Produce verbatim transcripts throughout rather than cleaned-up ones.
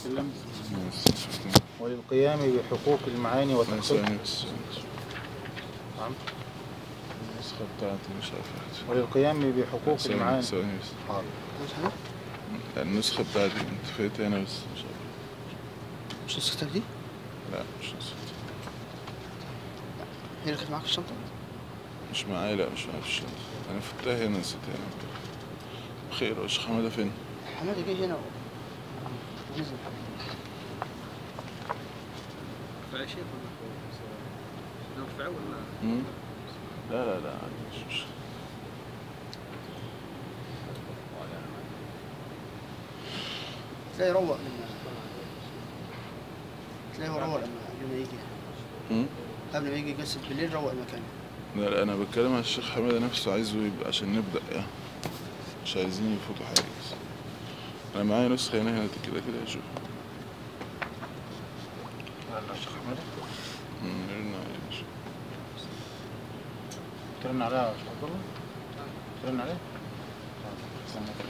وسلم. وللقيام بحقوق المعاني وتحقيق نعم النسخة بتاعتي مش عارف. وللقيام بحقوق المعاني. ثواني بس. حاضر. النسخة بتاعتي انت فايت هنا بس مش عارف. مش نسختك دي؟ لا مش نسختي. هي اللي كانت معاك في الشنطة؟ مش معايا، لا مش معايا في الشنطة. انا فتها هنا نسيتها هنا. بخير يا شيخ حمادة فين؟ حمادة جاي هنا ونزل. في شيخ ولا نرفع ولا؟ لا لا لا عادي مش مش تلاقي روق لما تلاقيه روق لما قبل ما يجي امم قبل ما يجي يقصد بالليل روق المكان. لا لا انا بتكلم على الشيخ حمادة نفسه، عايزه يبقى عشان نبدأ يعني مش عايزين يفوتوا حاجة. انا معايا نسخة هنا هنا كده كده اشوف. لا الشيخ حمادة امم نرن عليه نشوف. ترن عليها يا شيخ عبد الله؟ ترن عليه؟ استنى كده.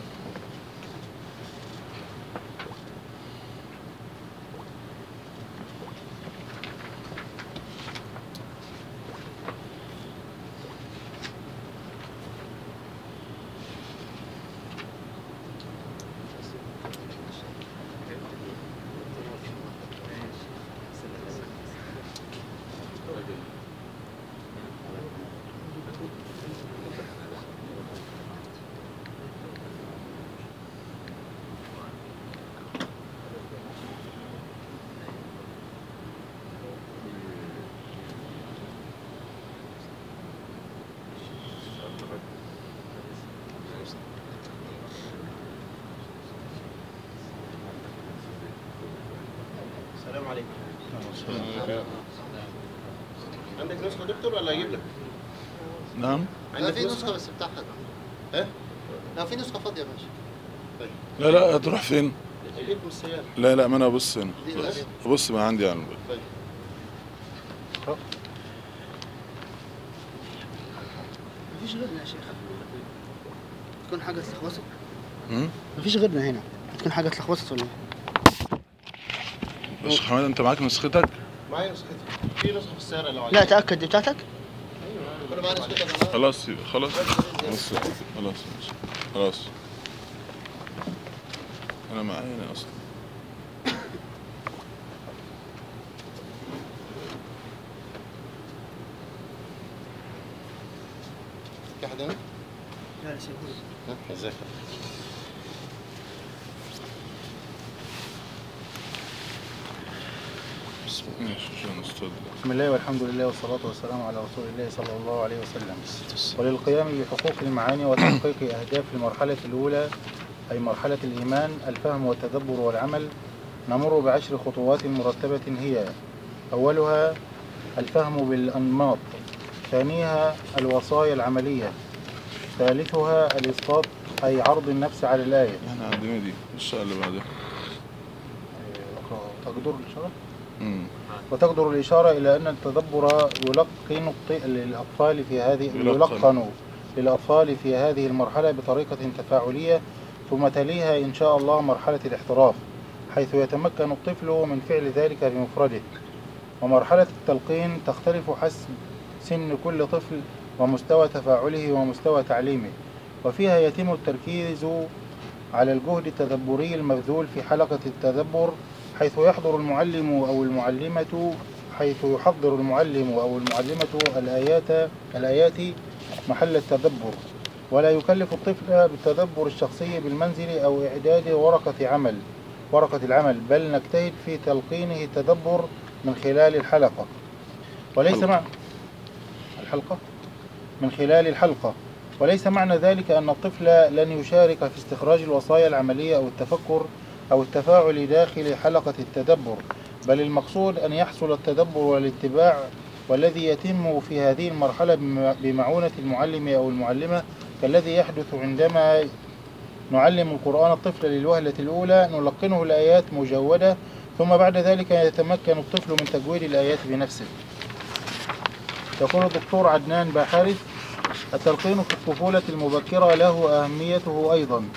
السلام عليكم. عندك نسخة دكتور ولا اجيب لك؟ نعم. لا في نسخة بس بتاعها. ايه؟ لا في نسخة فاضية يا باشا. طيب. لا لا هتروح فين؟ اجيب من السيارة. لا لا ما انا ابص هنا. ابص ما عندي على الموبايل. طيب. مفيش غيرنا يا شيخ. تكون حاجة اتلخبطت؟ امم مفيش غيرنا هنا. تكون حاجة اتلخبطت ولا ايه؟ يا شيخ حمادة انت معاك نسختك؟ معايا نسختي. في نسخة في السيارة لو لا تأكد دي بتاعتك؟ ايوه كل معايا نسختك. خلاص خلاص خلاص خلاص خلاص انا معايا هنا اصلا. في حد هنا؟ لا لا سيبوني. ها ازيك؟ بسم الله والحمد لله والصلاة والسلام على رسول الله صلى الله عليه وسلم. وللقيام بحقوق المعاني وتحقيق أهداف المرحلة الأولى أي مرحلة الإيمان الفهم والتدبر والعمل نمر بعشر خطوات مرتبة هي: أولها الفهم بالأنماط، ثانيها الوصايا العملية، ثالثها الإسقاط أي عرض النفس على الآية. احنا عندنا دي الشغل اللي بعدها تقدر الإشارة؟ امم وتقدر الإشارة إلى أن التدبر يلقن للأطفال في هذه يلقن للأطفال في هذه المرحلة بطريقة تفاعلية، ثم تليها إن شاء الله مرحلة الاحتراف حيث يتمكن الطفل من فعل ذلك بمفرده. ومرحلة التلقين تختلف حسب سن كل طفل ومستوى تفاعله ومستوى تعليمه، وفيها يتم التركيز على الجهد التدبري المبذول في حلقة التدبر حيث يحضر المعلم أو المعلمة حيث يحضر المعلم أو المعلمة الآيات الآيات محل التدبر، ولا يكلف الطفل بالتدبر الشخصي بالمنزل أو إعداد ورقة عمل ورقة العمل، بل نجتهد في تلقينه التدبر من خلال الحلقة وليس مع الحلقة من خلال الحلقة وليس معنى ذلك أن الطفل لن يشارك في استخراج الوصايا العملية أو التفكر أو التفاعل داخل حلقة التدبر، بل المقصود أن يحصل التدبر والاتباع، والذي يتم في هذه المرحلة بمعونة المعلم أو المعلمة كالذي يحدث عندما نعلم القرآن الطفل للوهلة الأولى، نلقنه الآيات مجودة ثم بعد ذلك يتمكن الطفل من تجويد الآيات بنفسه. يقول الدكتور عدنان باحارث: التلقين في الطفولة المبكرة له أهميته أيضا،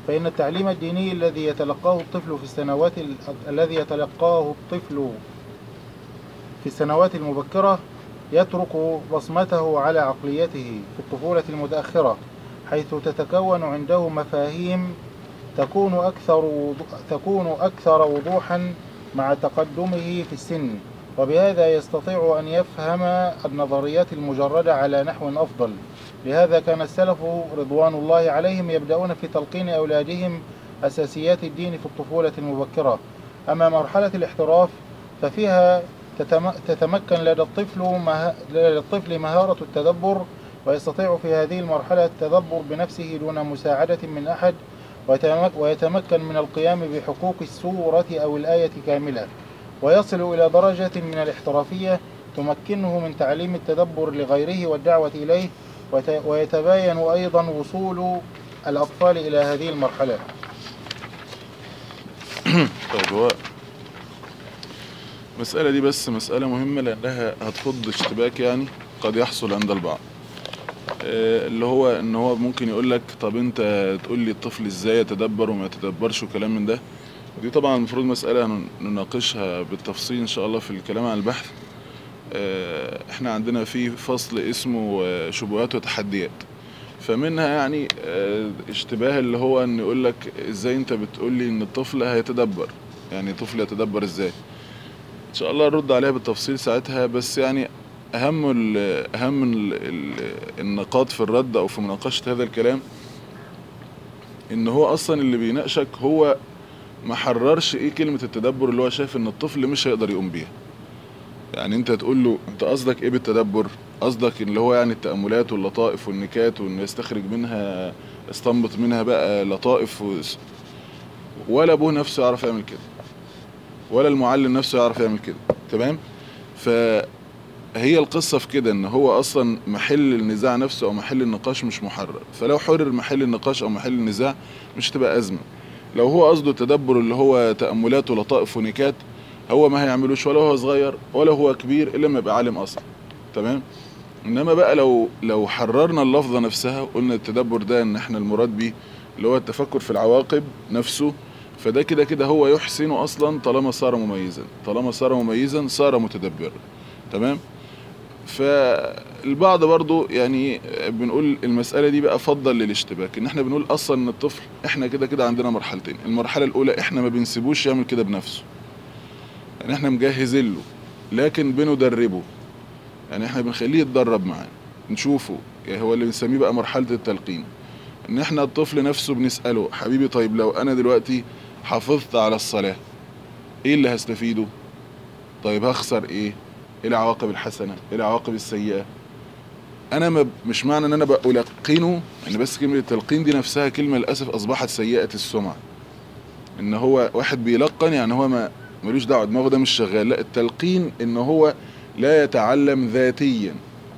فإن التعليم الديني الذي يتلقاه الطفل في السنوات ال... الذي يتلقاه الطفل في السنوات المبكرة يترك بصمته على عقليته في الطفولة المتأخرة، حيث تتكون عنده مفاهيم تكون أكثر وضو... تكون أكثر وضوحا مع تقدمه في السن، وبهذا يستطيع أن يفهم النظريات المجردة على نحو أفضل. لهذا كان السلف رضوان الله عليهم يبدأون في تلقين أولادهم أساسيات الدين في الطفولة المبكرة. أما مرحلة الاحتراف ففيها تتمكن لدى الطفل مه... لدى الطفل مهارة التدبر، ويستطيع في هذه المرحلة التدبر بنفسه دون مساعدة من أحد، ويتمكن من القيام بحقوق السورة أو الآية كاملة، ويصل إلى درجة من الاحترافية تمكنه من تعليم التدبر لغيره والدعوة إليه، ويتباين أيضا وصول الأطفال إلى هذه المرحلة. طيب، هو المسألة دي بس مسألة مهمة لأنها هتفض اشتباك يعني قد يحصل عند البعض، اللي هو ان هو ممكن يقول لك طب انت تقول لي الطفل ازاي يتدبر وما يتدبرش وكلام من ده. ودي طبعا المفروض مسألة نناقشها بالتفصيل ان شاء الله في الكلام عن البحث. احنا عندنا في فصل اسمه شبهات وتحديات، فمنها يعني اشتباه اللي هو ان يقول لك ازاي انت بتقول لي ان الطفل هيتدبر، يعني طفل يتدبر ازاي؟ ان شاء الله نرد عليها بالتفصيل ساعتها. بس يعني اهم ال اهم ال النقاط في الرد او في مناقشة هذا الكلام ان هو اصلا اللي بيناقشك هو ما حررش ايه كلمة التدبر اللي هو شايف ان الطفل مش هيقدر يقوم بيها. يعني انت تقول له انت قصدك ايه بالتدبر؟ قصدك اللي هو يعني التأملات واللطائف والنكات وانه يستخرج منها يستنبط منها بقى لطائف و... ولا ابوه نفسه يعرف يعمل كده، ولا المعلم نفسه يعرف يعمل كده. تمام؟ فهي القصة في كده ان هو اصلا محل النزاع نفسه او محل النقاش مش محرر، فلو حرر محل النقاش او محل النزاع مش تبقى ازمة. لو هو قصده التدبر اللي هو تأملات ولطائف ونكات هو ما هيعملوش ولا هو صغير ولا هو كبير الا لما يبقى عالم اصلا. تمام؟ انما بقى لو لو حررنا اللفظة نفسها وقلنا التدبر ده ان احنا المراد بيه اللي هو التفكر في العواقب نفسه، فده كده كده هو يحسن اصلا طالما صار مميزا، طالما صار مميزا صار متدبرا. تمام؟ فالبعض برضو يعني بنقول المسألة دي بقى فضل للاشتباك، ان احنا بنقول اصلا ان الطفل احنا كده كده عندنا مرحلتين. المرحلة الاولى احنا ما بنسيبوش يعمل كده بنفسه، يعني احنا مجهزين له لكن بندربه، يعني احنا بنخليه يتدرب معانا نشوفه. يعني هو اللي بنسميه بقى مرحلة التلقين، ان احنا الطفل نفسه بنسأله حبيبي طيب لو انا دلوقتي حافظت على الصلاة ايه اللي هستفيده؟ طيب هخسر ايه؟ ايه العواقب الحسنة؟ ايه العواقب السيئة؟ انا ما مش معنى ان انا بألقنه، يعني بس كلمة التلقين دي نفسها كلمة للأسف اصبحت سيئة السمعة، ان هو واحد بيلقن يعني هو ما ملوش دعوة دماغه ده مش شغال. لا، التلقين ان هو لا يتعلم ذاتيا.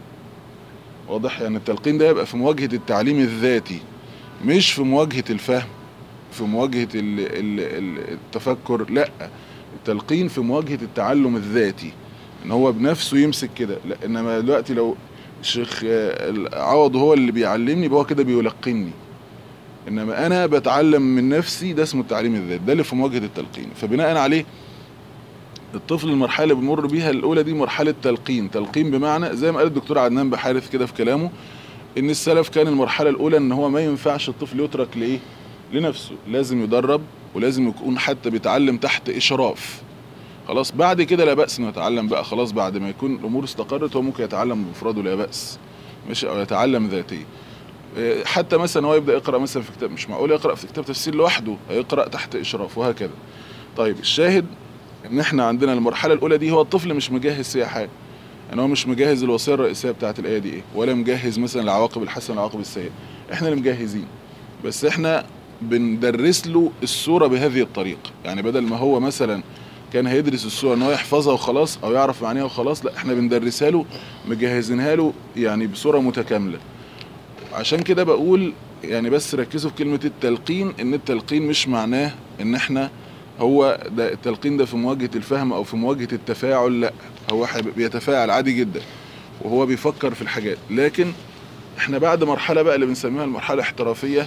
واضح؟ يعني التلقين ده يبقى في مواجهة التعليم الذاتي مش في مواجهة الفهم، في مواجهة ال ال ال التفكر. لا، التلقين في مواجهة التعلم الذاتي ان هو بنفسه يمسك كده. لا، انما دلوقتي لو الشيخ عوض هو اللي بيعلمني يبقى هو كده بيلقني، انما انا بتعلم من نفسي، ده اسمه التعليم الذاتي، ده اللي في مواجهة التلقين. فبناء عليه الطفل المرحلة اللي بنمر بيها الاولى دي مرحلة تلقين. تلقين بمعنى زي ما قال الدكتور عدنان بحارث كده في كلامه ان السلف كان المرحلة الاولى ان هو ما ينفعش الطفل يترك لايه لنفسه، لازم يدرب ولازم يكون حتى بيتعلم تحت اشراف. خلاص بعد كده لا بأس انه يتعلم بقى، خلاص بعد ما يكون الامور استقرت هو ممكن يتعلم بمفرده لا بأس، مش او يتعلم ذاتيا. حتى مثلا هو يبدأ يقرأ مثلا في كتاب، مش معقول يقرأ في كتاب تفسير لوحده، هيقرأ تحت اشراف وهكذا. طيب الشاهد ان احنا عندنا المرحلة الاولى دي هو الطفل مش مجهز فيها حاجة، يعني هو مش مجهز الوصية الرئيسية بتاعت الآية دي ايه، ولا مجهز مثلا العواقب الحسنة والعواقب السيئة، احنا اللي مجهزين. بس احنا بندرس له السورة بهذه الطريقة، يعني بدل ما هو مثلا كان هيدرس السورة ان هو يحفظها وخلاص او يعرف معناها وخلاص، لا احنا بندرسها له مجهزينها له يعني بصورة متكاملة. عشان كده بقول يعني بس ركزوا في كلمة التلقين، ان التلقين مش معناه ان احنا هو ده التلقين ده في مواجهة الفهم او في مواجهة التفاعل، لا هو بيتفاعل عادي جدا وهو بيفكر في الحاجات. لكن احنا بعد مرحلة بقى اللي بنسميها المرحلة الاحترافية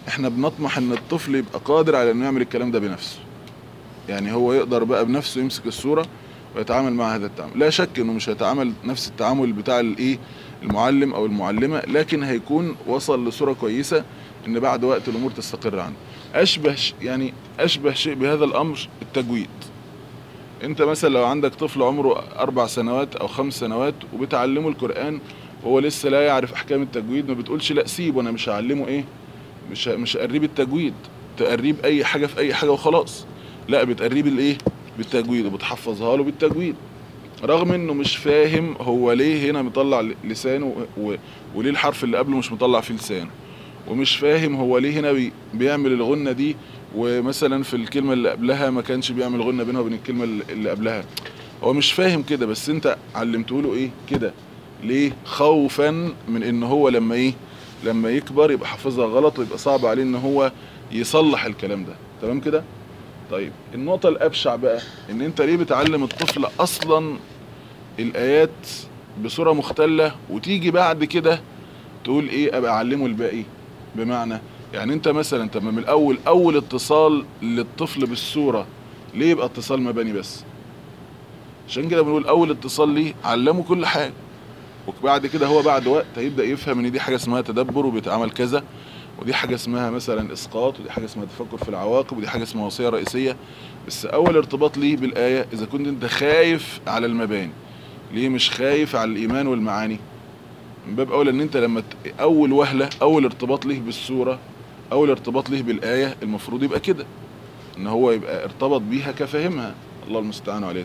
احنا بنطمح ان الطفل يبقى قادر على انه يعمل الكلام ده بنفسه. يعني هو يقدر بقى بنفسه يمسك الصورة ويتعامل مع هذا التعامل. لا شك انه مش هيتعامل نفس التعامل بتاع الايه المعلم او المعلمة، لكن هيكون وصل لصورة كويسة ان بعد وقت الامور تستقر عنه. اشبه يعني اشبه شيء بهذا الامر التجويد. انت مثلا لو عندك طفل عمره اربع سنوات او خمس سنوات وبتعلمه القرآن وهو لسه لا يعرف احكام التجويد، ما بتقولش لا سيبه انا مش هعلمه ايه، مش مش هقريه بالتجويد، تقريه باي حاجة في اي حاجة وخلاص. لا، بتقريه بالايه بالتجويد وبتحفظها له بالتجويد، رغم انه مش فاهم هو ليه هنا مطلع لسانه وليه الحرف اللي قبله مش مطلع فيه لسانه، ومش فاهم هو ليه هنا بي بيعمل الغنة دي ومثلا في الكلمة اللي قبلها ما كانش بيعمل غنة بينها وبين الكلمة اللي قبلها. هو مش فاهم كده، بس انت علمته له ايه كده ليه؟ خوفا من ان هو لما ايه لما يكبر يبقى حافظها غلط ويبقى صعب عليه ان هو يصلح الكلام ده. تمام كده؟ طيب النقطة الأبشع بقى ان انت ليه بتعلم الطفل اصلا الآيات بصورة مختلة وتيجي بعد كده تقول ايه ابقى اعلمه الباقي؟ بمعنى يعني انت مثلا تمام من الاول اول اتصال للطفل بالسورة ليه يبقى اتصال مباني بس؟ عشان كده بنقول اول اتصال ليه علمه كل حاجة، وبعد كده هو بعد وقت هيبدأ يفهم ان دي حاجة اسمها تدبر وبيتعمل كذا، ودي حاجة اسمها مثلا اسقاط، ودي حاجة اسمها تفكر في العواقب، ودي حاجة اسمها وصية رئيسية. بس اول ارتباط ليه بالآية اذا كنت انت خايف على المباني، ليه مش خايف على الايمان والمعاني؟ من باب اولى ان انت لما اول وهلة اول ارتباط ليه بالسورة اول ارتباط ليه بالآية المفروض يبقى كده، ان هو يبقى ارتبط بيها كفهمها. الله المستعان عليه.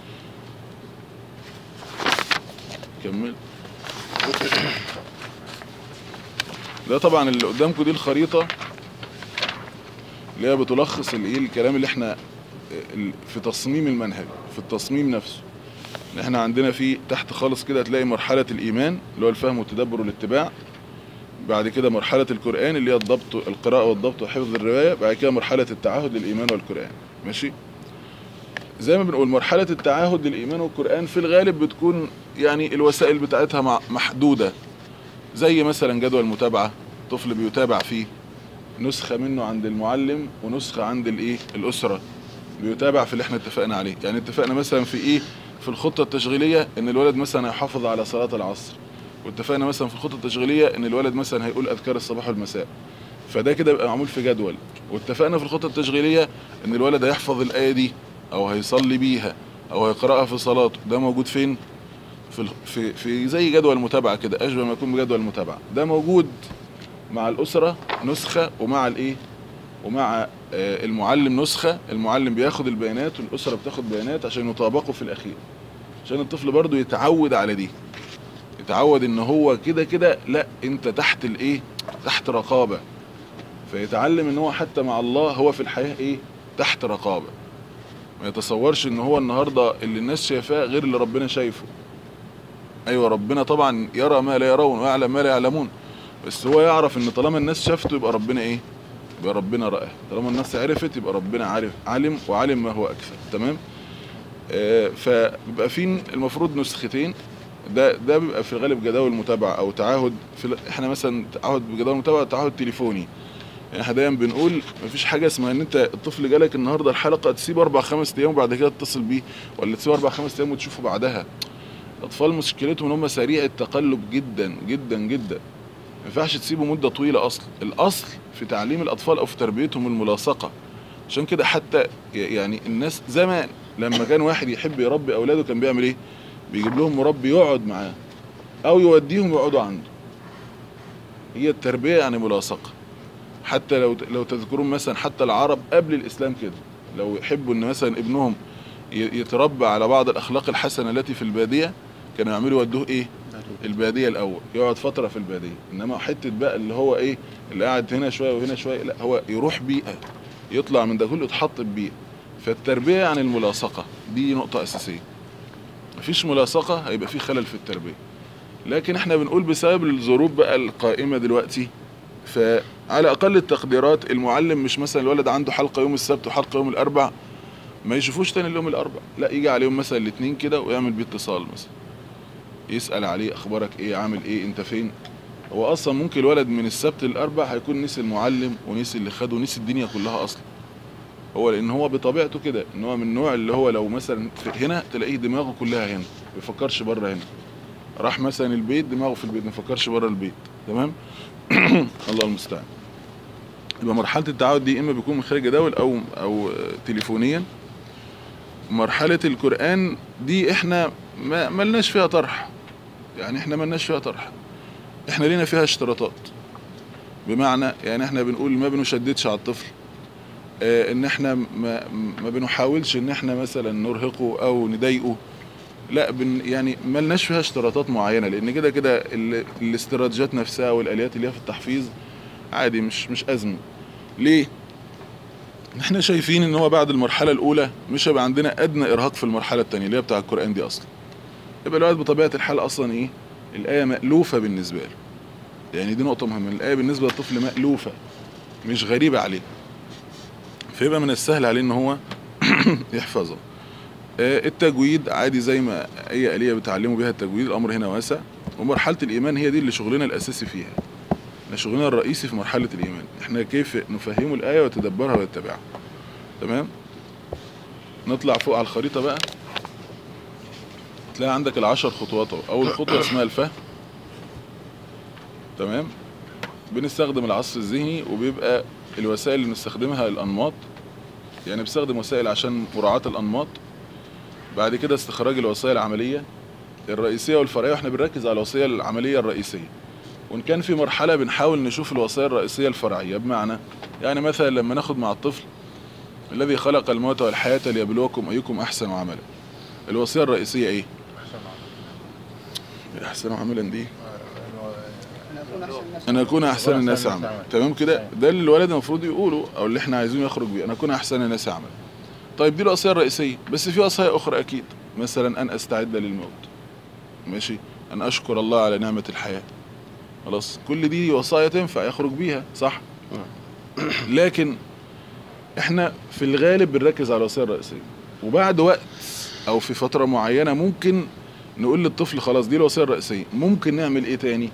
كمل. ده طبعا اللي قدامكم دي الخريطة اللي هي بتلخص الايه الكلام اللي احنا في تصميم المنهج، في التصميم نفسه. احنا عندنا في تحت خالص كده هتلاقي مرحلة الايمان اللي هو الفهم والتدبر والاتباع، بعد كده مرحلة القرآن اللي هي الضبط القراءة والضبط وحفظ الرواية، بعد كده مرحلة التعهد للايمان والقرآن. ماشي؟ زي ما بنقول مرحلة التعهد للايمان والقرآن في الغالب بتكون يعني الوسائل بتاعتها محدودة، زي مثلا جدول متابعة طفل بيتابع فيه، نسخة منه عند المعلم ونسخة عند الايه الأسرة، بيتابع في اللي احنا اتفقنا عليه. يعني اتفقنا مثلا في ايه في الخطة التشغيلية ان الولد مثلا هيحافظ على صلاة العصر، واتفقنا مثلا في الخطة التشغيلية ان الولد مثلا هيقول اذكار الصباح والمساء، فده كده بقى معمول في جدول. واتفقنا في الخطة التشغيلية ان الولد هيحفظ الآية دي او هيصلي بيها او هيقرأها في صلاته، ده موجود فين؟ في في في زي جدول متابعة كده، اشبه ما يكون بجدول متابعة، ده موجود مع الأسرة نسخة، ومع الايه ومع المعلم نسخة. المعلم بياخد البيانات والأسرة بتاخد بيانات عشان يطابقوا في الأخير، عشان الطفل برضو يتعود على دي، يتعود ان هو كده كده لا انت تحت الايه تحت رقابة، فيتعلم ان هو حتى مع الله هو في الحياة ايه تحت رقابة، ما يتصورش ان هو النهاردة اللي الناس شايفاه غير اللي ربنا شايفه. ايوه ربنا طبعا يرى ما لا يرون ويعلم ما لا يعلمون، بس هو يعرف ان طالما الناس شافته يبقى ربنا ايه يبقى ربنا رأى، طالما الناس عرفت يبقى ربنا عارف علم وعلم ما هو اكثر. تمام؟ آه فبيبقى فين المفروض نسختين، ده ده بيبقى في الغالب جداول متابعة او تعهد، في احنا مثلا تعهد بجداول متابعة تعهد تليفوني. يعني احنا دايما بنقول مفيش حاجة اسمها ان انت الطفل جالك النهاردة الحلقة تسيب اربع خمس ايام وبعد كده تتصل بيه، ولا تسيب اربع خمس ايام وتشوفه بعدها. الاطفال مشكلتهم ان هم سريع التقلب جدا جدا جدا، ما ينفعش تسيبه مدة طويلة اصلا. الاصل في تعليم الاطفال او في تربيتهم الملاصقة. عشان كده حتى يعني الناس زمان لما كان واحد يحب يربي اولاده كان بيعمل ايه؟ بيجيب لهم مربي يقعد معاه او يوديهم يقعدوا عنده. هي التربية يعني ملاصقة. حتى لو لو تذكرون مثلا حتى العرب قبل الاسلام كده لو يحبوا ان مثلا ابنهم يتربى على بعض الاخلاق الحسنة التي في البادية كانوا يعملوا يودوه ايه البادية الاول، يقعد فترة في البادية. انما حتة بقى اللي هو ايه اللي قاعد هنا شوية وهنا شوية، لا هو يروح بيئة، يطلع من ده كله يتحط ببيئة. فالتربية عن الملاصقة دي نقطة اساسية. مفيش ملاصقة هيبقى في خلل في التربية. لكن احنا بنقول بسبب الظروف بقى القائمة دلوقتي، فعلى اقل التقديرات المعلم مش مثلا الولد عنده حلقة يوم السبت وحلقة يوم الاربع ما يشوفوش تاني اليوم الاربع، لا يجي عليهم مثلا الاثنين كده ويعمل بيه اتصال، مثلا يسأل عليه اخبارك ايه عامل ايه انت فين، هو اصلا ممكن الولد من السبت للاربع هيكون نسي المعلم ونسي اللي خده ونسي الدنيا كلها اصلا. هو لان هو بطبيعته كده ان هو من النوع اللي هو لو مثلا هنا تلاقيه دماغه كلها هنا، ما بيفكرش بره هنا. راح مثلا البيت دماغه في البيت، ما بيفكرش بره البيت. تمام. الله المستعان. يبقى مرحله التعود دي اما بيكون من خارج جداول او او تليفونيا. مرحله القران دي احنا ما ملناش فيها طرح، يعني احنا ملناش فيها طرح، احنا لينا فيها اشتراطات. بمعنى يعني احنا بنقول ما بنشددش على الطفل، اه ان احنا ما, ما بنحاولش ان احنا مثلا نرهقه او نضايقه، لا بن يعني ملناش فيها اشتراطات معينه، لان كده كده الاستراتيجيات نفسها والاليات اللي هي في التحفيظ عادي، مش مش ازمه. ليه؟ احنا شايفين ان هو بعد المرحله الاولى مش هيبقى عندنا ادنى ارهاق في المرحله الثانيه اللي هي بتاع القران دي اصلا. يبقى الولد بطبيعه الحال اصلا ايه؟ الايه مألوفه بالنسبه له. يعني دي نقطه مهمه، الايه بالنسبه للطفل مألوفه مش غريبه عليه، فيبقى من السهل عليه ان هو يحفظها. التجويد عادي زي ما اي آلية بتعلموا بيها التجويد، الامر هنا واسع. ومرحله الايمان هي دي اللي شغلنا الاساسي فيها، احنا شغلنا الرئيسي في مرحله الايمان، احنا كيف نفهمه الايه وتدبرها ويتبعها. تمام. نطلع فوق على الخريطه بقى، تلاقي عندك العشر خطوات. اول خطوه اسمها الفهم. تمام. بنستخدم العصف الذهني، وبيبقى الوسائل اللي بنستخدمها الانماط، يعني بنستخدم وسائل عشان مراعاه الانماط. بعد كده استخراج الوصايا العمليه الرئيسيه والفرعيه، واحنا بنركز على الوصيه العمليه الرئيسيه، وان كان في مرحله بنحاول نشوف الوصايا الرئيسيه الفرعيه. بمعنى يعني مثلا لما ناخد مع الطفل الذي خلق الموت والحياه ليبلوكم ايكم احسن عملا، الوصيه الرئيسيه ايه؟ احسن عملا دي انا اكون احسن الناس عملا. تمام كده، ده اللي الولد المفروض يقوله او اللي احنا عايزينه يخرج بيه، انا اكون احسن الناس عملا. طيب دي الوصيه الرئيسيه، بس في وصايا اخرى اكيد، مثلا ان استعد للموت، ماشي، ان اشكر الله على نعمه الحياه. خلاص، كل دي وصايا تنفع يخرج بيها، صح؟ لكن احنا في الغالب بنركز على الوصايا الرئيسيه، وبعد وقت او في فتره معينه ممكن نقول للطفل خلاص دي الوصيه الرئيسيه، ممكن نعمل ايه تاني؟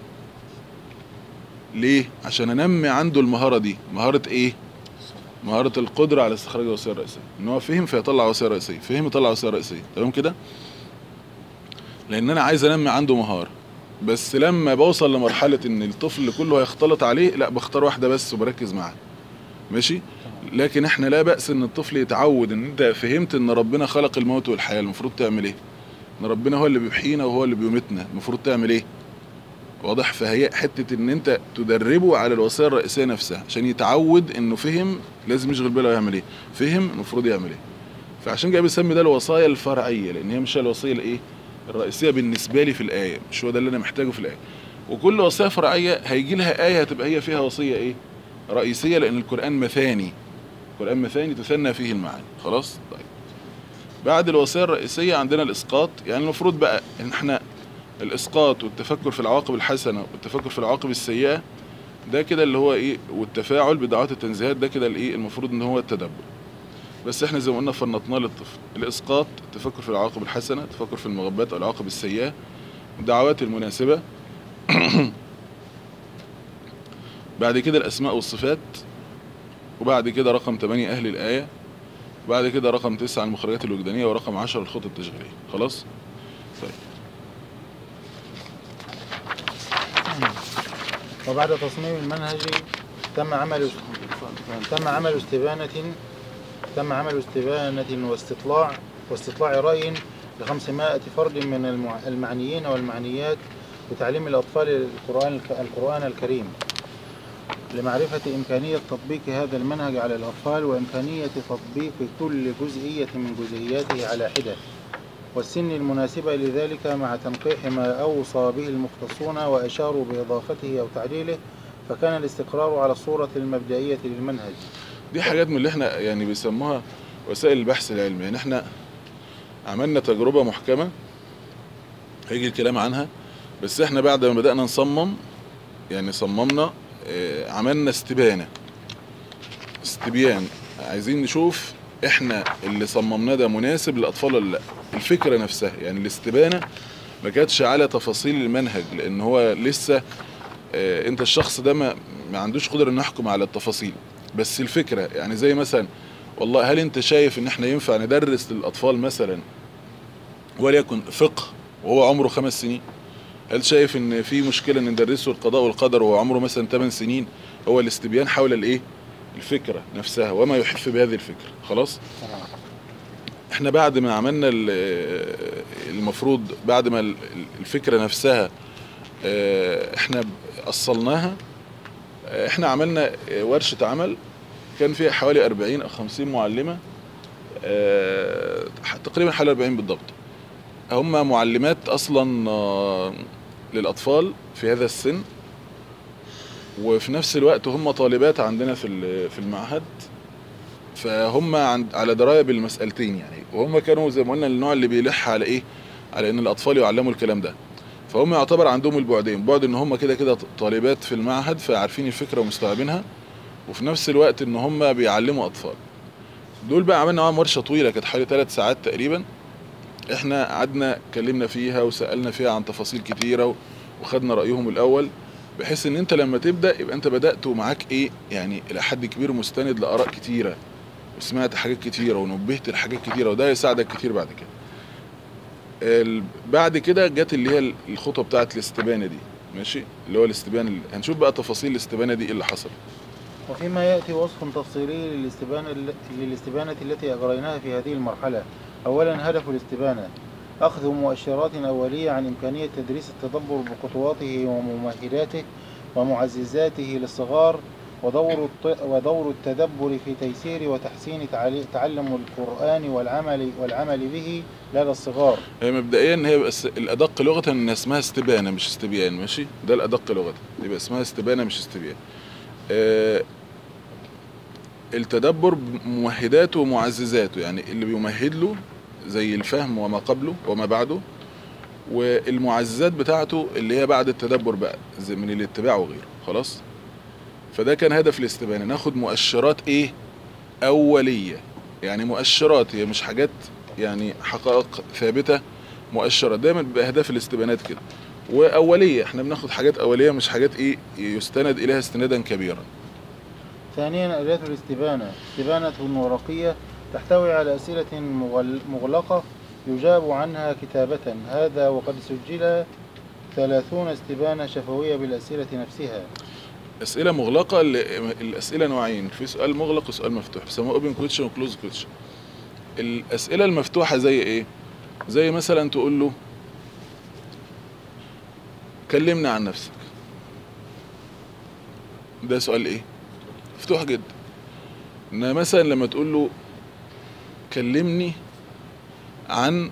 ليه؟ عشان انمي عنده المهاره دي. مهاره ايه؟ مهاره القدره على استخراج الوصيه الرئيسيه، ان هو فهم فيطلع وصيه رئيسيه، فهم يطلع وصيه رئيسيه. تمام كده؟ لان انا عايز انمي عنده مهاره. بس لما بوصل لمرحله ان الطفل كله هيختلط عليه، لا بختار واحده بس وبركز معاه، ماشي. لكن احنا لا بأس ان الطفل يتعود ان انت فهمت ان ربنا خلق الموت والحياه، المفروض تعمل ايه؟ ان ربنا هو اللي بيحيينا وهو اللي بيميتنا، المفروض تعمل ايه؟ واضح؟ فهي حته ان انت تدربه على الوصيه الرئيسيه نفسها عشان يتعود انه فهم لازم يشغل باله يعمل ايه، فهم المفروض يعمل ايه. فعشان كده بيسمي ده الوصايا الفرعيه، لان هي مش الوصيه الايه الرئيسيه بالنسبه لي في الايه، مش هو ده اللي انا محتاجه في الايه. وكل وصيه فرعيه هيجي لها ايه هتبقى هي فيها وصيه ايه رئيسيه، لان القران مثاني، القران مثاني تثنى فيه المعاني. خلاص. طيب بعد الوصيه الرئيسيه عندنا الاسقاط. يعني المفروض بقى ان احنا الاسقاط والتفكر في العواقب الحسنه والتفكر في العواقب السيئه، ده كده اللي هو ايه، والتفاعل بدعوات التنزيهات، ده كده الايه المفروض ان هو التدبر. بس احنا زي ما قلنا فنطناه للطفل. الاسقاط التفكر في العواقب الحسنه، التفكر في المغبات او العواقب السيئه، الدعوات المناسبه. بعد كده الاسماء والصفات، وبعد كده رقم ثمانية اهل الايه، وبعد كده رقم تسعة المخرجات الوجدانيه، ورقم عشرة الخطط التشغيليه. خلاص. طيب وبعد تصميم المنهج تم عمل تم عمل استبانة تم عمل استبانة واستطلاع واستطلاع رأي لخمسمائة فرد من المع... المعنيين والمعنيات بتعليم الأطفال القرآن القرآن الكريم، لمعرفة إمكانية تطبيق هذا المنهج على الأطفال، وإمكانية تطبيق كل جزئية من جزئياته على حدة، والسن المناسبة لذلك، مع تنقيح ما أوصى به المختصون وأشاروا بإضافته أو تعديله، فكان الاستقرار على الصورة المبدئية للمنهج. دي حاجات من اللي احنا يعني بيسموها وسائل البحث العلمي. يعني احنا عملنا تجربة محكمة هيجي الكلام عنها، بس احنا بعد ما بدأنا نصمم يعني صممنا اه عملنا استبانة استبيان، عايزين نشوف احنا اللي صممناه ده مناسب للأطفال ولا لا. الفكرة نفسها يعني الاستبانة ما كانتش على تفاصيل المنهج، لان هو لسه آه، انت الشخص ده ما, ما عندوش قدرة انه يحكم على التفاصيل، بس الفكرة يعني زي مثلا والله هل انت شايف ان احنا ينفع ندرس للاطفال مثلا وليكن فقه وهو عمره خمس سنين؟ هل شايف ان في مشكلة ان ندرسه القضاء والقدر وهو عمره مثلا ثمان سنين؟ هو الاستبيان حول الايه؟ الفكرة نفسها وما يحف بهذه الفكرة. خلاص احنا بعد ما عملنا المفروض بعد ما الفكرة نفسها احنا اصلناها، احنا عملنا ورشة عمل كان فيها حوالي أربعين او خمسين معلمة، تقريبا حوالي أربعين بالضبط، هم معلمات اصلا للاطفال في هذا السن، وفي نفس الوقت هم طالبات عندنا في في المعهد، فهم على درايه بالمسألتين يعني، وهم كانوا زي ما قلنا النوع اللي بيلح على ايه؟ على ان الاطفال يعلموا الكلام ده، فهم يعتبر عندهم البعدين، بعد ان هم كده كده طالبات في المعهد فعارفين الفكره ومستوعبينها، وفي نفس الوقت ان هم بيعلموا اطفال. دول بقى عملنا معاهم ورشه طويله كانت حوالي ثلاث ساعات تقريبا، احنا قعدنا اتكلمنا فيها وسالنا فيها عن تفاصيل كتيره وخدنا رايهم الاول، بحيث ان انت لما تبدا يبقى انت بدات ومعاك ايه يعني الى حد كبير مستند لاراء كتيره وسمعت حاجات كتيره ونبهت لحاجات كتيره، وده يساعدك كتير بعد كده. بعد كده جت اللي هي الخطوه بتاعه الاستبانه دي، ماشي، اللي هو الاستبانه اللي هنشوف بقى تفاصيل الاستبانه دي ايه اللي حصل. وفيما ياتي وصف تفصيلي للاستبانه للاستبانه التي اجريناها في هذه المرحله. اولا، هدف الاستبانه اخذ مؤشرات اوليه عن امكانيه تدريس التدبر بخطواته وممهداته ومعززاته للصغار، ودور ودور التدبر في تيسير وتحسين تعلم القرآن والعمل والعمل به لدى الصغار. هي مبدئيا هي بس الادق لغه ان اسمها استبانه مش استبيان، ماشي، ده الادق لغه، يبقى اسمها استبانه مش استبيان. آه التدبر بممهداته ومعززاته، يعني اللي بيمهد له زي الفهم وما قبله وما بعده، والمعززات بتاعته اللي هي بعد التدبر بقى زي من الاتباع وغيره. خلاص، فده كان هدف الاستبانه، ناخد مؤشرات ايه؟ اوليه، يعني مؤشرات، هي مش حاجات يعني حقائق ثابته، مؤشرات. دايما بيبقى اهداف الاستبانات كده، واوليه، احنا بناخد حاجات اوليه مش حاجات ايه يستند اليها استنادا كبيرا. ثانيا، آلات الاستبانه استبانه ورقيه تحتوي على اسئله مغلقه يجاب عنها كتابه، هذا وقد سجل ثلاثون استبانه شفويه بالاسئله نفسها. اسئله مغلقه، الاسئله نوعين، في سؤال مغلق وسؤال مفتوح، بيسموه اوبن كويشن وكلوز كويشن. الاسئله المفتوحه زي ايه؟ زي مثلا تقول له كلمنا عن نفسك، ده سؤال ايه؟ مفتوح جدا. ان مثلا لما تقول له كلمني عن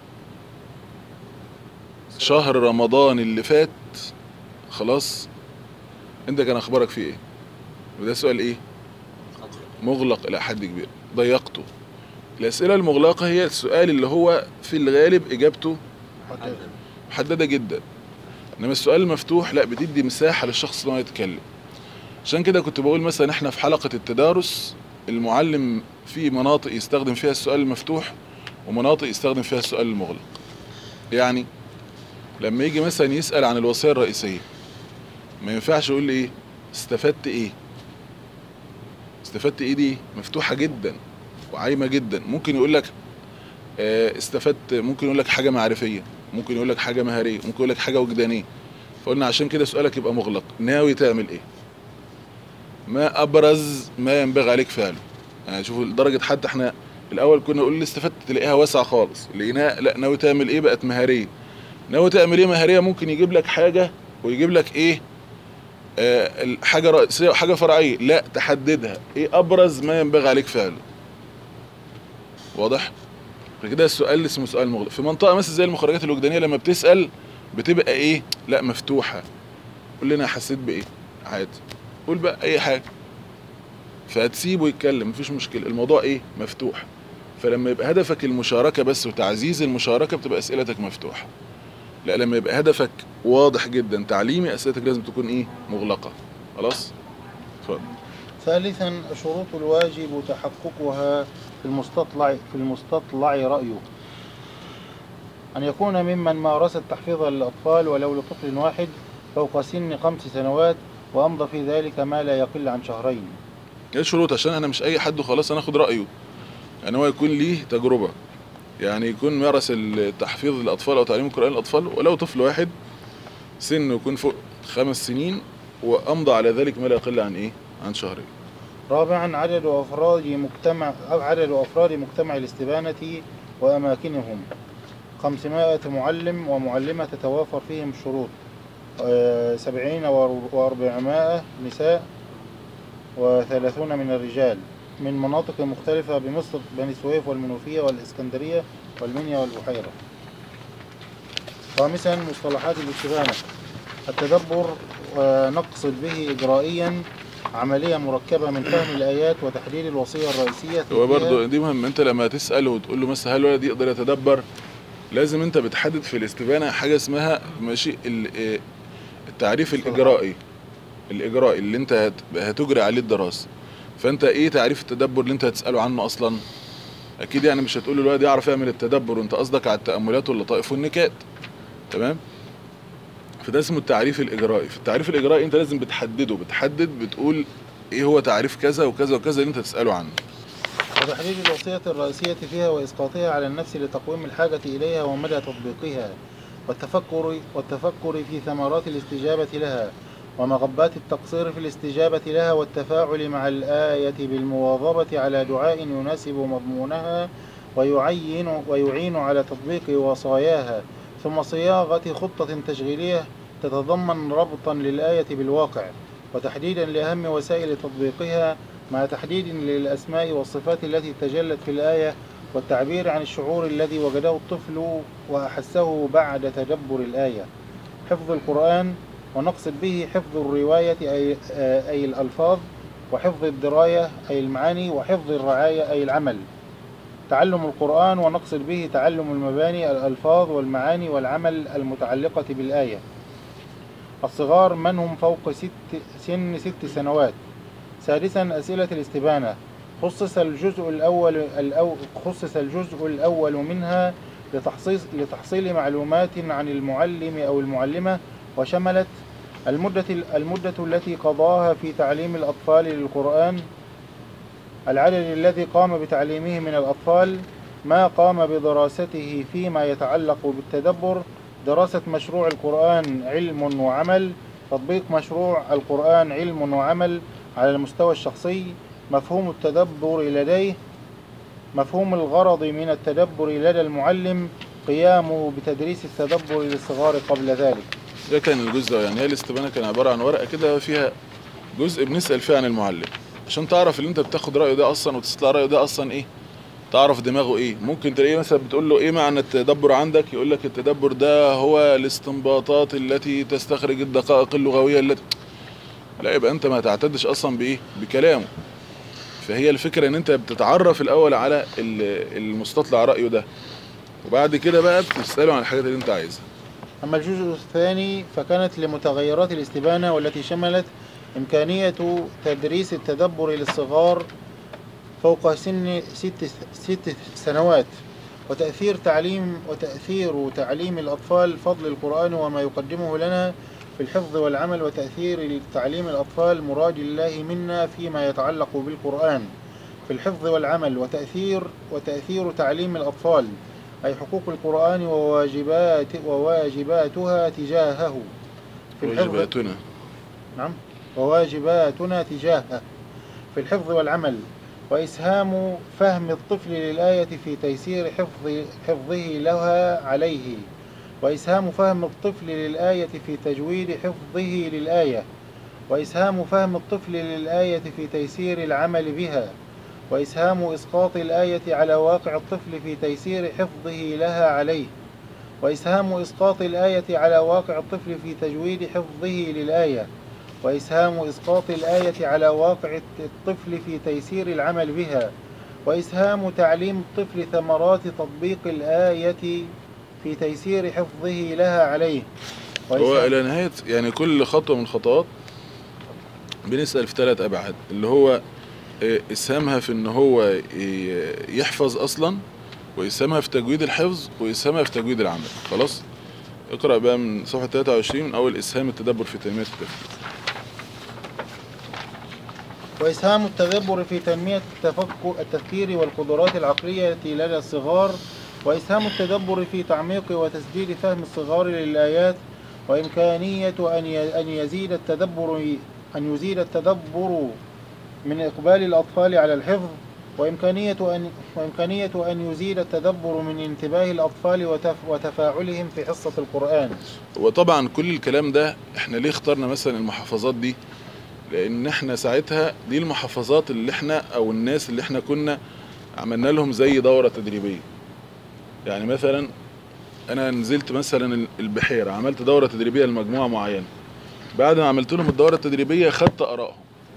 شهر رمضان اللي فات، خلاص انت كان اخبارك فيه ايه؟ وده سؤال ايه؟ مغلق الى حد كبير، ضيقته. الاسئله المغلقه هي السؤال اللي هو في الغالب اجابته محدده جدا، انما السؤال المفتوح لا، بتدي مساحه للشخص انه يتكلم. عشان كده كنت بقول مثلا احنا في حلقه التدارس المعلم في مناطق يستخدم فيها السؤال المفتوح ومناطق يستخدم فيها السؤال المغلق. يعني لما يجي مثلا يسال عن الوصيه الرئيسيه، ما ينفعش يقول لي ايه استفدت ايه. استفدت ايه دي مفتوحه جدا وعايمه جدا. ممكن يقول لك استفدت، ممكن يقول لك حاجه معرفيه، ممكن يقول لك حاجه مهاريه، ممكن يقول لك حاجه وجدانيه. فقلنا عشان كده سؤالك يبقى مغلق، ناوي تعمل ايه؟ ما ابرز ما ينبغي عليك فعله. يعني شوفوا لدرجه حتى احنا الاول كنا نقول استفدت تلاقيها واسعه خالص، لقيناها لا، ناوي تعمل ايه بقت مهاريه. ناوي تعمل ايه مهاريه ممكن يجيب لك حاجه ويجيب لك ايه آه حاجه رئيسيه وحاجه فرعيه، لا تحددها ايه ابرز ما ينبغي عليك فعله. واضح؟ فكده السؤال اسمه سؤال مغلق. في منطقه مثلا زي المخرجات الوجدانيه لما بتسال بتبقى ايه؟ لا مفتوحه. قول لنا حسيت بايه؟ عادي، قول بقى اي حاجه، فهتسيبه يتكلم مفيش مشكله. الموضوع ايه؟ مفتوح. فلما يبقى هدفك المشاركه بس وتعزيز المشاركه بتبقى اسئلتك مفتوحه. لا، لما يبقى هدفك واضح جدا تعليمي اسئلتك لازم تكون ايه؟ مغلقه. خلاص؟ اتفضل. ثالثا، شروط الواجب تحققها في المستطلع في المستطلع رأيه أن يكون ممن مارس التحفيظ للأطفال ولو لطفل واحد، فوق سن خمس سنوات، وأمضى في ذلك ما لا يقل عن شهرين. ايه الشروط؟ عشان انا مش اي حد وخلاص انا اخد رايه، يعني هو يكون ليه تجربه، يعني يكون مارس التحفيظ للاطفال او تعليم القران للاطفال، ولو طفل واحد سنه يكون فوق خمس سنين وامضى على ذلك ما لا يقل عن ايه؟ عن شهرين. رابعا عدد أفراد مجتمع عدد أفراد مجتمع الاستبانة وأماكنهم خمسمائة معلم ومعلمة تتوافر فيهم الشروط، سبعين وأربعمائة نساء وثلاثون من الرجال من مناطق مختلفة بمصر، بني سويف والمنوفية والإسكندرية والمنيا والبحيرة. خامسا مصطلحات الاستبانة. التدبر نقصد به إجرائيا عملية مركبة من فهم الآيات وتحديد الوصية الرئيسية. هو برضه دي مهم، انت لما تسأله وتقول له مثلا هل الولد يقدر يتدبر، لازم انت بتحدد في الاستبانة حاجة اسمها ماشي التعريف الإجرائي الإجرائي اللي انت هتجري عليه الدراسة. فانت ايه تعريف التدبر اللي انت هتسأله عنه اصلا؟ اكيد يعني مش هتقول له الولد يعرف يعمل التدبر وانت قصدك على التأملات واللطائف والنكات، تمام؟ فده اسمه التعريف الإجرائي. في التعريف الإجرائي انت لازم بتحدده، بتحدد بتقول ايه هو تعريف كذا وكذا وكذا اللي انت تسأله عنه. وتحديد الوصية الرئيسية فيها وإسقاطها على النفس لتقويم الحاجة إليها ومدى تطبيقها، والتفكر والتفكر في ثمرات الاستجابة لها ومغبات التقصير في الاستجابة لها، والتفاعل مع الآية بالمواظبة على دعاء يناسب مضمونها ويعين ويعين على تطبيق وصاياها، ثم صياغة خطة تشغيلية تتضمن ربطا للآية بالواقع وتحديدا لأهم وسائل تطبيقها، مع تحديد للأسماء والصفات التي تجلت في الآية، والتعبير عن الشعور الذي وجده الطفل وأحسه بعد تدبر الآية. حفظ القرآن، ونقصد به حفظ الرواية أي, أي الألفاظ، وحفظ الدراية أي المعاني، وحفظ الرعاية أي العمل. تعلم القرآن، ونقصد به تعلم المباني الألفاظ والمعاني والعمل المتعلقة بالآية. الصغار من هم فوق ست سن ست سنوات. سادسا أسئلة الاستبانة. خصص الجزء الأول الأو خصص الجزء الأول منها لتحصيل لتحصيل معلومات عن المعلم أو المعلمة، وشملت المدة المدة التي قضاها في تعليم الأطفال للقرآن، العدد الذي قام بتعليمه من الأطفال، ما قام بدراسته فيما يتعلق بالتدبر، دراسة مشروع القرآن علم وعمل، تطبيق مشروع القرآن علم وعمل على المستوى الشخصي، مفهوم التدبر لديه، مفهوم الغرض من التدبر لدى المعلم، قيامه بتدريس التدبر للصغار قبل ذلك. ده كان الجزء ده، يعني هي الاستبانة كان عبارة عن ورقة كده فيها جزء بنسأل فيه عن المعلم عشان تعرف اللي انت بتاخد رأيه ده اصلا وتستطلع رأيه ده اصلا ايه، تعرف دماغه ايه. ممكن تلاقيه مثلا بتقول له ايه معنى التدبر عندك، يقول لك التدبر ده هو الاستنباطات التي تستخرج الدقائق اللغوية التي، لا يبقى انت ما تعتدش اصلا بايه، بكلامه. فهي الفكرة ان انت بتتعرف الاول على المستطلع رأيه ده، وبعد كده بقى بتسأله عن الحاجات اللي انت عايزها. أما الجزء الثاني فكانت لمتغيرات الاستبانة، والتي شملت إمكانية تدريس التدبر للصغار فوق سن ست, ست سنوات، وتأثير تعليم وتأثير تعليم الأطفال فضل القرآن وما يقدمه لنا في الحفظ والعمل، وتأثير تعليم الأطفال مراد الله منا فيما يتعلق بالقرآن في الحفظ والعمل، وتأثير وتأثير تعليم الأطفال أي حقوق القرآن وواجبات وواجباتها تجاهه في الحفظ واجباتنا نعم وواجباتنا تجاهه في الحفظ والعمل، وإسهام فهم الطفل للآية في تيسير حفظ حفظه لها عليه، وإسهام فهم الطفل للآية في تجويد حفظه للآية، وإسهام فهم الطفل للآية في تيسير العمل بها، وإسهام إسقاط الآية على واقع الطفل في تيسير حفظه لها عليه، وإسهام إسقاط الآية على واقع الطفل في تجويد حفظه للآية، وإسهام إسقاط الآية على واقع الطفل في تيسير العمل بها، وإسهام تعليم الطفل ثمرات تطبيق الآية في تيسير حفظه لها عليه. هو إلى نهاية يعني كل خطوة من الخطوات بنسأل في ثلاث أبعاد، اللي هو إسهامها في إن هو يحفظ أصلا، وإسهامها في تجويد الحفظ، وإسهامها في تجويد العمل. خلاص اقرأ بقى من صفحة ثلاثة وعشرين من أول إسهام التدبر في تنمية التفكير. وإسهام التدبر في تنمية التفكر التفكير والقدرات العقلية لدى الصغار، وإسهام التدبر في تعميق وتسديد فهم الصغار للآيات، وإمكانية أن أن يزيد التدبر أن يزيد التدبر من إقبال الأطفال على الحفظ، وإمكانية أن وإمكانية أن يزيد التدبر من انتباه الأطفال وتف وتفاعلهم في حصة القرآن. وطبعا كل الكلام ده احنا ليه اخترنا مثلا المحافظات دي؟ لأن احنا ساعتها دي المحافظات اللي احنا أو الناس اللي احنا كنا عملنا لهم زي دورة تدريبية. يعني مثلا أنا نزلت مثلا البحيرة، عملت دورة تدريبية لمجموعة معينة، بعد ما عملت لهم الدورة التدريبية خدت آرائهم.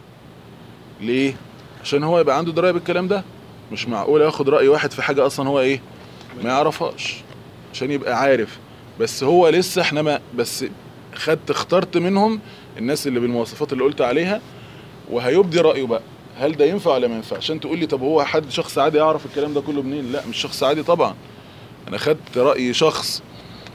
ليه؟ عشان هو يبقى عنده دراية بالكلام ده. مش معقول ياخد رأي واحد في حاجة أصلا هو إيه ما يعرفهاش، عشان يبقى عارف. بس هو لسه احنا ما بس خدت اخترت منهم الناس اللي بالمواصفات اللي قلت عليها، وهيبدي رأيه بقى هل ده ينفع ولا ما ينفع. عشان تقول لي طب هو حد شخص عادي يعرف الكلام ده كله منين؟ لا، مش شخص عادي طبعا. انا خدت رأي شخص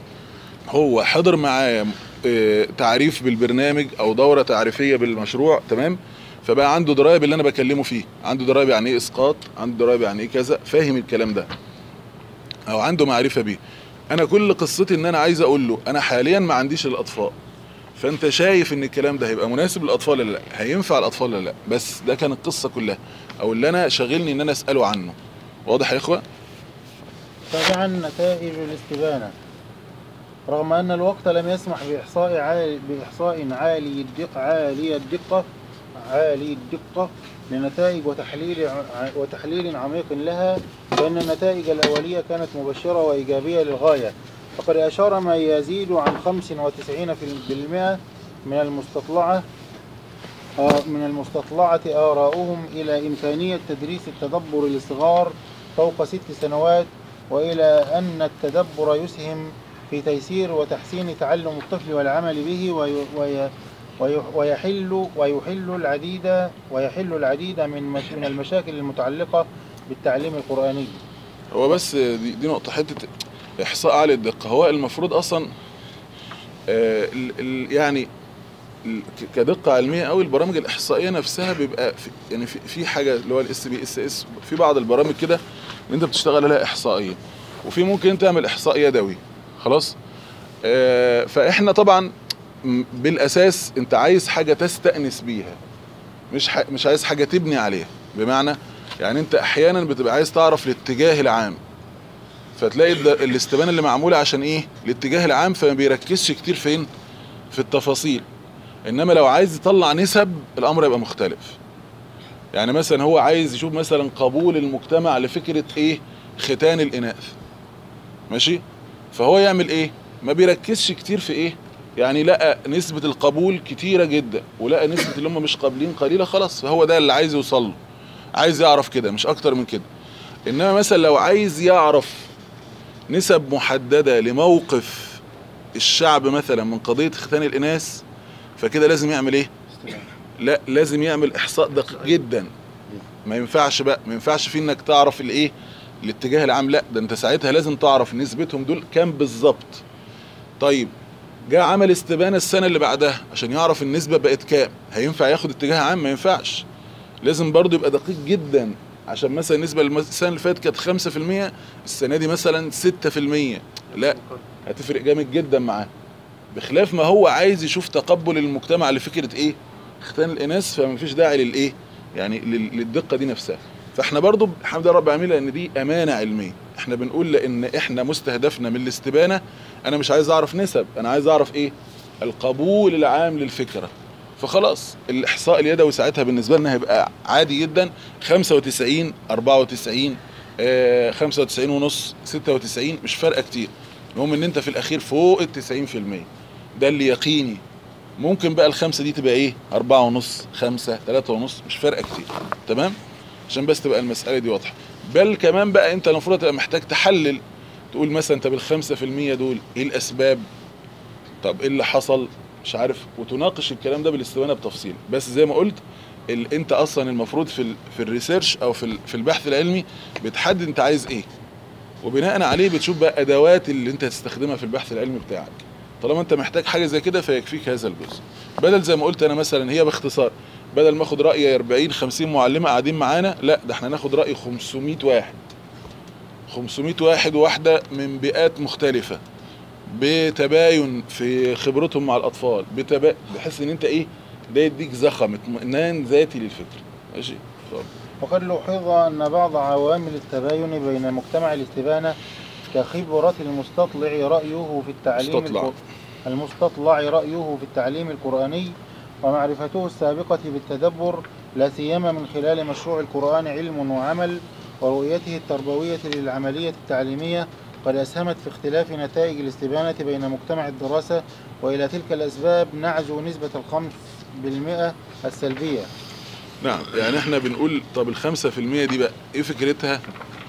هو حضر معايا اه تعريف بالبرنامج او دورة تعريفية بالمشروع، تمام؟ فبقى عنده درايه باللي انا بكلمه فيه، عنده درايه يعني ايه اسقاط، عنده درايه يعني ايه كذا، فاهم الكلام ده او عنده معرفه بيه. انا كل قصتي ان انا عايز اقول له انا حاليا ما عنديش الاطفال، فانت شايف ان الكلام ده هيبقى مناسب للاطفال ولا لا، هينفع الاطفال ولا لا. بس ده كان القصه كلها او اللي انا شاغلني ان انا اساله عنه. واضح يا اخوه؟ تابعا نتائج الاستبانه. رغم أن الوقت لم يسمح بإحصاء عالي بإحصاء عالي الدقة عالي الدقة عالي الدقة لنتائج وتحليل وتحليل عميق لها، فإن النتائج الأولية كانت مبشرة وإيجابية للغاية. فقد أشار ما يزيد عن خمسة وتسعين بالمئة من المستطلعة من المستطلعة آراؤهم إلى إمكانية تدريس التدبر للصغار فوق ست سنوات، وإلى أن التدبر يسهم في تيسير وتحسين تعلم الطفل والعمل به، ويحل ويحل العديد ويحل العديد من من المشاكل المتعلقة بالتعليم القرآني. هو بس دي, دي نقطة حتة إحصاء عالي الدقة. هو المفروض أصلا آه يعني كدقة علمية أو البرامج الإحصائية نفسها بيبقى في يعني في, في حاجة اللي هو الاس بي اس اس، في بعض البرامج كده اللي أنت بتشتغل عليها إحصائية، وفي ممكن تعمل إحصاء يدوي. خلاص. آه فإحنا طبعا بالأساس أنت عايز حاجة تستأنس بيها، مش مش عايز حاجة تبني عليها. بمعنى يعني أنت أحيانا بتبقى عايز تعرف الاتجاه العام، فتلاقي الاستبانة اللي معمولة عشان إيه؟ الاتجاه العام، فما بيركزش كتير فين؟ في التفاصيل. إنما لو عايز يطلع نسب الأمر يبقى مختلف. يعني مثلا هو عايز يشوف مثلا قبول المجتمع لفكرة إيه؟ ختان الإناث، ماشي؟ فهو يعمل إيه؟ ما بيركزش كتير في إيه؟ يعني لقى نسبة القبول كتيرة جدا ولقى نسبة اللي هم مش قابلين قليلة، خلاص فهو ده اللي عايز يوصل له، عايز يعرف كده مش أكتر من كده. إنما مثلا لو عايز يعرف نسب محددة لموقف الشعب مثلا من قضية ختان الإناث، فكده لازم يعمل إيه؟ لا، لازم يعمل إحصاء دقيق جدا. ما ينفعش بقى ما ينفعش فيه إنك تعرف الإيه؟ الاتجاه العام، لا ده أنت ساعتها لازم تعرف نسبتهم دول كام بالظبط. طيب جاء عمل استبانة السنة اللي بعدها عشان يعرف النسبة بقت كام، هينفع ياخد اتجاه عام؟ ما ينفعش. لازم برضو يبقى دقيق جدا، عشان مثلا النسبة السنة اللي فاتت كانت خمسة في المية، السنة دي مثلا ستة في المية، لا هتفرق جامد جدا معاه. بخلاف ما هو عايز يشوف تقبل المجتمع لفكرة ايه؟ ختان الإناث، فما فيش داعي للايه؟ يعني للدقة دي نفسها. فاحنا برضو الحمد لله رب العالمين لان دي امانة علمية. احنا بنقول لان احنا مستهدفنا من الاستبانة، انا مش عايز اعرف نسب، انا عايز اعرف ايه؟ القبول العام للفكرة. فخلاص الاحصاء اليدوي ساعتها بالنسبة لنا هيبقى عادي جدا، خمسة وتسعين أربعة وتسعين آه خمسة وتسعين ونص ستة وتسعين مش فارقة كتير. المهم ان انت في الاخير فوق التسعين في المية، ده اللي يقيني. ممكن بقى الخمسة دي تبقى ايه؟ أربعة ونص، خمسة، تلاتة ونص، مش فارقة كتير. تمام؟ عشان بس تبقى المسألة دي واضحة. بل كمان بقى انت المفروض تبقى محتاج تحلل، تقول مثلا انت بالخمسة في المية دول ايه الاسباب؟ طب ايه اللي حصل؟ مش عارف، وتناقش الكلام ده بالاستبانة بتفصيل. بس زي ما قلت ال... انت اصلا المفروض في ال... في الريسيرش او في ال... في البحث العلمي بتحدد انت عايز ايه، وبناء عليه بتشوف بقى ادوات اللي انت هتستخدمها في البحث العلمي بتاعك. طالما انت محتاج حاجه زي كده فيكفيك هذا الجزء، بدل زي ما قلت انا مثلا هي باختصار، بدل ما اخد راي أربعين خمسين معلمه قاعدين معانا، لا ده احنا ناخد راي خمسمائة واحد خمسمائة واحد وواحده من بيئات مختلفه، بتباين في خبرتهم مع الاطفال، بتبا... بحيث ان انت ايه ده يديك زخم اطمئنان ذاتي للفكر. ماشي. اتفضل. وقد لوحظ أن بعض عوامل التباين بين مجتمع الاستبانة كخبرة المستطلع رأيه في التعليم مستطلع. القر... المستطلع رأيه في التعليم القرآني ومعرفته السابقة بالتدبر، لا سيما من خلال مشروع القرآن علم وعمل، ورؤيته التربوية للعملية التعليمية، قد أسهمت في اختلاف نتائج الاستبانة بين مجتمع الدراسة. وإلى تلك الأسباب نعزو نسبة الخمس بالمئة السلبية. نعم، يعني احنا بنقول طب الخمسة في المية دي بقى ايه فكرتها؟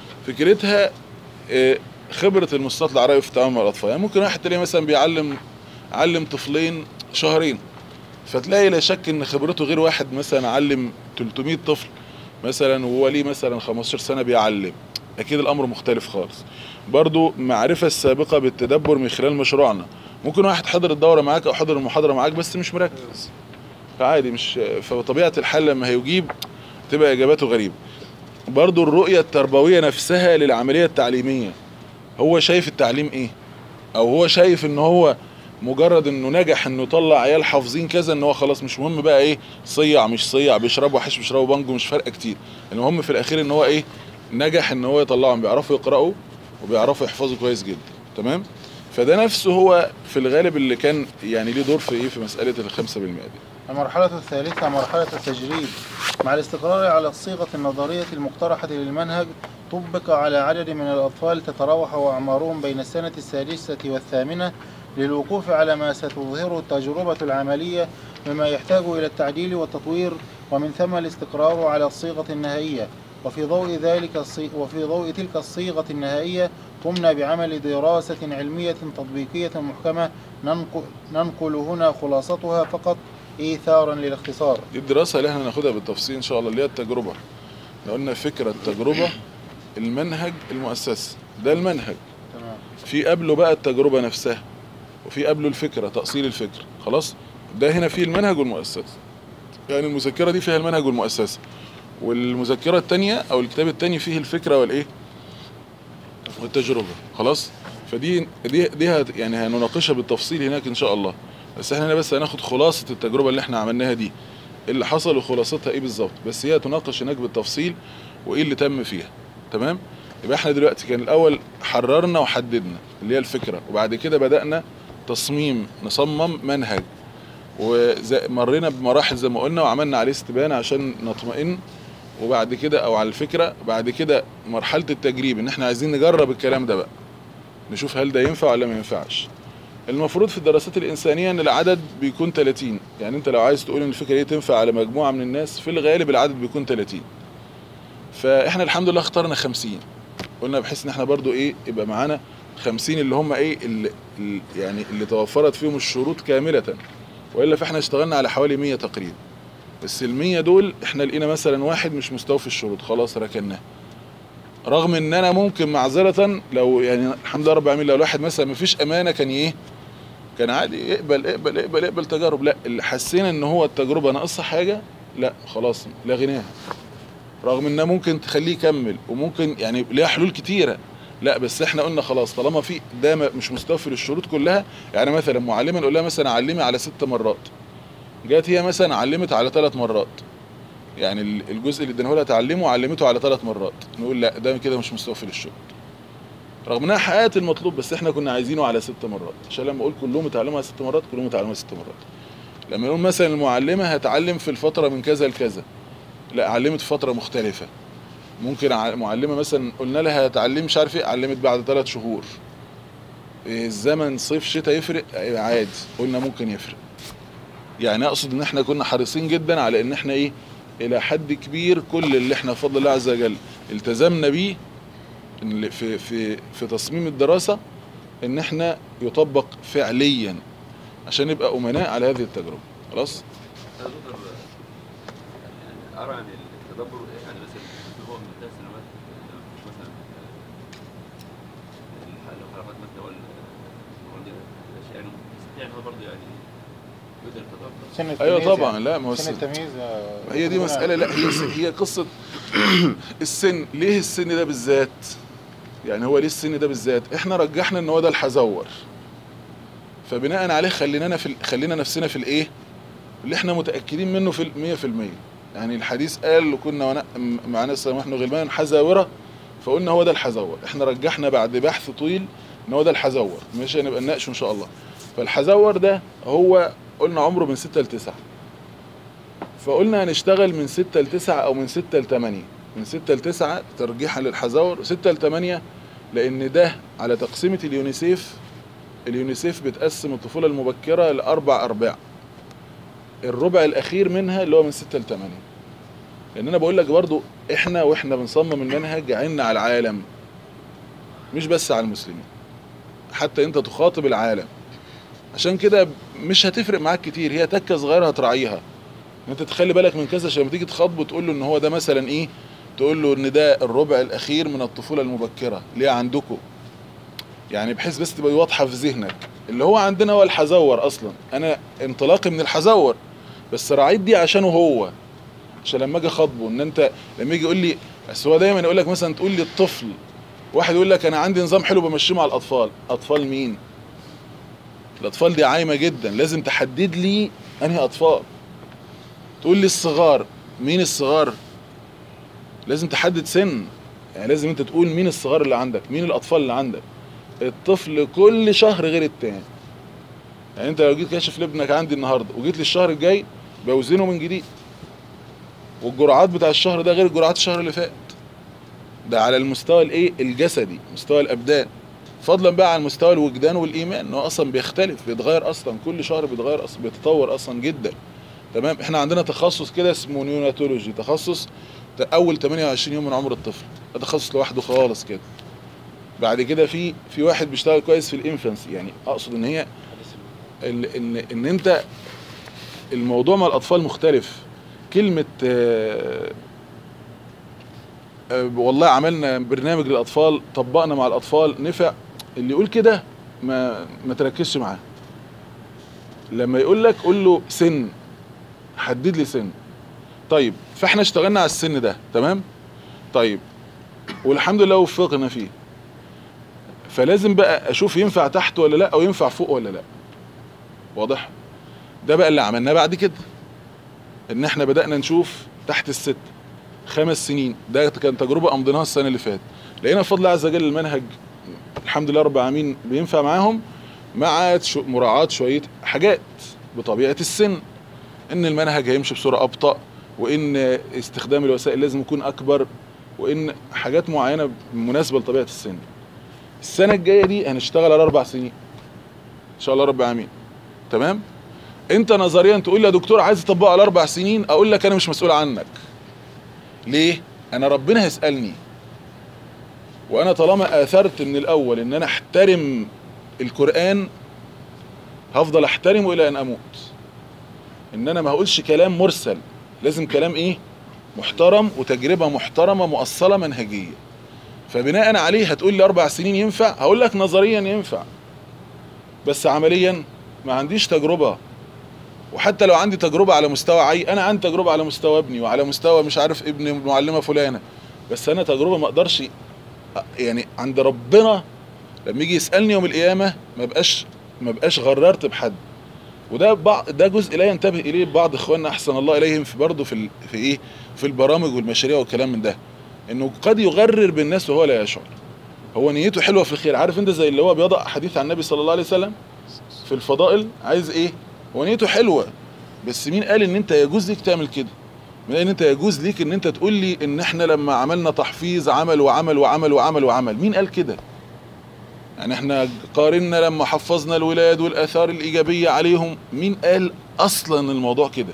فكرتها اه خبرة المستطلع رأيه في التعامل مع الأطفال. يعني ممكن واحد تلاقيه مثلا بيعلم علم طفلين شهرين، فتلاقي لا شك ان خبرته غير واحد مثلا علم ثلاثمائة طفل مثلا وهو ليه مثلا خمستاشر سنة بيعلم، اكيد الامر مختلف خالص. برضو معرفة السابقة بالتدبر من خلال مشروعنا، ممكن واحد حضر الدورة معاك او حضر المحاضرة معاك بس مش مركز، فعادي مش فبطبيعة الحال لما هيجيب تبقى اجاباته غريبة. برضو الرؤية التربوية نفسها للعملية التعليمية، هو شايف التعليم ايه، او هو شايف ان هو مجرد انه نجح انه يطلع عيال حافظين كذا، ان هو خلاص مش مهم بقى ايه صيع مش صيع، بيشربوا حش بيشربوا بانجو، مش فارقه كتير، المهم في الاخير ان هو ايه نجح ان هو يطلعهم بيعرفوا يقراوا وبيعرفوا يحفظوا كويس جدا. تمام. فده نفسه هو في الغالب اللي كان يعني ليه دور في ايه في مساله الخمسة بالمئة دي. المرحلة الثالثة مرحلة التجريب، مع الاستقرار على الصيغة النظرية المقترحة للمنهج طبق على عدد من الأطفال تتراوح أعمارهم بين السنة السادسة والثامنة، للوقوف على ما ستظهر التجربة العملية مما يحتاج إلى التعديل والتطوير، ومن ثم الاستقرار على الصيغة النهائية. وفي ضوء ذلك الصي... وفي ضوء تلك الصيغة النهائية قمنا بعمل دراسة علمية تطبيقية محكمة ننقل, ننقل هنا خلاصتها فقط إيثارا للاختصار. دي الدراسه اللي احنا هناخدها بالتفصيل ان شاء الله، اللي هي التجربه. لو قلنا فكره التجربه، المنهج المؤسسي ده المنهج، تمام. في قبله بقى التجربه نفسها، وفي قبله الفكره تأصيل الفكر. خلاص، ده هنا فيه المنهج والمؤسسه، يعني المذكره دي فيها المنهج والمؤسسه، والمذكره الثانيه او الكتاب الثاني فيه الفكره والايه والتجربه. خلاص، فدي دي دي هت يعني هنناقشها بالتفصيل هناك ان شاء الله، بس احنا هنا بس هناخد خلاصه التجربه اللي احنا عملناها دي، اللي حصل وخلاصتها ايه بالظبط، بس هي تناقش هناك بالتفصيل وايه اللي تم فيها. تمام. يبقى احنا دلوقتي كان الاول حررنا وحددنا اللي هي الفكره، وبعد كده بدأنا تصميم نصمم منهج، ومرينا بمراحل زي ما قلنا وعملنا عليه استبانه عشان نطمئن، وبعد كده او على الفكره، بعد كده مرحله التجريب ان احنا عايزين نجرب الكلام ده بقى، نشوف هل ده ينفع ولا ما ينفعش. المفروض في الدراسات الانسانيه ان العدد بيكون ثلاثين، يعني انت لو عايز تقول ان الفكره دي تنفع على مجموعه من الناس في الغالب العدد بيكون ثلاثين، فاحنا الحمد لله اخترنا خمسين، قلنا بحيث ان احنا برضو ايه يبقى معانا خمسين اللي هم ايه اللي يعني اللي توفرت فيهم الشروط كامله، والا فاحنا اشتغلنا على حوالي مية تقريبا، بس المية دول احنا لقينا مثلا واحد مش مستوفي الشروط خلاص ركناه، رغم ان انا ممكن معذره لو يعني الحمد لله رب العالمين لو الواحد مثلا مفيش امانه كان ايه كان عادي يقبل اقبل اقبل اقبل تجارب، لا اللي حسينا ان هو التجربه ناقصها حاجه لا خلاص لغيناها، رغم انها ممكن تخليه يكمل وممكن يعني ليها حلول كتيره، لا بس احنا قلنا خلاص طالما في ده مش مستوفي للشروط كلها. يعني مثلا معلمه نقول لها مثلا علمي على ست مرات، جات هي مثلا علمت على ثلاث مرات، يعني الجزء اللي اديناه لها تعلمه وعلمته على ثلاث مرات، نقول لا ده كده مش مستوفي للشروط، رغم انها حققت المطلوب بس احنا كنا عايزينه على ست مرات، عشان لما اقول كلهم اتعلموا على ست مرات كلهم اتعلموا على ست مرات. لما نقول مثلا المعلمه هتعلم في الفتره من كذا لكذا، لا علمت في فتره مختلفه، ممكن معلمه مثلا قلنا لها هتعلم مش عارف ايه علمت بعد ثلاث شهور، الزمن صيف شتاء يفرق عادي، قلنا ممكن يفرق. يعني اقصد ان احنا كنا حريصين جدا على ان احنا ايه الى حد كبير كل اللي احنا بفضل الله عز وجل التزمنا بيه في في في تصميم الدراسه ان احنا يطبق فعليا عشان نبقى امناء على هذه التجربه. خلاص. يعني ارى ان التدبر يعني مثلا هو من ثلاث سنوات مثلا الحركات مثلا عندنا يعني يعني هو برضه يعني يقدر يتدبر. سن التمييز ايوه طبعا. يعني. لا ما هو سن السن التمييز آه، هي دي مسألة. لا هي هي قصة السن. ليه السن ده بالذات؟ يعني هو ليه السن ده بالذات؟ احنا رجحنا ان هو ده الحزور، فبناء عليه خلينا في خلينا نفسنا في الايه اللي احنا متأكدين منه في المية في المية. يعني الحديث قال وكنا مع ناس ونحن غلمان حزاورة، فقلنا هو ده الحزور. احنا رجحنا بعد بحث طويل ان هو ده الحزور، مش هنبقى نناقشه ان شاء الله. فالحزور ده هو قلنا عمره من ستة لتسعة، فقلنا هنشتغل من ستة لتسعة او من ستة لتمانية. من ستة لتسعة ترجيحا للحزور، ستة لتمانية لان ده على تقسيمة اليونيسيف. اليونيسيف بتقسم الطفولة المبكرة لأربع أرباع، الربع الأخير منها اللي هو من ستة لتمانية. لأن أنا بقول لك برضو إحنا وإحنا بنصمم المنهج عنا على العالم، مش بس على المسلمين، حتى أنت تخاطب العالم. عشان كده مش هتفرق معاك كتير، هي تكة صغيرة هتراعيها. أنت تخلي بالك من كذا عشان لما تيجي تخاطبه تقول له إن هو ده مثلا إيه، تقول له إن ده الربع الأخير من الطفولة المبكرة. ليه عندكم؟ يعني بحيث بس تبقى واضحة في ذهنك. اللي هو عندنا هو الحزور أصلا، أنا انطلاقي من الحزور، بس راعيت دي عشانه هو، عشان لما اجي اخاطبه ان انت لما يجي يقول لي، بس هو دايما يقول لك مثلا تقول لي الطفل، واحد يقول لك انا عندي نظام حلو بمشيه مع الاطفال. اطفال مين؟ الاطفال دي عايمه جدا، لازم تحدد لي انهي اطفال. تقول لي الصغار، مين الصغار؟ لازم تحدد سن، يعني لازم انت تقول مين الصغار اللي عندك، مين الاطفال اللي عندك. الطفل كل شهر غير التاني. يعني انت لو جيت كاشف لابنك عندي النهارده وجيت لي الشهر الجاي بوزنه من جديد، والجرعات بتاع الشهر ده غير جرعات الشهر اللي فات. ده على المستوى الايه الجسدي، مستوى الابدان، فضلا بقى عن مستوى الوجدان والايمان، انه اصلا بيختلف بيتغير اصلا كل شهر، بيتغير اصلا بيتطور اصلا جدا. تمام. احنا عندنا تخصص كده اسمه نيوناتولوجي، تخصص اول تمانية وعشرين يوم من عمر الطفل، ده تخصص لوحده خالص كده. بعد كده في في واحد بيشتغل كويس في الانفانسي، يعني اقصد ان هي ان ان, إن انت الموضوع مع الاطفال مختلف. كلمة آه آه والله عملنا برنامج للأطفال، طبقنا مع الأطفال، نفع. اللي يقول كده ما ما تركزش معاه. لما يقول لك قول له سن، حدد لي سن. طيب فاحنا اشتغلنا على السن ده، تمام. طيب والحمد لله وفقنا فيه، فلازم بقى اشوف ينفع تحت ولا لا، او ينفع فوق ولا لا. واضح؟ ده بقى اللي عملناه بعد كده، ان احنا بدأنا نشوف تحت الست خمس سنين. ده كان تجربة امضيناها السنة اللي فاتت، لقينا بفضل الله عز وجل المنهج الحمد لله رب العالمين بينفع معاهم، مع مراعاة شوية حاجات بطبيعة السن، ان المنهج هيمشي بصورة ابطأ، وان استخدام الوسائل لازم يكون اكبر، وان حاجات معينة مناسبة لطبيعة السن. السنة الجاية دي هنشتغل على اربع سنين ان شاء الله رب العالمين. تمام. انت نظريا تقول لي يا دكتور عايز اطبقه على اربع سنين، اقول لك انا مش مسؤول عنك. ليه؟ انا ربنا هيسألني، وانا طالما اثرت من الاول ان انا احترم القرآن هفضل احترمه الى ان اموت. ان انا ما هقولش كلام مرسل، لازم كلام ايه محترم، وتجربة محترمة مؤصلة منهجية. فبناء عليه هتقول لي اربع سنين ينفع، هقول لك نظريا ينفع، بس عمليا ما عنديش تجربة. وحتى لو عندي تجربة على مستوى عي، انا عندي تجربة على مستوى ابني، وعلى مستوى مش عارف ابن معلمة فلانة، بس انا تجربة ما اقدرش يعني عند ربنا لما يجي يسألني يوم القيامة ما بقاش ما بقاش غررت بحد. وده بعض ده جزء لا ينتبه اليه بعض اخواننا احسن الله اليهم في برضه في ال... في ايه في البرامج والمشاريع والكلام من ده، انه قد يغرر بالناس وهو لا يشعر. هو نيته حلوة في الخير، عارف انت زي اللي هو بيضع حديث عن النبي صلى الله عليه وسلم في الفضائل، عايز ايه؟ هو نيته حلوة، بس مين قال ان انت يجوز ليك تعمل كده؟ مين قال ان انت يجوز ليك ان انت تقول لي ان احنا لما عملنا تحفيظ عمل وعمل وعمل وعمل وعمل؟ مين قال كده؟ يعني احنا قارنا لما حفظنا الولاد والاثار الايجابية عليهم، مين قال اصلا الموضوع كده؟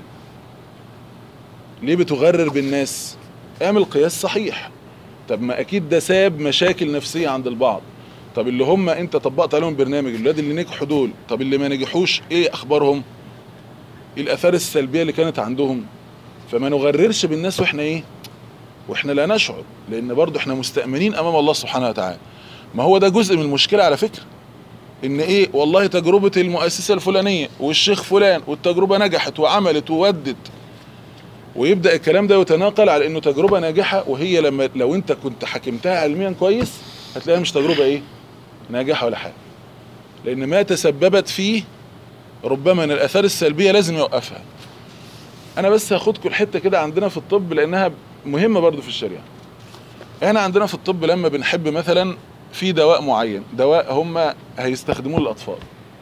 ليه بتغرر بالناس؟ اعمل قياس صحيح. طب ما اكيد ده ساب مشاكل نفسية عند البعض. طب اللي هم انت طبقت عليهم برنامج، الولاد اللي نجحوا دول، طب اللي ما نجحوش ايه اخبارهم؟ ايه الاثار السلبية اللي كانت عندهم؟ فما نغررش بالناس واحنا ايه واحنا لا نشعر، لان برضو احنا مستأمنين امام الله سبحانه وتعالى. ما هو ده جزء من المشكلة على فكرة، ان ايه والله تجربة المؤسسة الفلانية والشيخ فلان والتجربة نجحت وعملت وودت، ويبدأ الكلام ده يتناقل على انه تجربة ناجحة، وهي لما لو انت كنت حكمتها علميا كويس هتلاقيها مش تجربة ايه ناجحة ولا حاجة، لان ما تسببت فيه ربما من الاثار السلبية لازم يوقفها. انا بس هاخدكم الحتة كده عندنا في الطب لانها مهمة برضو في الشريعة. احنا عندنا في الطب لما بنحب مثلا في دواء معين، دواء هم هيستخدموه للاطفال،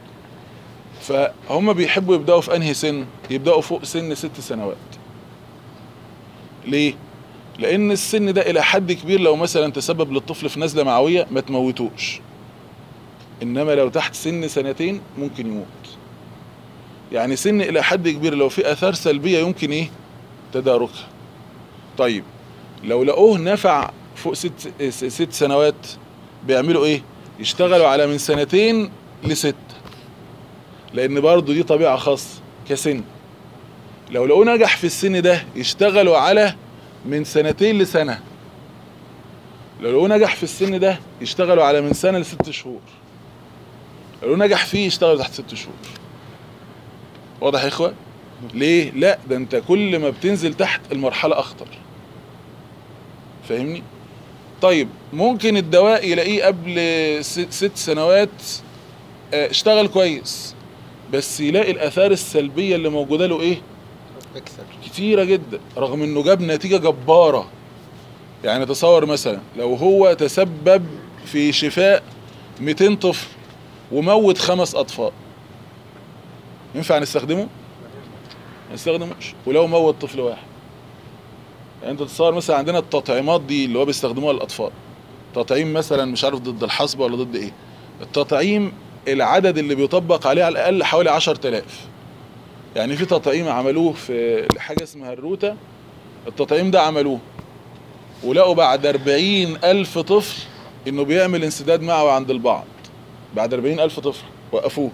فهم بيحبوا يبدأوا في انهي سن؟ يبدأوا فوق سن ست سنوات. ليه؟ لان السن ده الى حد كبير لو مثلا تسبب للطفل في نزلة معوية ما تموتوش، انما لو تحت سن سنتين ممكن يموت. يعني سن الى حد كبير لو في اثار سلبية يمكن ايه تداركها. طيب لو لقوه نفع فوق ست, ست سنوات بيعملوا ايه؟ يشتغلوا على من سنتين لست، لان برضو دي طبيعة خاصة كسن. لو لقوه نجح في السن ده يشتغلوا على من سنتين لسنة. لو لقوه نجح في السن ده يشتغلوا على من سنة لست شهور. لو لقوه نجح فيه يشتغلوا تحت ست شهور. واضح يا اخوة؟ ليه؟ لا ده انت كل ما بتنزل تحت المرحلة اخطر. فاهمني؟ طيب ممكن الدواء يلاقيه قبل ست, ست سنوات اشتغل كويس، بس يلاقي الاثار السلبية اللي موجودة له ايه اكثر كتيرة جدا، رغم انه جاب نتيجة جبارة. يعني تصور مثلا لو هو تسبب في شفاء مئتين طفل وموت خمس اطفال، ينفع نستخدمه؟ ما نستخدموش. ولو موت طفل واحد، يعني انت تتصور مثلا عندنا التطعيمات دي اللي هو بيستخدموها للاطفال، تطعيم مثلا مش عارف ضد الحصبة ولا ضد ايه، التطعيم العدد اللي بيطبق عليه على الاقل حوالي عشرة آلاف. يعني في تطعيم عملوه في حاجة اسمها الروتا، التطعيم ده عملوه ولقوا بعد أربعين ألف طفل انه بيعمل انسداد معوي عند البعض. بعد أربعين ألف طفل وقفوه.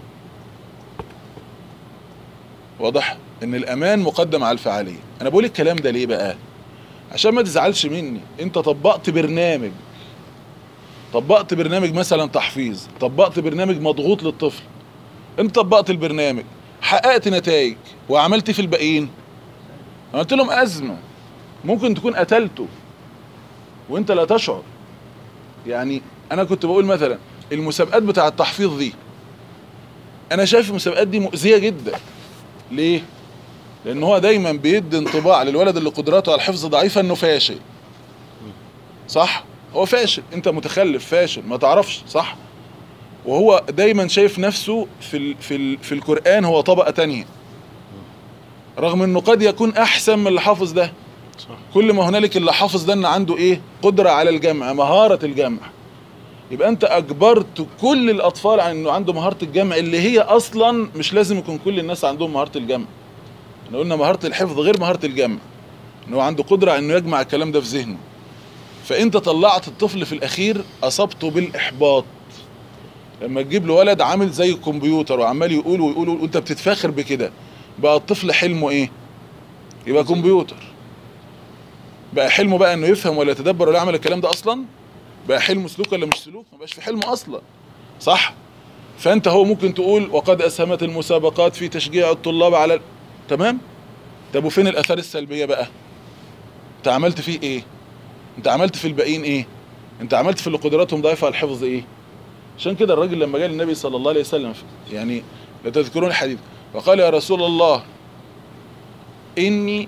واضح ان الامان مقدم على الفعالية. انا بقول الكلام ده ليه بقى؟ عشان ما تزعلش مني. انت طبقت برنامج، طبقت برنامج مثلا تحفيظ، طبقت برنامج مضغوط للطفل، انت طبقت البرنامج حققت نتائج وعملت في الباقيين عملت لهم ازمة ممكن تكون قتلته وانت لا تشعر. يعني انا كنت بقول مثلا المسابقات بتاع التحفيظ دي، انا شايف المسابقات دي مؤذية جدا. ليه؟ لان هو دايما بيدي انطباع للولد اللي قدراته على الحفظ ضعيفة انه فاشل. صح؟ هو فاشل، انت متخلف فاشل ما تعرفش. صح؟ وهو دايما شايف نفسه في ال في ال في القرآن هو طبقة تانية، رغم انه قد يكون احسن من اللي حافظ ده. صح. كل ما هنالك اللي حافظ ده ان عنده ايه قدرة على الجمع، مهارة الجمع. يبقى انت اجبرت كل الاطفال عن انه عنده مهارة الجمع اللي هي اصلا مش لازم يكون كل الناس عندهم مهارة الجمع. احنا قلنا مهارة الحفظ غير مهارة الجمع، انه عنده قدرة انه يجمع الكلام ده في ذهنه. فانت طلعت الطفل في الاخير اصبته بالاحباط. لما تجيب له ولد عامل زي الكمبيوتر وعمال يقول ويقول وانت بتتفاخر بكده، بقى الطفل حلمه ايه؟ يبقى كمبيوتر. بقى حلمه بقى انه يفهم ولا يتدبر ولا يعمل الكلام ده اصلا؟ بقى حلمه سلوك ولا مش سلوك؟ ما بقاش في حلمه اصلا. صح؟ فانت هو ممكن تقول وقد اسهمت المسابقات في تشجيع الطلاب على ال... تمام؟ طب وفين الاثار السلبية بقى؟ انت عملت فيه ايه؟ انت عملت في الباقيين ايه؟ انت عملت في اللي قدراتهم ضعيفة على الحفظ ايه؟ عشان كده الراجل لما جاء للنبي صلى الله عليه وسلم، يعني لا تذكرون الحديث، وقال يا رسول الله إني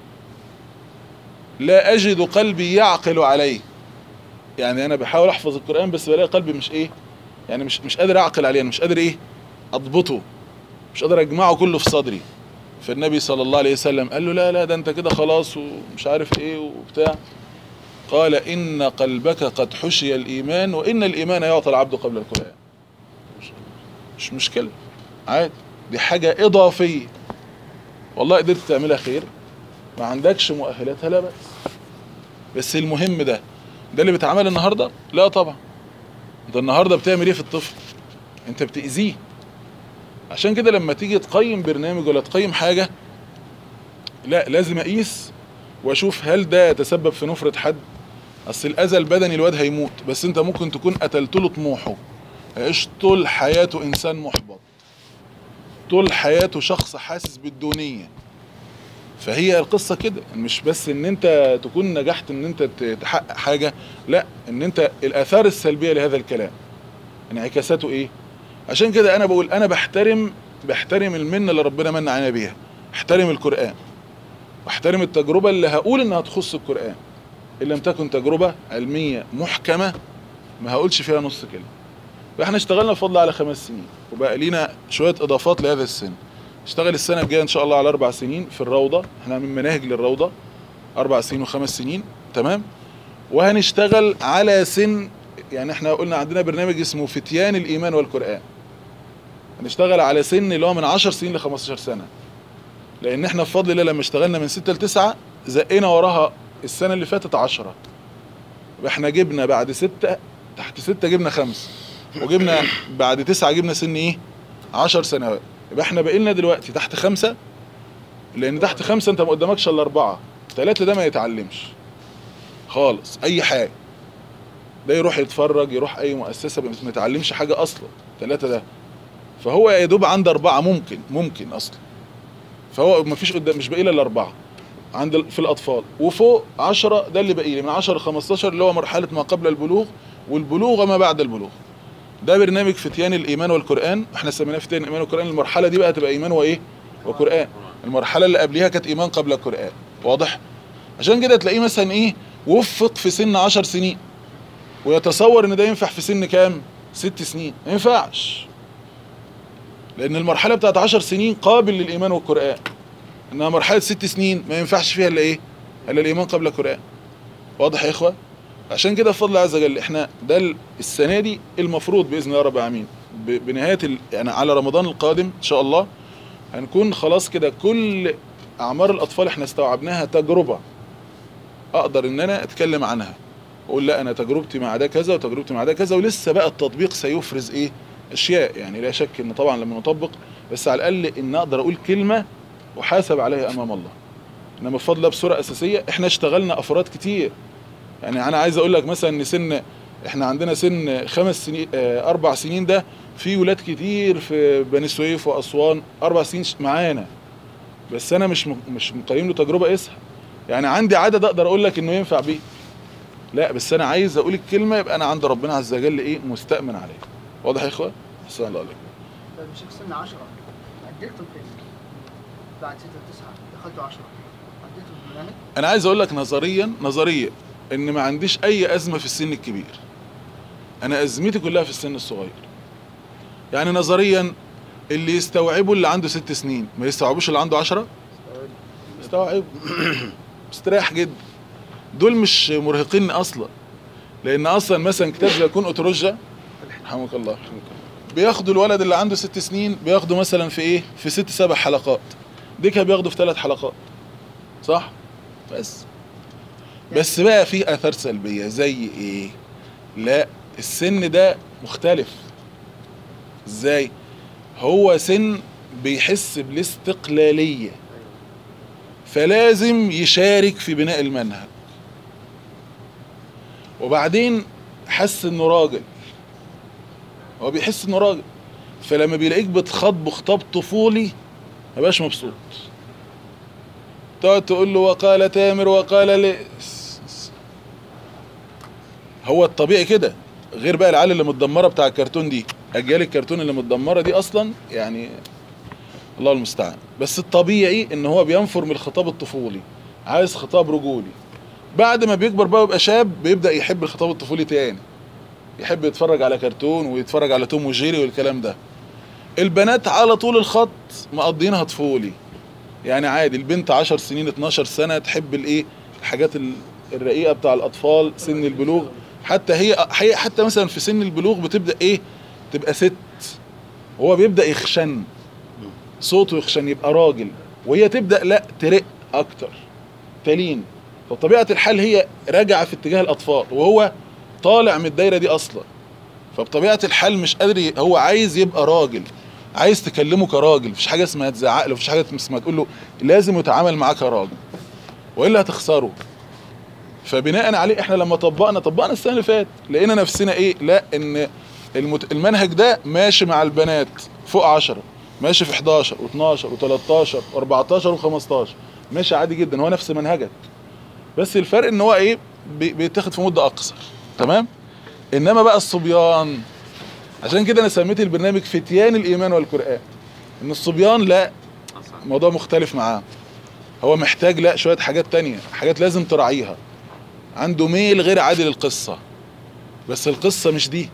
لا أجد قلبي يعقل عليه. يعني أنا بحاول أحفظ القرآن بس بلاقي قلبي مش إيه، يعني مش مش قادر أعقل عليه، مش قادر إيه أضبطه، مش قادر أجمعه كله في صدري. فالنبي صلى الله عليه وسلم قال له لا لا ده أنت كده خلاص ومش عارف إيه وبتاع. قال إن قلبك قد حشي الإيمان وإن الإيمان يعطى العبد قبل القرآن. مش مشكلة، عادي، دي حاجة إضافية. والله قدرت تعملها خير، ما عندكش مؤهلاتها لا بأس. بس المهم ده ده اللي بيتعمل النهاردة؟ لا طبعا. انت النهاردة بتعمل ايه في الطفل؟ انت بتأذيه. عشان كده لما تيجي تقيم برنامج ولا تقيم حاجة، لا لازم أقيس واشوف هل ده يتسبب في نفرة حد. اصل الأذى البدني الواد هيموت، بس انت ممكن تكون قتلت له طموحه هيعيش طول حياته انسان محبط، طول حياته شخص حاسس بالدونية. فهي القصة كده، مش بس ان انت تكون نجحت ان انت تحقق حاجة، لا، ان انت الاثار السلبية لهذا الكلام انعكاساته ايه. عشان كده انا بقول انا بحترم بحترم المنة اللي ربنا من علينا بيها، احترم القرآن واحترم التجربة اللي هقول انها تخص القرآن، ان لم تكن تجربة علمية محكمة ما هقولش فيها نص كلمة. فاحنا اشتغلنا بفضل على خمس سنين وبقى لينا شوية اضافات لهذا السن. اشتغل السنة الجاية ان شاء الله على اربع سنين في الروضة، احنا من مناهج للروضة اربع سنين وخمس سنين، تمام. وهنشتغل على سن، يعني احنا قلنا عندنا برنامج اسمه فتيان الايمان والقرآن، هنشتغل على سن اللي هو من عشر سنين ل خمستاشر سنة، لان احنا بفضل الله لما اشتغلنا من ستة لتسعة زقنا وراها السنة اللي فاتت عشرة، واحنا جبنا بعد ستة تحت ستة جبنا خمسة، وجبنا بعد تسعة جبنا سن ايه عشر سنوات. يبقى احنا بقينا دلوقتي تحت خمسة، لان تحت خمسة انت ما قدامكش الا اربعة، ثلاثة ده ما يتعلمش خالص اي حاجة، ده يروح يتفرج يروح اي مؤسسة ما يتعلمش حاجة اصلا، ثلاثة ده. فهو يا دوب عند اربعة ممكن ممكن اصلا، فهو ما فيش قدام، مش باقي له الا اربعة عند في الاطفال، وفوق عشرة ده اللي باقي لي من عشرة ل خمستاشر اللي هو مرحلة ما قبل البلوغ والبلوغ وما بعد البلوغ. ده برنامج فتيان الايمان والقرآن، احنا سميناه فتيان الايمان والقرآن. المرحلة دي بقى تبقى ايمان وايه وقرآن، المرحلة اللي قبليها كانت ايمان قبل القرآن، واضح؟ عشان كده تلاقيه مثلا ايه وفق في سن عشر سنين ويتصور ان ده ينفع في سن كام ست سنين، ما ينفعش، لان المرحلة بتاعت عشر سنين قابل للايمان والقرآن، انها مرحلة ست سنين ما ينفعش فيها الا ايه الا الايمان قبل القرآن، واضح يا اخوة؟ عشان كده بفضل الله عز وجل احنا ده السنة دي المفروض بإذن الله رب العالمين بنهاية يعني على رمضان القادم ان شاء الله هنكون خلاص كده كل اعمار الاطفال احنا استوعبناها تجربة اقدر ان انا اتكلم عنها واقول لا انا تجربتي مع ده كذا وتجربتي مع ده كذا، ولسه بقى التطبيق سيفرز ايه اشياء، يعني لا شك ان طبعا لما نطبق بس على الاقل ان اقدر اقول كلمة وحاسب عليها امام الله. انما بفضل الله بصورة اساسية احنا اشتغلنا افراد كتير، يعني انا عايز اقول لك مثلا ان سن احنا عندنا سن خمس سنين اه اربع سنين ده في ولاد كتير في بني سويف واسوان اربع سنين معانا، بس انا مش مش مقيم له تجربه اسها، يعني عندي عدد اقدر اقول لك انه ينفع بيه، لا بس انا عايز اقول الكلمه يبقى انا عند ربنا عز وجل ايه مستأمن عليه، واضح يا اخوان؟ السلام الله عليكم. طيب مش سن عشرة عدلتوا فين؟ بعد ستة تسعة دخلتوا عشرة عدلتوا في المناهج؟ انا عايز اقول لك نظريا نظريا ان ما عنديش اي ازمه في السن الكبير، انا ازمتي كلها في السن الصغير. يعني نظريا اللي يستوعبوا اللي عنده ست سنين ما يستوعبوش اللي عنده عشرة، يستوعبوا مستريح جدا، دول مش مرهقين اصلا، لان اصلا مثلا كتاب زي كون اوتروجا رحمك الله بياخدوا الولد اللي عنده ست سنين بياخدوا مثلا في ايه في ست سبع حلقات، دي كان بياخدوا في ثلاث حلقات، صح؟ بس بس بقى في اثار سلبيه زي ايه؟ لا السن ده مختلف. ازاي؟ هو سن بيحس بالاستقلاليه، فلازم يشارك في بناء المنهج، وبعدين حس انه راجل، هو بيحس انه راجل، فلما بيلاقيك بتخاطبه خطاب طفولي ما بقاش مبسوط، تقعد تقول له وقال تامر وقال لي، هو الطبيعي كده، غير بقى العيال اللي متدمره بتاع الكرتون دي، اجيال الكرتون اللي متدمره دي اصلا يعني الله المستعان، بس الطبيعي ان هو بينفر من الخطاب الطفولي، عايز خطاب رجولي، بعد ما بيكبر بقى ويبقى شاب بيبدأ يحب الخطاب الطفولي تاني، يحب يتفرج على كرتون ويتفرج على توم وجيري والكلام ده. البنات على طول الخط مقضينها طفولي، يعني عادي البنت عشر سنين اتناشر سنة تحب الايه الحاجات الرقيقة بتاع الاطفال سن البلوغ، حتى هي حتى مثلا في سن البلوغ بتبدأ ايه تبقى ست، وهو بيبدأ يخشن صوته يخشن يبقى راجل، وهي تبدأ لا ترق اكتر تلين، فبطبيعة الحال هي راجعة في اتجاه الاطفال وهو طالع من الدايرة دي اصلا، فبطبيعة الحال مش قادر، هو عايز يبقى راجل، عايز تكلمه كراجل، مفيش حاجة اسمها تزعق له، مفيش حاجة اسمها تقول له لازم يتعامل معاك كراجل والا هتخسره. فبناء عليه احنا لما طبقنا طبقنا السنة اللي فاتت لقينا نفسنا ايه لا ان المت... المنهج ده ماشي مع البنات فوق عشرة، ماشي في حداشر و12 و13 و14 و15، ماشي عادي جدا، هو نفس منهجك، بس الفرق ان هو ايه بي... بيتاخد في مده اقصر. تمام. انما بقى الصبيان، عشان كده انا سميت البرنامج فتيان الايمان والقران، ان الصبيان لا، الموضوع مختلف معاه، هو محتاج لا شويه حاجات تانية، حاجات لازم تراعيها، عنده ميل غير عادي للقصه، بس القصه مش دي،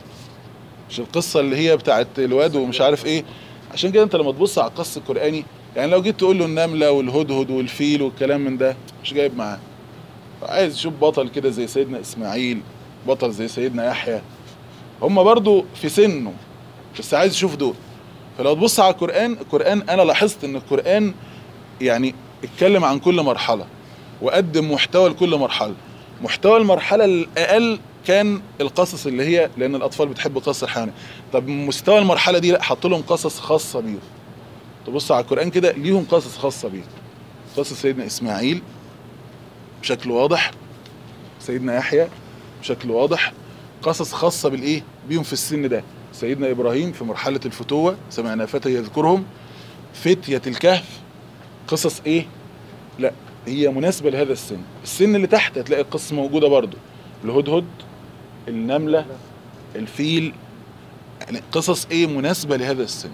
مش القصه اللي هي بتاعت الواد ومش عارف ايه. عشان كده انت لما تبص على القص القراني، يعني لو جيت تقول له النمله والهدهد والفيل والكلام من ده مش جايب معاه، عايز يشوف بطل كده زي سيدنا اسماعيل، بطل زي سيدنا يحيى، هم برضو في سنه بس عايز يشوف دول. فلو تبص على القرآن، القرآن انا لاحظت ان القرآن يعني اتكلم عن كل مرحلة وقدم محتوى لكل مرحلة. محتوى المرحلة الاقل كان القصص اللي هي لان الاطفال بتحب قصص الحيوانات، طب مستوى المرحلة دي لا، حط لهم قصص خاصة بيهم. تبص على القرآن كده ليهم قصص خاصة بيهم، قصص سيدنا اسماعيل بشكل واضح، سيدنا يحيى بشكل واضح، قصص خاصة بالايه بيهم في السن ده، سيدنا ابراهيم في مرحلة الفتوة سمعنا فتى يذكرهم، فتية الكهف، قصص ايه لا هي مناسبة لهذا السن. السن اللي تحت هتلاقي القصص موجودة برضو، الهدهد، النملة، الفيل، يعني قصص ايه مناسبة لهذا السن.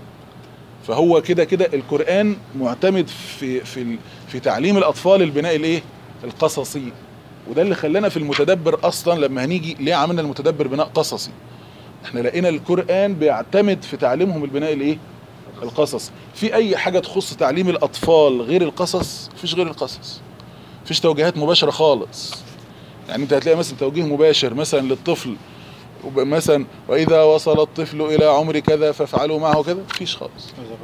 فهو كده كده القرآن معتمد في في في تعليم الاطفال البناء الايه القصصي، وده اللي خلانا في المتدبر اصلا لما هنيجي ليه عملنا المتدبر بناء قصصي، احنا لقينا القرآن بيعتمد في تعليمهم البناء الايه القصص. في اي حاجة تخص تعليم الاطفال غير القصص مفيش غير القصص، مفيش توجيهات مباشرة خالص. يعني انت هتلاقي مثلا توجيه مباشر مثلا للطفل مثلا واذا وصل الطفل الى عمر كذا فافعلوا معه كذا، مفيش خالص.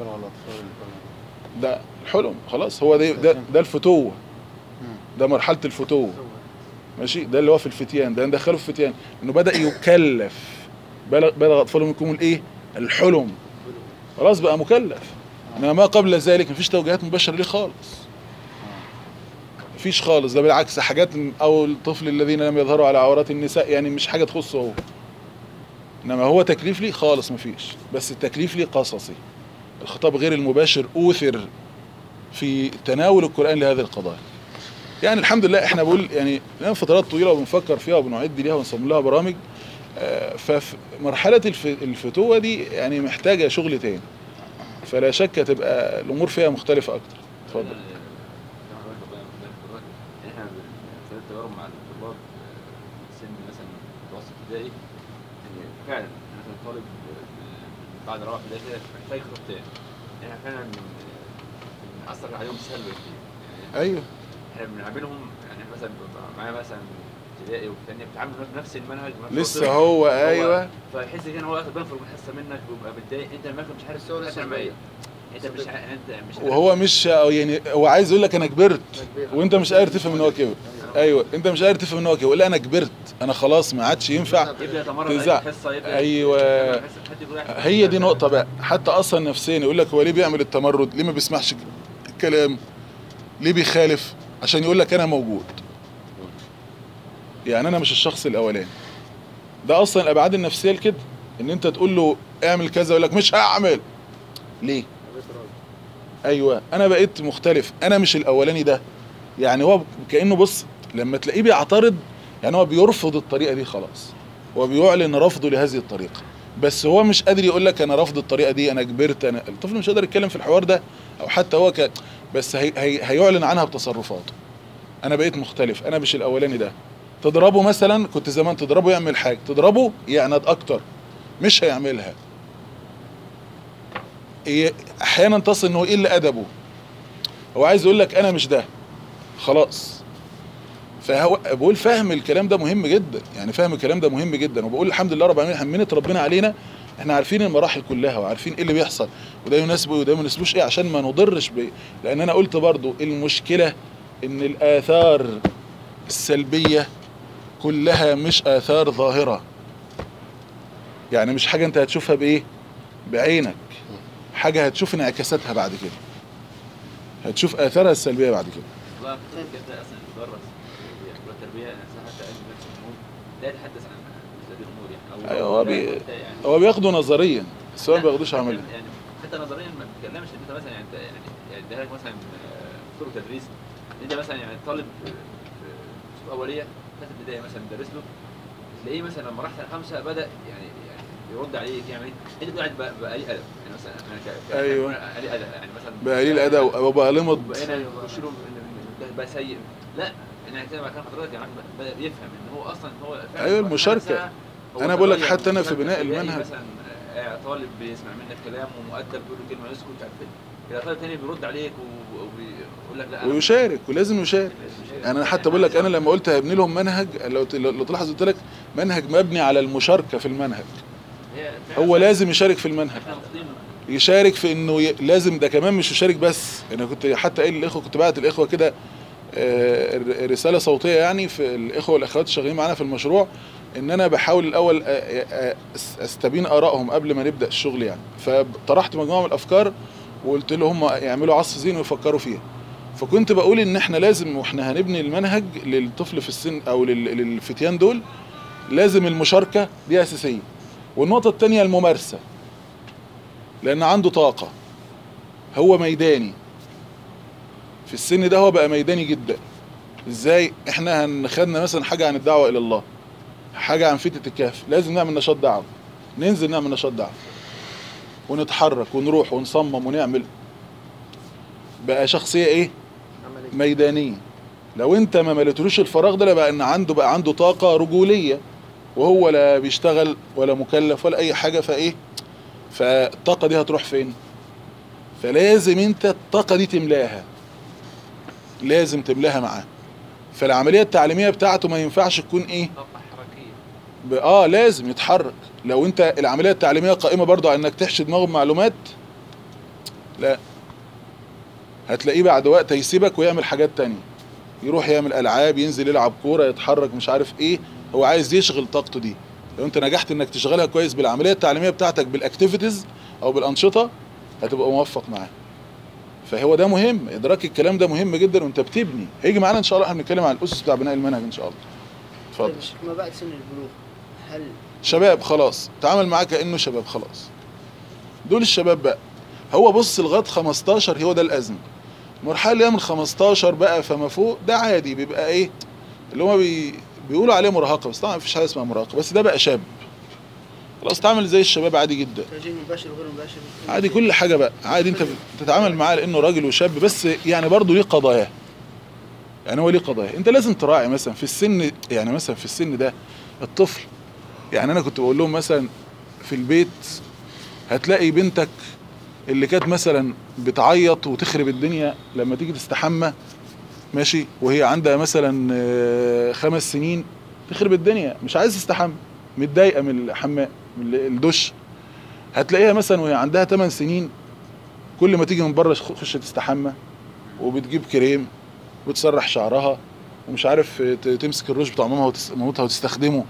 ده الحلم خلاص، هو ده ده, ده الفتوة، ده مرحلة الفتوة ماشي، ده اللي هو في الفتيان، ده ندخله في الفتيان انه بدأ يكلف، بلغ بلغ اطفاله منكم الايه الحلم، خلاص بقى مكلف. انما ما قبل ذلك مفيش توجيهات مباشرة ليه خالص، مفيش خالص، ده بالعكس حاجات او الطفل الذين لم يظهروا على عورات النساء، يعني مش حاجة تخصه هو، انما هو تكليف لي خالص مفيش، بس التكليف لي قصصي، الخطاب غير المباشر اوثر في تناول القرآن لهذه القضايا. يعني الحمد لله احنا بقول يعني لنا فترات طويلة وبنفكر فيها وبنعد ليها ونصمم لها برامج، فمرحلة الفتوة دي يعني محتاجة شغل تاني، فلا شك تبقى الامور فيها مختلفة اكتر. اتفضل. احنا في التجارب مع الطلاب سن مثلا متوسط ابتدائي، يعني فعلا مثلا طالب بعد رابعه ابتدائي كده محتاج خطاب تاني، احنا فعلا بنأثر عليهم سلبي كتير. ايوه احنا بنعملهم يعني مثلا معايا مثلا ابتدائي والثانيه بتعامل بنفس المنهج لسه هو ايوه، فيحس كده ان هو اخد بنفرج من حصه منك بيبقى متضايق، انت المنهج مش عارف تعمل ايه، انت مش ع... انت مش عارف. وهو مش يعني هو عايز يقول لك انا كبرت وانت مش قادر تفهم ان هو كبر. ايوه انت مش قادر تفهم ان هو كبر، لا انا كبرت، انا خلاص ما عادش ينفع تزعق. ايوه هي دي نقطه بقى، حتى اصلا نفسيا يقول لك هو ليه بيعمل التمرد، ليه ما بيسمعش الكلام، ليه بيخالف، عشان يقول لك انا موجود، يعني انا مش الشخص الاولاني. ده اصلا الابعاد النفسيه لكده، ان انت تقول له اعمل كذا يقول لك مش هعمل، ليه؟ ايوه انا بقيت مختلف، انا مش الاولاني ده. يعني هو كانه بص لما تلاقيه بيعترض يعني هو بيرفض الطريقه دي خلاص، هو بيعلن رفضه لهذه الطريقه، بس هو مش قادر يقول لك انا رافض الطريقه دي، انا كبرت، انا الطفل مش قادر يتكلم في الحوار ده، او حتى هو ك... بس هي... هي... هيعلن عنها بتصرفاته، انا بقيت مختلف، انا مش الاولاني ده. تضربه مثلا، كنت زمان تضربه يعمل حاجه، تضربه يعند اكتر مش هيعملها، إيه احيانا تصل انه يقل ادبه، هو عايز يقول لك انا مش ده خلاص. فهو بقول فهم الكلام ده مهم جدا، يعني فهم الكلام ده مهم جدا، وبقول الحمد لله رب العالمين حمنت ربنا علينا، احنا عارفين المراحل كلها وعارفين ايه اللي بيحصل وده يناسبه وده ما يناسبوش ايه، عشان ما نضرش بيه. لان انا قلت برضو المشكله ان الاثار السلبيه كلها مش آثار ظاهرة، يعني مش حاجة انت هتشوفها بايه بعينك، حاجة هتشوف انعكاساتها بعد كده، هتشوف آثارها السلبية بعد كده. والله كنت كده اصلا بتدرس التربية نفسها حتى علم نفس العلوم لا يتحدث عن هذه الامور يعني او أيوة، هو لا بي- يعني هو بياخده نظريا بس هو ما لا، بياخدوش حتى- عمليا. يعني حتى نظريا ما بتتكلمش ان انت مثلا يعني انت يعني يعني اديها لك مثلا آه، طرق تدريس انت مثلا يعني طالب في في صف اوليه ثالثه ابتدائي مثلا مدرس له تلاقيه مثلا لما راح سنه خمسه بدا يعني يعني يرد عليك يعمل ايه؟ انت قاعد بقى بقى ليه ادب يعني مثلا انا ك- ك- أيوة. بقى ليه ادب يعني مثلا بقى قليل ادب او بقى لمض. بقينا نخش له ده بقى سيء لا انا كده كان حضرتك يعني بدا يفهم ان هو اصلا هو فعلا أيوة، هو المشاركة. سنة هو أنا بقول لك تغير حتى أنا في من بناء ابتدائي المنهج. مثلا آه، طالب بيسمع منك كلام ومؤدب بيقول له كلمه يسكت مش عارف ايه الى طالب تاني بيرد عليك و- وبيقول لك لا أنا- ويشارك ولازم يشارك. انا حتى بقول لك انا لما قلت هبني لهم منهج لو لو تلاحظ قلت لك منهج مبني على المشاركه في المنهج. هي فعلاً هو لازم يشارك في المنهج، احنا مخطئين يشارك في انه ي... لازم ده كمان مش يشارك بس. انا كنت حتى قايل للاخوه كنت بعت الاخوه كده آه، ر- رساله صوتيه يعني في الاخوه والاخوات الشغالين معانا في المشروع ان انا بحاول الاول آه، آه، أس- استبين ارائهم قبل ما نبدا الشغل يعني. فطرحت مجموعه من الافكار وقلت لهم يعملوا عصف ذهني ويفكروا فيها. فكنت بقول ان احنا لازم واحنا هنبني المنهج للطفل في السن او لل- للفتيان دول لازم المشاركه دي اساسيه. والنقطه الثانيه الممارسه، لان عنده طاقه، هو ميداني في السن ده، هو بقى ميداني جدا. ازاي؟ احنا هنخدنا مثلا حاجه عن الدعوه الى الله، حاجه عن فتنه الكهف، لازم نعمل نشاط دعوه، ننزل نعمل نشاط دعوه ونتحرك ونروح ونصمم ونعمل. بقى شخصيه ايه؟ ميدانيه. لو انت ما ملتلوش الفراغ ده بقى ان عنده بقى عنده طاقه رجوليه، وهو لا بيشتغل ولا مكلف ولا اي حاجه. فايه؟ فالطاقه دي هتروح فين؟ فلازم انت الطاقه دي تملاها، لازم تملاها معاه. فالعمليه التعليميه بتاعته ما ينفعش تكون ايه؟ طاقة حركية. ب- اه لازم يتحرك. لو انت العمليه التعليميه قائمه برضو على انك تحشي دماغه بمعلومات، لا، هتلاقيه بعد وقت هيسيبك ويعمل حاجات تانية، يروح يعمل العاب، ينزل يلعب كوره، يتحرك، مش عارف ايه. هو عايز يشغل طاقته دي. لو انت نجحت انك تشغلها كويس بالعمليه التعليميه بتاعتك بالاكتيفيتيز او بالانشطه هتبقى موفق معاه. فهو ده مهم، ادراك الكلام ده مهم جدا وانت بتبني. هيجي معانا ان شاء الله احنا بنتكلم عن الاسس بتاع بناء المنهج ان شاء الله. اتفضل. طيب ما بعد سن البلوغ هل شباب خلاص، تعامل معاه كانه شباب خلاص. دول الشباب بقى. هو بص لغايه خمستاشر هو ده الازمه. المرحله اللي هي من خمستاشر بقى فما فوق ده عادي، بيبقى ايه اللي هو بي بيقولوا عليه مراهقه، بس طبعا مفيش حاجه اسمها مراهقه، بس ده بقى شاب خلاص، تعامل زي الشباب عادي جدا، توجيه مباشر وغير مباشر؟ عادي كل حاجه بقى عادي. انت بتتعامل معاه لانه راجل وشاب، بس يعني برضه ليه قضاياه. يعني هو ليه قضايا انت لازم تراعي. مثلا في السن يعني مثلا في السن ده الطفل، يعني انا كنت بقول لهم مثلا في البيت هتلاقي بنتك اللي كانت مثلا بتعيط وتخرب الدنيا لما تيجي تستحمى ماشي، وهي عندها مثلا آه، خمس سنين تخرب الدنيا مش عايز تستحمى، متضايقه من الحمام من الدش. هتلاقيها مثلا وهي عندها ثمان سنين كل ما تيجي من بره تخش تستحمى وبتجيب كريم وتسرح شعرها ومش عارف ت- تمسك الروج بتاع مامها وتس- مامتها وتستخدمه.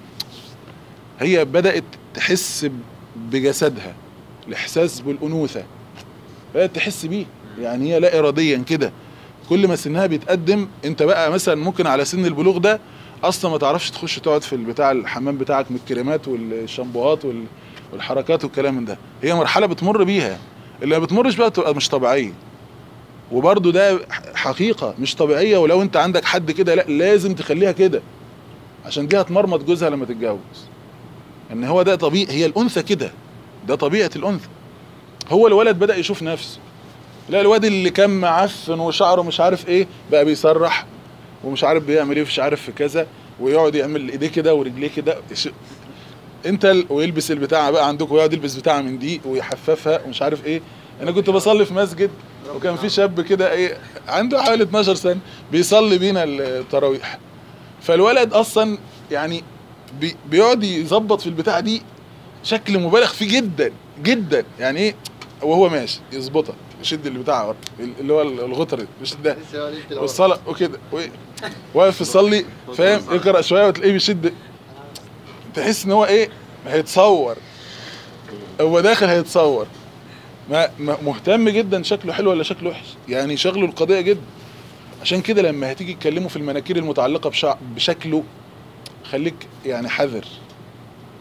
هي بدأت تحس بجسدها، الاحساس بالانوثه بدأت تحس بيه. يعني هي لا اراديا كده كل ما سنها بيتقدم. انت بقى مثلا ممكن على سن البلوغ ده اصلا ما تعرفش تخش تقعد في البتاع الحمام بتاعك من الكريمات والشامبوهات وال- والحركات والكلام من ده. هي مرحله بتمر بيها، اللي ما بتمرش بقى تبقى مش طبيعيه. وبرضو ده حقيقه مش طبيعيه. ولو انت عندك حد كده لا لازم تخليها كده، عشان دي هتمرمط جوزها لما تتجوز. ان هو ده طبيعي، هي الانثى كده، ده طبيعه الانثى. هو الولد بدأ يشوف نفسه، لا الواد اللي كان معفن وشعره مش عارف ايه بقى بيسرح ومش عارف بيعمل ايه مش عارف في كذا، ويقعد يعمل ايديه كده ورجليه كده. انت ال... ويلبس البتاع بقى عندكم ويقعد يلبس بتاع من دي ويحففها ومش عارف ايه. انا كنت بصلي في مسجد وكان في شاب كده ايه عنده حوالي اتناشر سنه بيصلي بينا التراويح. فالولد اصلا يعني بي... بيقعد يظبط في البتاع دي شكل مبالغ فيه جدا جدا. يعني ايه وهو ماشي يظبطها يشد البتاع ورا اللي هو الغطر يشدها والصلاه وكده واقف يصلي فاهم، يقرا شويه وتلاقيه بيشد. تحس ان هو ايه هيتصور، هو داخل هيتصور. ما ما- مهتم جدا شكله حلو ولا شكله وحش، يعني شغله القضيه جدا. عشان كده لما هتيجي تكلمه في المناكير المتعلقه بشع... بشكله خليك يعني حذر.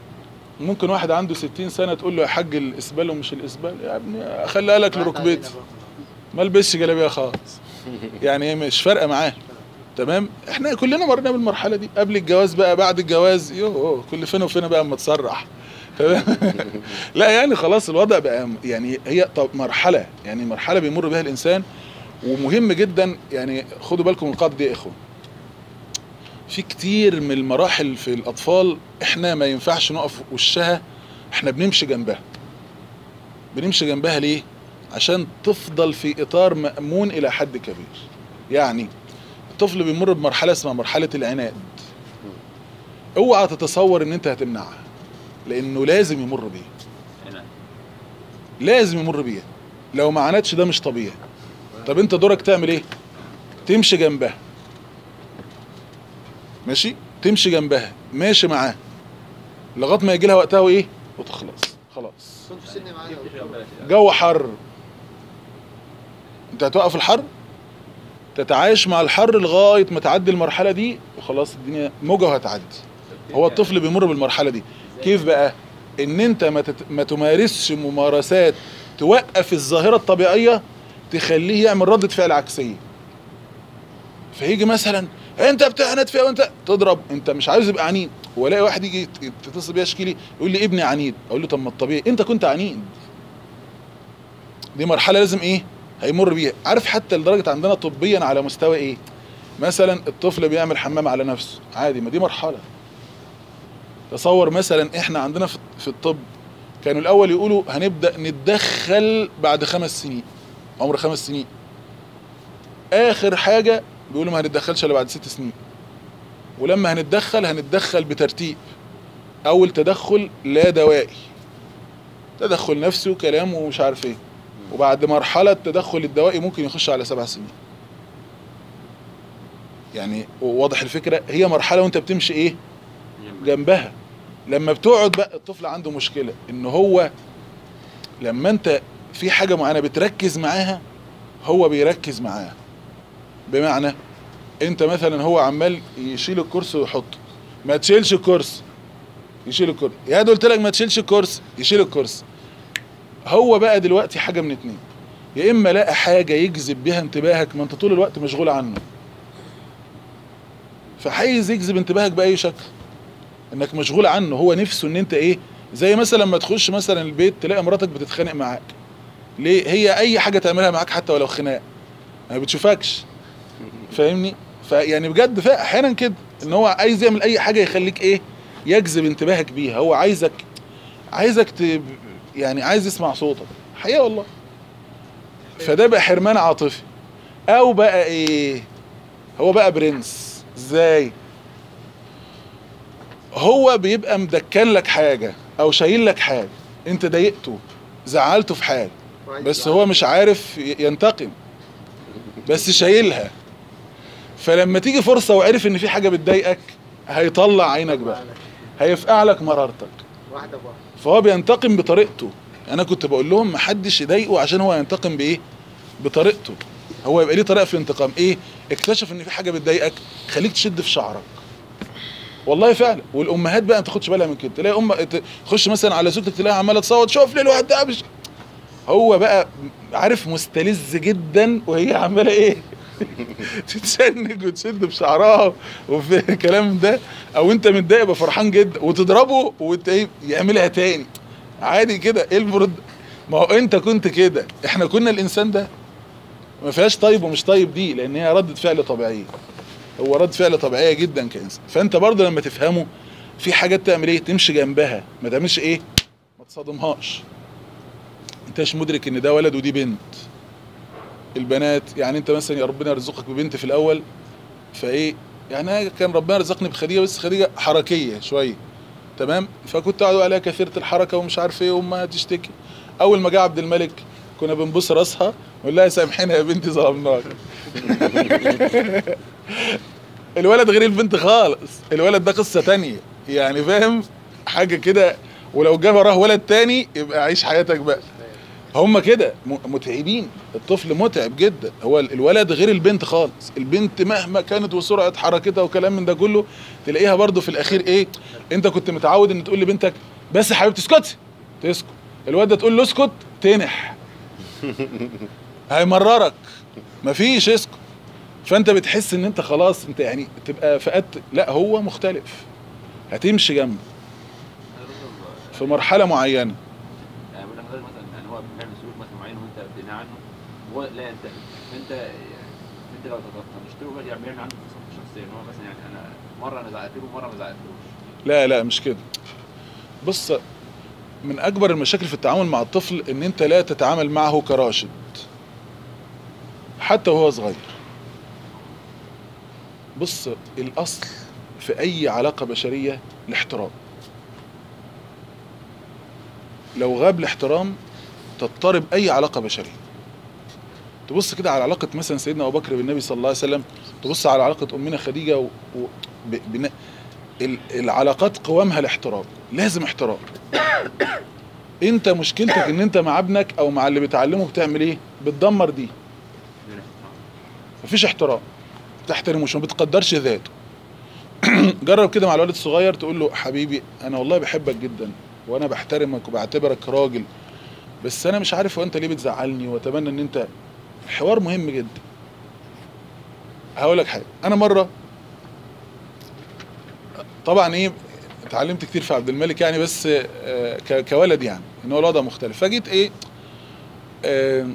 ممكن واحد عنده ستين سنة تقول له يا حاج الاسبال ومش الاسبال، يا ابني خليها لك لركبتي، ما البسش جلابيه خالص. يعني هي مش فارقه معاه. تمام. احنا كلنا مرينا بالمرحله دي قبل الجواز، بقى بعد الجواز يوه كل فين وفين بقى اما تسرح. تمام. لا يعني خلاص الوضع بقى يعني هي طب مرحله، يعني مرحله بيمر بها الانسان. ومهم جدا يعني خدوا بالكم من القاعده دي يا اخوان. في كتير من المراحل في الاطفال احنا ما ينفعش نقف وشها، احنا بنمشي جنبها. بنمشي جنبها ليه؟ عشان تفضل في اطار مأمون الى حد كبير. يعني الطفل بيمر بمرحله اسمها مرحله العناد. اوعى تتصور ان انت هتمنعها، لانه لازم يمر بيها. لازم يمر بيها. لو ما عانتش ده مش طبيعي. طب انت دورك تعمل ايه؟ تمشي جنبها. ماشي؟ تمشي جنبها، ماشي معاه لغايه ما يجي لها وقتها وايه؟ وتخلص. خلاص. كنت في سني معايا جو حر، انت هتوقف الحر، تتعايش مع الحر لغايه ما تعدي المرحله دي وخلاص الدنيا موجه وهتعدي. هو الطفل بيمر بالمرحله دي. كيف بقى؟ ان انت ما, تت... ما تمارسش ممارسات توقف الظاهره الطبيعيه تخليه يعمل ردة فعل عكسيه. فيجي مثلا انت بتعنت فيها وانت تضرب، انت مش عايز يبقى عنيد، والاقي واحد يجي يتصل بيا يشكي لي يقول لي ابني عنيد، اقول له طب ما الطبيعي انت كنت عنيد. دي مرحله لازم ايه؟ هيمر بيها. عارف حتى لدرجه عندنا طبيا على مستوى ايه؟ مثلا الطفل بيعمل حمام على نفسه عادي، ما دي مرحله. تصور مثلا احنا عندنا في الطب كانوا الاول يقولوا هنبدا نتدخل بعد خمس سنين، عمر خمس سنين. اخر حاجه بيقولوا ما هنتدخلش الا بعد ست سنين. ولما هنتدخل هنتدخل بترتيب. اول تدخل لا دوائي، تدخل نفسي وكلام ومش عارف ايه، وبعد مرحله التدخل الدوائي ممكن يخش على سبع سنين. يعني واضح الفكره؟ هي مرحله وانت بتمشي ايه؟ جنبها. لما بتقعد بقى الطفل عنده مشكله ان هو لما انت في حاجه معينه بتركز معاها هو بيركز معاها. بمعنى انت مثلا هو عمال يشيل الكرسي ويحطه، ما تشيلش الكرسي، يشيل الكرسي. يا ده قلت لك ما تشيلش الكرسي، يشيل الكرسي. هو بقى دلوقتي حاجه من اتنين، يا اما لقى حاجه يجذب بيها انتباهك، ما انت طول الوقت مشغول عنه، فعايز يجذب انتباهك باي شكل انك مشغول عنه. هو نفسه ان انت ايه؟ زي مثلا لما تخش مثلا البيت تلاقي مراتك بتتخانق معاك، ليه؟ هي اي حاجه تعملها معاك حتى ولو خناق ما بتشوفكش، فاهمني؟ فيعني بجد في احيانا كده ان هو عايز يعمل اي حاجه يخليك ايه؟ يجذب انتباهك بيها. هو عايزك عايزك ت... يعني عايز يسمع صوتك حقيقه والله. فده بقى حرمان عاطفي. او بقى ايه؟ هو بقى برنس. ازاي؟ هو بيبقى مدكن لك حاجه او شايل لك حاجه، انت ضايقته زعلته في حاجه، بس هو مش عارف ينتقم، بس شايلها. فلما تيجي فرصه وعرف ان في حاجه بتضايقك هيطلع عينك بقى، هيفقع لك مرارتك. واحده بواحده. فهو بينتقم بطريقته. انا كنت بقول لهم ما حدش يضايقه عشان هو ينتقم بايه؟ بطريقته. هو يبقى ليه طريقه في الانتقام. ايه؟ اكتشف ان في حاجه بتضايقك خليك تشد في شعرك. والله فعلا. والامهات بقى ما تاخدش بالها من كده، تلاقي ام تخش مثلا على زوجتك تلاقيها عماله تصوت، شوف ليه الواحد ده مش، هو بقى عارف مستلذ جدا وهي عماله ايه؟ تتشنج وتشد في شعرها وفي الكلام ده. او انت متضايق يبقى فرحان جدا وتضربه وانت ايه؟ يعملها تاني عادي كده. ايه البرد؟ ما هو انت كنت كده، احنا كنا الانسان ده. ما فيهاش طيب ومش طيب دي، لان هي ردة فعل طبيعيه. هو رد فعل طبيعيه جدا كانسان. فانت برضه لما تفهمه في حاجات تعمل ايه؟ تمشي جنبها، ما تعملش ايه؟ ما تصادمهاش. انتش مدرك ان ده ولد ودي بنت. البنات يعني انت مثلا يا ربنا يرزقك ببنت في الاول، فايه يعني كان ربنا رزقني بخديجه، بس خديجه حركيه شويه، تمام؟ فكنت اقعد عليها كثيره الحركه ومش عارف ايه وامها تشتكي. اول ما جه عبد الملك كنا بنبص راسها نقول لها سامحينا يا بنتي ظلمناك. الولد غير البنت خالص، الولد ده قصه تانية يعني، فاهم؟ حاجه كده. ولو جه وراه ولد تاني يبقى عيش حياتك بقى. هم كده متعبين. الطفل متعب جدا. هو الولد غير البنت خالص. البنت مهما كانت وسرعه حركتها وكلام من ده كله تلاقيها برضو في الاخير ايه؟ انت كنت متعود ان تقول لبنتك بس يا حبيبتي اسكتي، تسكت. الواد ده تقول له اسكت تنح، هيمررك، مفيش اسكت. فانت بتحس ان انت خلاص انت يعني تبقى فقدت. لا هو مختلف، هتمشي جنبه في مرحله معينه. يعني بقول لحضرتك مثلا يعني هو بيعمل سلوك مثلا معين وانت بتنهى عنه، هو لا انت انت يعني انت لو طنشت له يعني بيعمل عنده شخصيا ان هو مثلا يعني انا مره انا زعقت له مره ما زعقتلوش. لا لا مش كده. بص، من اكبر المشاكل في التعامل مع الطفل ان انت لا تتعامل معه كراشد حتى وهو صغير. بص، الاصل في اي علاقه بشريه الاحترام. لو غاب الاحترام تضطرب اي علاقه بشريه. تبص كده على علاقه مثلا سيدنا ابو بكر بالنبي صلى الله عليه وسلم، تبص على علاقه امنا خديجه و... و... ب... بنا... ال... العلاقات قوامها الاحترام، لازم احترام. انت مشكلتك ان انت مع ابنك او مع اللي بتعلمه بتعمل ايه؟ بتدمر دي. مفيش احترام، تحترموش، ما بتقدرش ذاته. جرب كده مع الولد الصغير تقول له حبيبي انا والله بحبك جدا وانا بحترمك وبعتبرك راجل، بس انا مش عارف هو انت ليه بتزعلني واتمنى ان انت. الحوار مهم جدا. هقول لك حاجه، انا مره طبعا ايه اتعلمت كتير في عبد الملك يعني، بس آه كولد يعني ان هو الوضع مختلف. فجيت ايه آه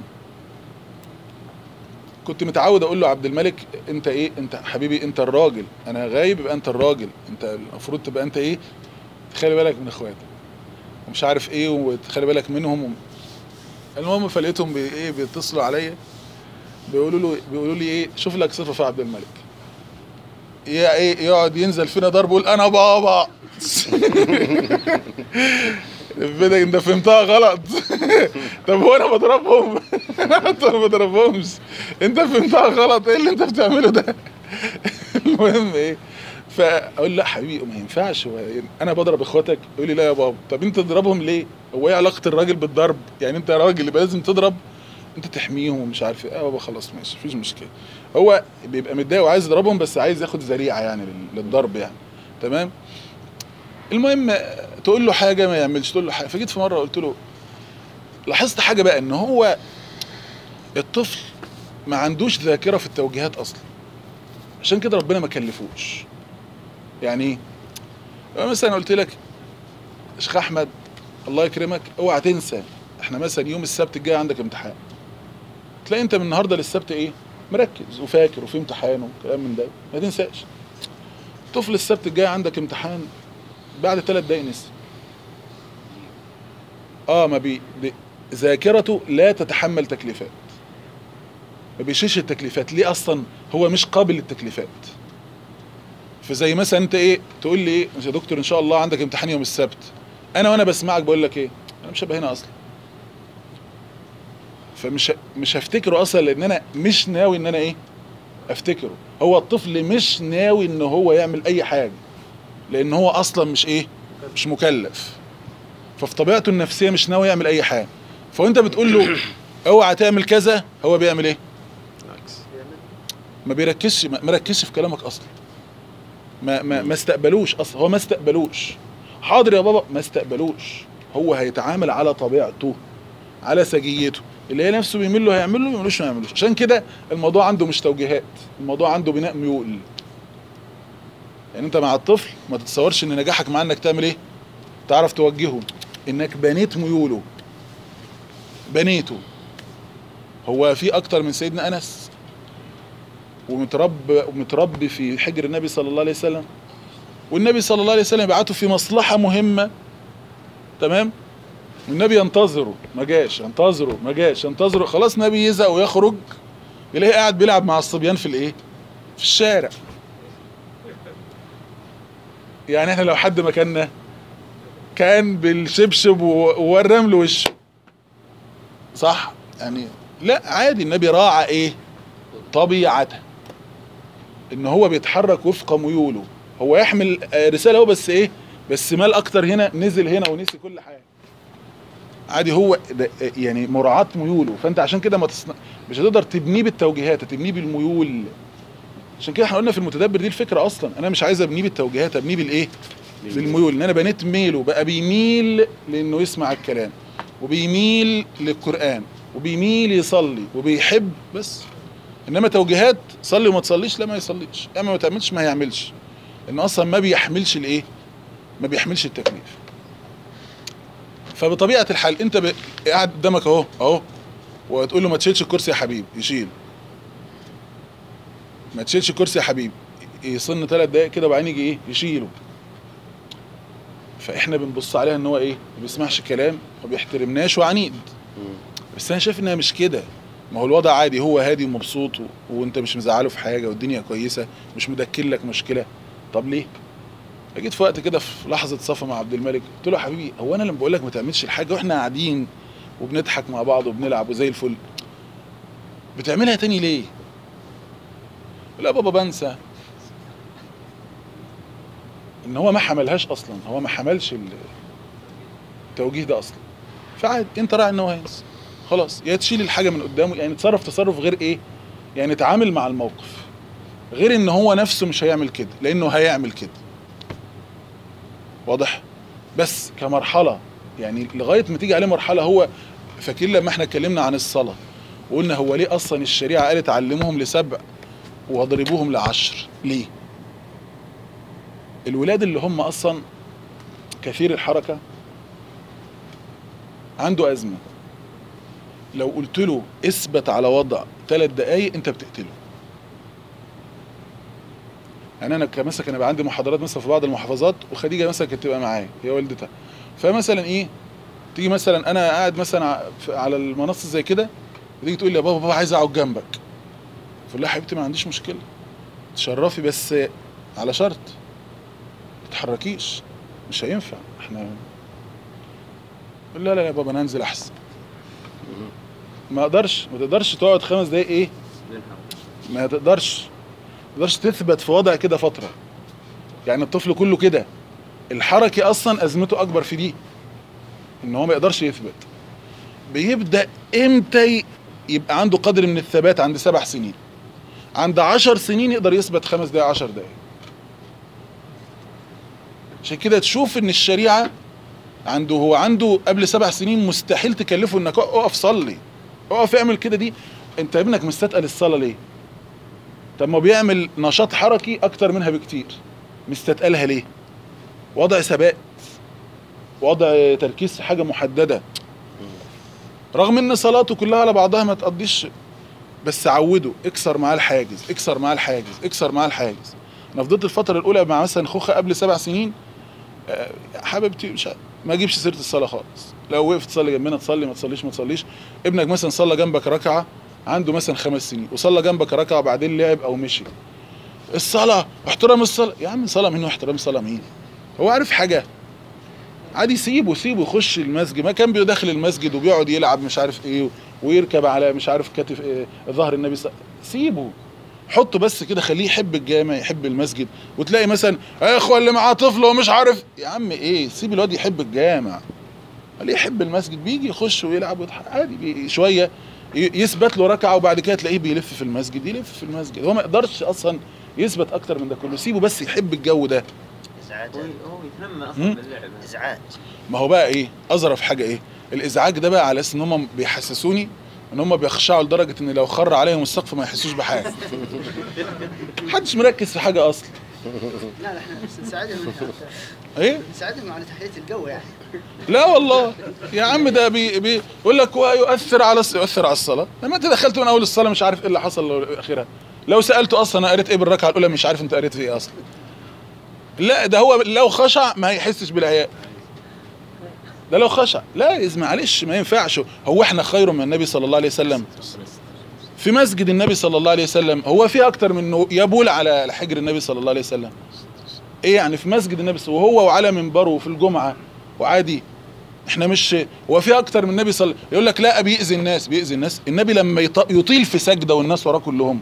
كنت متعود اقول له عبد الملك انت ايه، انت حبيبي انت الراجل، انا غايب يبقى انت الراجل، انت المفروض تبقى انت ايه، تخلي بالك من اخواتك ومش عارف ايه وتخلي بالك منهم. المهم فلقيتهم بي ايه بيتصلوا عليا بيقولوا له بيقولوا لي ايه شوف لك صفه في عبد الملك. يا ايه يقعد ينزل فينا ضرب يقول انا بابا. بدك انت فهمتها غلط. طب هو انا بضربهم؟ انا ما بضربهمش، انت فهمتها غلط، ايه اللي انت بتعمله ده؟ المهم ايه، فاقول لا حبيبي ما ينفعش، انا بضرب اخواتك. يقول لي لا يا بابا. طب انت تضربهم ليه؟ هو ايه علاقه الراجل بالضرب؟ يعني انت راجل يبقى لازم تضرب، انت تحميهم ومش عارف ايه. اه بابا خلاص ماشي مفيش مشكله. هو بيبقى متضايق وعايز يضربهم بس عايز ياخد ذريعه يعني للضرب يعني، تمام. المهم تقول له حاجه ما يعملش، تقول له حاجه. فجيت في مره قلت له لاحظت حاجه بقى، ان هو الطفل ما عندوش ذاكره في التوجيهات اصلا، عشان كده ربنا ما كلفوش. يعني ايه؟ مثلا قلت لك شيخ احمد الله يكرمك اوعى تنسى احنا مثلا يوم السبت الجاي عندك امتحان، تلاقي انت من النهارده للسبت ايه مركز وفاكر وفي امتحان وكلام من ده، ما تنساش. طفل السبت الجاي عندك امتحان، بعد ثلاث دقايق نسي. اه ما بي ذاكرته لا تتحمل تكليفات، ما بيشيلش التكليفات. ليه؟ اصلا هو مش قابل للتكليفات. فزي مثلا انت ايه تقول لي ايه يا دكتور ان شاء الله عندك امتحان يوم السبت، انا وانا بسمعك بقول لك ايه انا مش هبقى هنا اصلا، فمش مش هفتكره اصلا، لان انا مش ناوي ان انا ايه افتكره. هو الطفل مش ناوي ان هو يعمل اي حاجه، لان هو اصلا مش ايه مش مكلف، ففي طبيعته النفسيه مش ناوي يعمل اي حاجه. فانت بتقول له اوعى تعمل كذا، هو بيعمل ايه؟ ما بيركزش، ما ركزش في كلامك اصلا، ما ما ما استقبلوش اصلا، هو ما استقبلوش. حاضر يا بابا ما استقبلوش، هو هيتعامل على طبيعته على سجيته اللي هي نفسه بيميل له هيعمل له، ما يعملوش ما يعملوش. عشان كده الموضوع عنده مش توجيهات، الموضوع عنده بناء ميول. يعني انت مع الطفل ما تتصورش ان نجاحك مع انك تعمل ايه تعرف توجهه، انك بنيت ميوله، بنيته. هو في اكتر من سيدنا انس ومتربي ومتربي في حجر النبي صلى الله عليه وسلم، والنبي صلى الله عليه وسلم يبعته في مصلحه مهمه، تمام، والنبي ينتظره ما جاش، ينتظره ما جاش، ينتظره، خلاص نبي يزهق ويخرج يلاقيه قاعد بيلعب مع الصبيان في الايه في الشارع. يعني احنا لو حد مكاننا كان بالشبشب والرمل وشه صح يعني، لا عادي. النبي راعى ايه طبيعته، ان هو بيتحرك وفق ميوله، هو يحمل رساله هو بس ايه بس مال اكتر هنا، نزل هنا ونسي كل حاجه عادي. هو يعني مراعاه ميوله. فانت عشان كده ما تصنع مش هتقدر تبنيه بالتوجيهات، تبنيه بالميول. عشان كده احنا قلنا في المتدبر دي الفكره اصلا، انا مش عايز ابنيه بالتوجيهات، ابنيه بالايه للميول، ان انا بنيت ميله بقى بيميل لانه يسمع الكلام وبيميل للقرآن وبيميل يصلي وبيحب بس. انما توجيهات صلي وما تصليش، لا ما يصليش، اما ما تعملش ما يعملش، لانه اصلا ما بيحملش الايه، ما بيحملش التكليف. فبطبيعه الحال انت ب... قاعد قدامك اهو اهو وتقول له ما تشيلش الكرسي يا حبيبي، يشيل. ما تشيلش الكرسي يا حبيبي، يصن ثلاث دقايق كده وبعدين يجي ايه يشيله. فاحنا بنبص عليها ان هو ايه ما بيسمعش كلام وما بيحترمناش وعنيد. بس انا شايف انها مش كده. ما هو الوضع عادي، هو هادي ومبسوط و... وانت مش مزعله في حاجه والدنيا كويسه، مش مدكل لك مشكله. طب ليه؟ جيت في وقت كده في لحظه صفا مع عبد الملك قلت له يا حبيبي هو انا لما بقول لك ما تعملش الحاجه واحنا قاعدين وبنضحك مع بعض وبنلعب وزي الفل بتعملها تاني ليه؟ لا بابا بنسى. ان هو ما حملهاش اصلا، هو ما حملش التوجيه ده اصلا. فعاد انت راعي ان هو هينسى خلاص، يا تشيل الحاجه من قدامه، يعني تصرف تصرف غير ايه، يعني تعامل مع الموقف غير ان هو نفسه مش هيعمل كده لانه هيعمل كده. واضح؟ بس كمرحله يعني لغايه ما تيجي عليه مرحله. هو فاكر لما احنا اتكلمنا عن الصلاه وقلنا هو ليه اصلا الشريعه قالت علموهم لسبع واضربوهم لعشر؟ ليه؟ الولاد اللي هم اصلا كثير الحركه عنده ازمه، لو قلت له اثبت على وضع ثلاث دقايق انت بتقتله. يعني انا كمثلا كان يبقى عندي محاضرات مثلا في بعض المحافظات وخديجه مثلا كانت تبقى معايا هي والدتها، فمثلا ايه تيجي مثلا انا قاعد مثلا على المنصه زي كده وتيجي تقول لي يا بابا بابا عايز اقعد جنبك، فقول لها حبيبتي ما عنديش مشكله تشرفي بس على شرط ما تتحركيش، مش هينفع احنا. لا لا يا بابا انا هنزل احسن. ما اقدرش ما تقدرش تقعد خمس دقايق ايه، ما تقدرش ما تقدرش تثبت في وضع كده فتره. يعني الطفل كله كده الحركي اصلا ازمته اكبر في دي ان هو ما يقدرش يثبت. بيبدا امتى يبقى عنده قدر من الثبات؟ عند سبع سنين، عند عشر سنين يقدر يثبت خمس دقايق عشر دقايق. عشان كده تشوف ان الشريعه عنده هو عنده قبل سبع سنين مستحيل تكلفه انك اقف صلي اقف اعمل كده. دي انت ابنك مستثقل الصلاه ليه؟ طب ما بيعمل نشاط حركي اكتر منها بكتير، مستثقلها ليه؟ وضع ثبات، وضع تركيز في حاجه محدده، رغم ان صلاته كلها على بعضها ما تقضيش. بس عوده، اكسر معاه الحاجز اكسر معاه الحاجز اكسر معاه الحاجز. انا فضلت الفتره الاولى مع مثلا خوخه قبل سبع سنين أه حبيبتي مش ما اجيبش سيره الصلاه خالص، لو وقفت تصلي جنبنا تصلي، ما تصليش ما تصليش. ابنك مثلا صلى جنبك ركعه عنده مثلا خمس سنين وصلى جنبك ركعه وبعدين لعب او مشي، الصلاه احترام الصلاه يا عم. صلاه مين واحترام صلاه مين؟ هو عارف حاجه؟ عادي سيبه سيبه يخش المسجد. ما كان بيدخل المسجد وبيقعد يلعب مش عارف ايه ويركب على مش عارف كتف إيه ظهر النبي صلى الله عليه وسلم. سيبه حطه بس كده، خليه يحب الجامع يحب المسجد. وتلاقي مثلا يا اخوه اللي معاه طفل ومش عارف يا عم ايه، سيب الواد يحب الجامع خليه يحب المسجد، بيجي يخش ويلعب ويضحك عادي شويه يثبت له ركعه وبعد كده تلاقيه بيلف في المسجد يلف في المسجد. هو ما يقدرش اصلا يثبت اكتر من ده كله، سيبه بس يحب الجو ده. ازعاج هو يتنمى اصلا باللعب. ازعاج. ما هو بقى ايه اظرف حاجه ايه الازعاج ده بقى، على اساس ان هم بيحسسوني ان هم بيخشعوا لدرجه ان لو خر عليهم السقف ما يحسوش بحاجه. محدش مركز في حاجه اصلا. لا لا احنا نساعدهم ايه نساعدهم على تحليه الجو يعني. لا والله يا عم ده بي بي يقول لك يؤثر على يؤثر على الصلاه. لما انت دخلت من اول الصلاه مش عارف ايه اللي حصل اخرها، لو سالته اصلا انا قريت ايه بالركعه الاولى مش عارف انت قريت في ايه اصلا. لا ده هو لو خشع ما هيحسش بالعياء، ده لو خشع لا اسمع معلش ما ينفعش. هو احنا خير من النبي صلى الله عليه وسلم؟ في مسجد النبي صلى الله عليه وسلم هو في اكتر من انه يبول على حجر النبي صلى الله عليه وسلم؟ ايه يعني في مسجد النبي وهو وعلى منبره في الجمعه وعادي. احنا مش هو في اكتر من النبي صلى يقول لك لا بيأذي الناس بيأذي الناس. النبي لما يطيل في سجده والناس وراه كلهم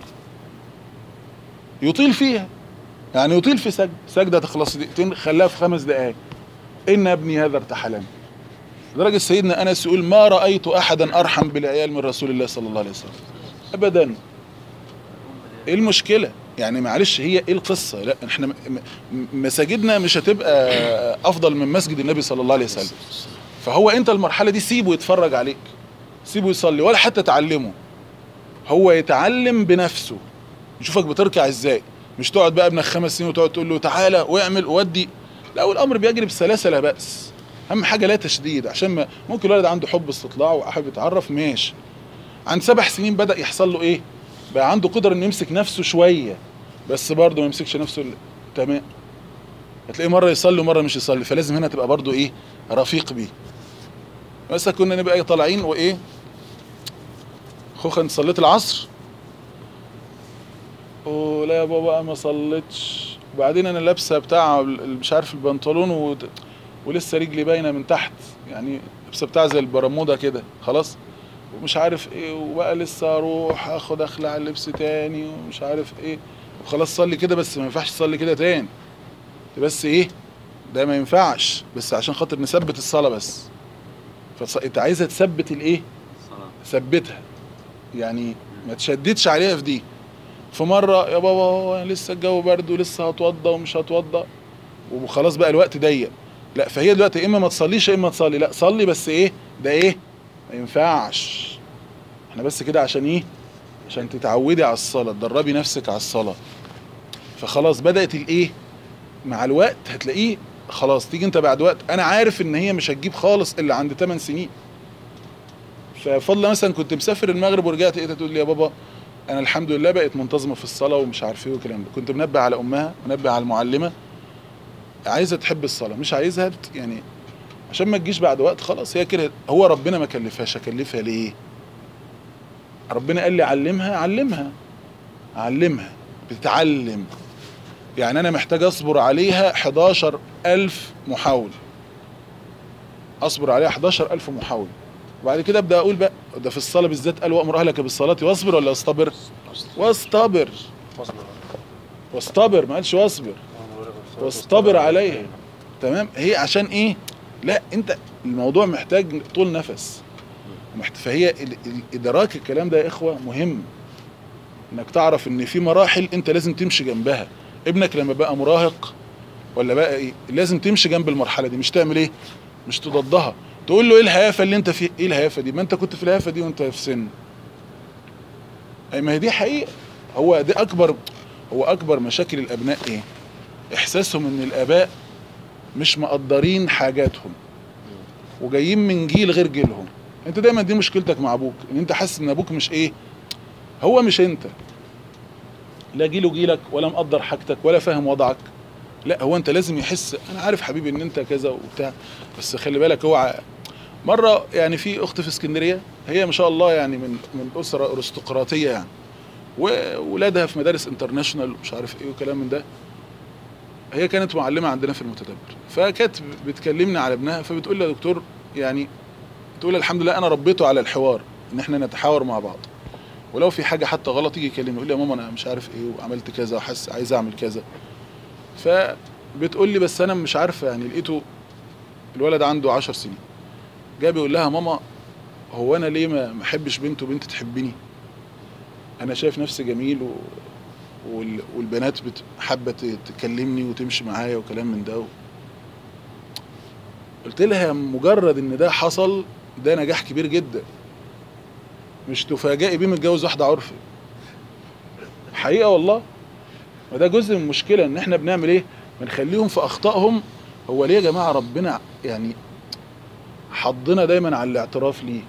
يطيل فيها، يعني يطيل في سجده سجده تخلص دقيقتين خلاها في خمس دقائق. ان ابني هذا ارتحلني. لدرجه سيدنا انس يقول ما رايت احدا ارحم بالعيال من رسول الله صلى الله عليه وسلم ابدا. ايه المشكله؟ يعني معلش هي ايه القصه؟ لا احنا م- م- مساجدنا مش هتبقى افضل من مسجد النبي صلى الله عليه وسلم. فهو انت المرحله دي سيبه يتفرج عليك، سيبه يصلي ولا حتى تعلمه، هو يتعلم بنفسه، يشوفك بتركع ازاي. مش تقعد بقى ابنك خمس سنين وتقعد تقول له تعالى واعمل وودي، لا والامر بيجري بسلاسه لا باس. اهم حاجه لا تشديد، عشان ما ممكن الولد عنده حب استطلاع وحابب يتعرف ماشي. عند سبع سنين بدا يحصل له ايه؟ بقى عنده قدره انه يمسك نفسه شويه، بس برضه ما يمسكش نفسه ال- تمام. هتلاقيه مره يصلي ومره مش يصلي، فلازم هنا تبقى برضه ايه؟ رفيق بيه. مثلا كنا نبقى ايه طالعين وايه خوخا صليت العصر، اوه لا يا بابا ما صليتش، وبعدين انا لابسه بتاع ال- مش عارف البنطلون و... ولسه رجلي باينه من تحت، يعني لابسه بتاع زي البرموده كده خلاص، ومش عارف ايه، وبقى لسه اروح اخد اخلع اللبس تاني ومش عارف ايه، وخلاص صلي كده، بس ما ينفعش تصلي كده تاني، بس ايه ده ما ينفعش، بس عشان خاطر نثبت الصلاه بس. فانت عايزها تثبت الايه؟ الصلاة. ثبتها، يعني ما تشددش عليها في دي. في مره يا بابا هو لسه الجو برد ولسه هتوضى ومش هتوضى وخلاص بقى الوقت ضيق، لا فهي دلوقتي اما ما تصليش يا اما تصلي، لا صلي بس ايه ده ايه ما ينفعش. احنا بس كده عشان ايه؟ عشان تتعودي على الصلاه، تدربي نفسك على الصلاه. فخلاص بدات الايه مع الوقت هتلاقيه خلاص، تيجي انت بعد وقت انا عارف ان هي مش هتجيب خالص الا عند ثمان سنين. ففضل مثلا كنت مسافر المغرب ورجعت ايه تقول لي يا بابا انا الحمد لله بقت منتظمه في الصلاه ومش عارف ايه والكلام ده. كنت منبه على امها منبه على المعلمه، عايزه تحب الصلاه مش عايزها ت- يعني عشان ما تجيش بعد وقت خلاص هي كده. هو ربنا ما كلفهاش، اكلفها ليه؟ ربنا قال لي علمها، علمها علمها بتتعلم. يعني انا محتاج اصبر عليها حداشر ألف محاولة، اصبر عليها حداشر ألف محاولة، وبعد كده ابدا اقول بقى ده في الصلاه بالذات قال وامر اهلك بالصلاه واصبر ولا اصطبر؟ واصطبر واصطبر، ما قالش واصبر، واصطبر عليها. تمام. هي عشان ايه؟ لا انت الموضوع محتاج طول نفس محت... فهي ال... ال... ادراك الكلام ده يا اخوه مهم، انك تعرف ان في مراحل انت لازم تمشي جنبها. ابنك لما بقى مراهق ولا بقى ايه لازم تمشي جنب المرحله دي، مش تعمل ايه؟ مش تضدها، تقول له ايه الهيافه اللي انت فيه؟ ايه الهيافه دي؟ ما انت كنت في الهيافه دي وانت في سن. اي ما هي دي حقيقه. هو دي اكبر هو اكبر مشاكل الابناء ايه؟ احساسهم ان الاباء مش مقدرين حاجاتهم وجايين من جيل غير جيلهم. انت دايما دي مشكلتك مع ابوك، ان انت حاسس ان ابوك مش ايه، هو مش انت، لا جيله جيلك ولا مقدر حاجتك ولا فاهم وضعك. لا هو انت لازم يحس انا عارف حبيبي ان انت كذا وبتاع، بس خلي بالك هو ع- مره يعني في اخت في اسكندريه هي ما شاء الله يعني من من اسره ارستقراطيه يعني، وولادها في مدارس انترناشونال ومش عارف ايه وكلام من ده. هي كانت معلمه عندنا في المتدبر، فكانت بتكلمنا على ابنها، فبتقول لي يا دكتور يعني تقول الحمد لله انا ربيته على الحوار، ان احنا نتحاور مع بعض، ولو في حاجه حتى غلط يجي يكلمني يقول لي يا ماما انا مش عارف ايه وعملت كذا وحاسس عايز اعمل كذا. فبتقول لي بس انا مش عارفه يعني لقيته الولد عنده عشر سنين جاي بيقول لها ماما هو انا ليه ما ما احبش بنت وبنت تحبني؟ انا شايف نفسي جميل و... وال... والبنات بت... حابه ت- تكلمني وتمشي معايا وكلام من ده و... قلت لها مجرد ان ده حصل ده نجاح كبير جدا، مش تفاجئي بيه متجوز واحده عرفي. حقيقه والله، وده جزء من المشكله ان احنا بنعمل ايه؟ بنخليهم في اخطائهم. هو ليه يا جماعه ربنا يعني حضنا دايما على الاعتراف ليه،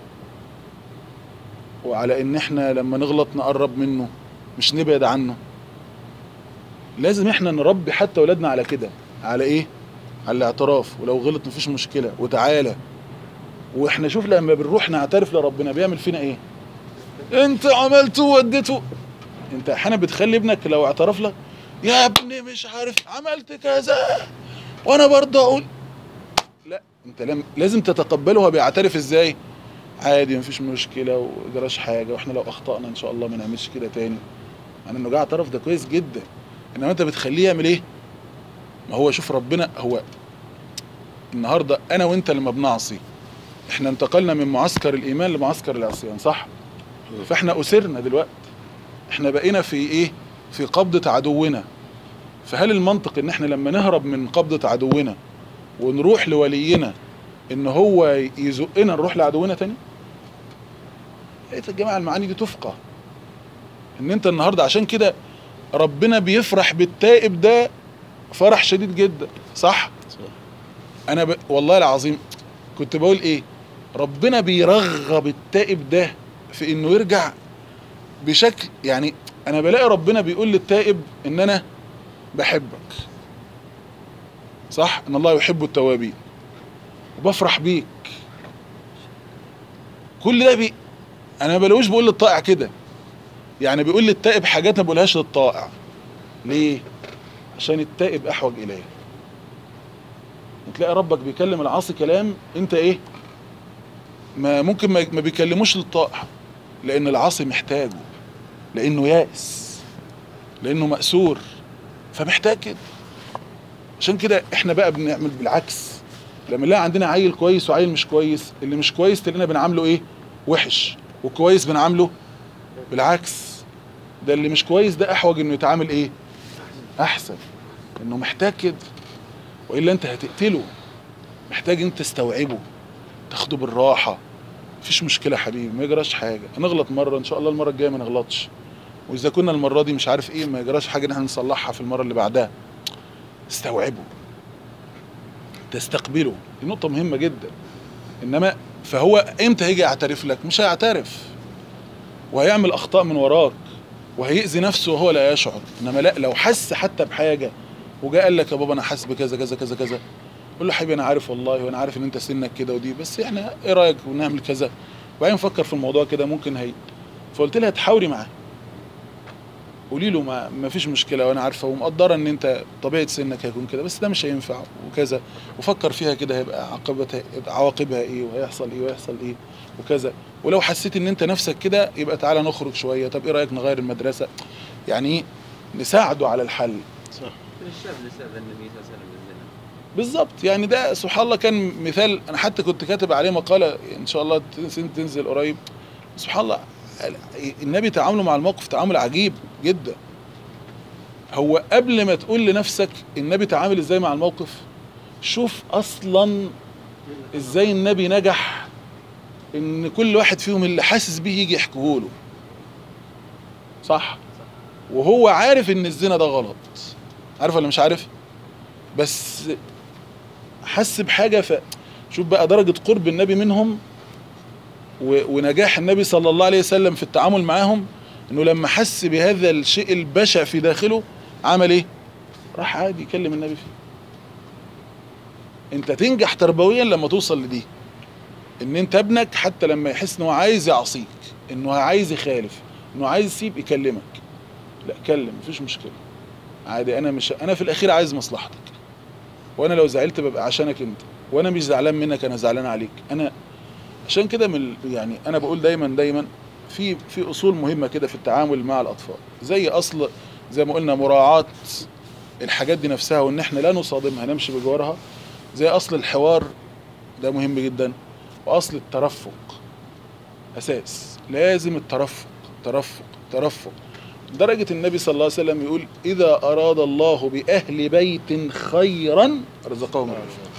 وعلى ان احنا لما نغلط نقرب منه مش نبعد عنه. لازم احنا نربي حتى اولادنا على كده، على ايه؟ على الاعتراف، ولو غلط مفيش مشكله وتعالى. واحنا شوف لما بنروح نعترف لربنا بيعمل فينا ايه؟ انت عملته ووديته. انت احيانا بتخلي ابنك لو اعترف لك يا ابني مش عارف عملت كذا وانا برضه اقول لا، انت لم لازم تتقبله. هو بيعترف ازاي؟ عادي مفيش مشكله وجراش حاجه، واحنا لو اخطأنا ان شاء الله ما نعملش كده تاني. انا انه جاي اعترف ده كويس جدا، انما انت بتخليه يعمل ايه؟ ما هو شوف ربنا هو النهارده انا وانت لما بنعصي احنا انتقلنا من معسكر الايمان لمعسكر العصيان، صح؟ فاحنا اسرنا دلوقتي، احنا بقينا في ايه؟ في قبضة عدونا، فهل المنطق ان احنا لما نهرب من قبضة عدونا ونروح لولينا ان هو يزقنا نروح لعدونا تاني؟ يا جماعة المعاني دي تفقه ان انت النهاردة. عشان كده ربنا بيفرح بالتائب ده فرح شديد جدا، صح؟ انا ب... والله العظيم كنت بقول ايه، ربنا بيرغب التائب ده في انه يرجع بشكل، يعني انا بلاقي ربنا بيقول للتائب ان انا بحبك، صح؟ ان الله يحب التوابين وبفرح بيك. كل ده بي... انا ما بلاقوش بقول للطائع كده، يعني بيقول للتائب حاجات ما بقولهاش للطائع. ليه؟ عشان التائب احوج اليه. تلاقي ربك بيكلم العاصي كلام انت ايه ما ممكن ما بيكلموش للطائع، لان العاصي محتاجه، لانه يائس، لانه مأسور، فمحتاج كده. عشان كده احنا بقى بنعمل بالعكس، لما نلاقي عندنا عيل كويس وعيل مش كويس، اللي مش كويس تلاقينا بنعامله ايه وحش، والكويس بنعامله بالعكس. ده اللي مش كويس ده احوج انه يتعامل ايه احسن، انه محتاج كده، والا انت هتقتله. محتاج انت تستوعبه، تاخده بالراحه، مفيش مشكله يا حبيبي، ما يجراش حاجه، هنغلط مره ان شاء الله المره الجايه ما نغلطش، واذا كنا المره دي مش عارف ايه ما يجراش حاجه ان احنا نصلحها في المره اللي بعدها. استوعبه، تستقبله، دي نقطه مهمه جدا. انما فهو امتى هيجي يعترف لك؟ مش هيعترف، وهيعمل اخطاء من وراك، وهيأذي نفسه وهو لا يشعر. انما لا، لو حس حتى بحاجه وجاء قال لك يا بابا انا حاسس بكذا كذا كذا كذا، قول له حبيبي انا عارف والله، وانا عارف ان انت سنك كده ودي، بس احنا ايه رايك ونعمل كذا، وبعدين نفكر في الموضوع كده ممكن هي. فقلت لها تحاوري معاه، قولي له ما, ما فيش مشكله، وانا عارفه ومقدره ان انت طبيعه سنك هيكون كده، بس ده مش هينفع وكذا، وفكر فيها كده هيبقى عاقبتها عواقبها ايه، وهيحصل ايه وهيحصل ايه وكذا. ولو حسيت ان انت نفسك كده يبقى تعالى نخرج شويه، طب ايه رايك نغير المدرسه، يعني ايه نساعده على الحل. صح. الشاب اللي ساب النبي صلى الله عليه وسلم بالزنا بالظبط. يعني ده سبحان الله كان مثال، انا حتى كنت كاتب عليه مقاله ان شاء الله تنزل قريب. سبحان الله النبي تعامله مع الموقف تعامل عجيب جدا. هو قبل ما تقول لنفسك النبي تعامل ازاي مع الموقف، شوف اصلا ازاي النبي نجح ان كل واحد فيهم اللي حاسس بيه يجي يحكيه له، صح؟ وهو عارف ان الزنا ده غلط، عارف ولا مش عارف؟ بس حس بحاجه. فشوف بقى درجه قرب النبي منهم ونجاح النبي صلى الله عليه وسلم في التعامل معاهم، انه لما حس بهذا الشيء البشع في داخله عمل ايه؟ راح عادي يكلم النبي فيه. انت تنجح تربويا لما توصل لدي، ان انت ابنك حتى لما يحس انه عايز يعصيك، انه عايز يخالف، انه عايز يسيب، يكلمك. لا كلم، مفيش مشكله عادي، انا مش انا في الاخير عايز مصلحتك، وانا لو زعلت ببقى عشانك انت، وانا مش زعلان منك، انا زعلان عليك. انا عشان كده من يعني انا بقول دايما دايما في في اصول مهمه كده في التعامل مع الاطفال، زي اصل زي ما قلنا مراعاه الحاجات دي نفسها، وان احنا لا نصادمها نمشي بجوارها، زي اصل الحوار ده مهم جدا، واصل الترفق اساس، لازم الترفق ترفق ترفق. درجة النبي صلى الله عليه وسلم يقول اذا اراد الله باهل بيت خيرا رزقهم الرفق.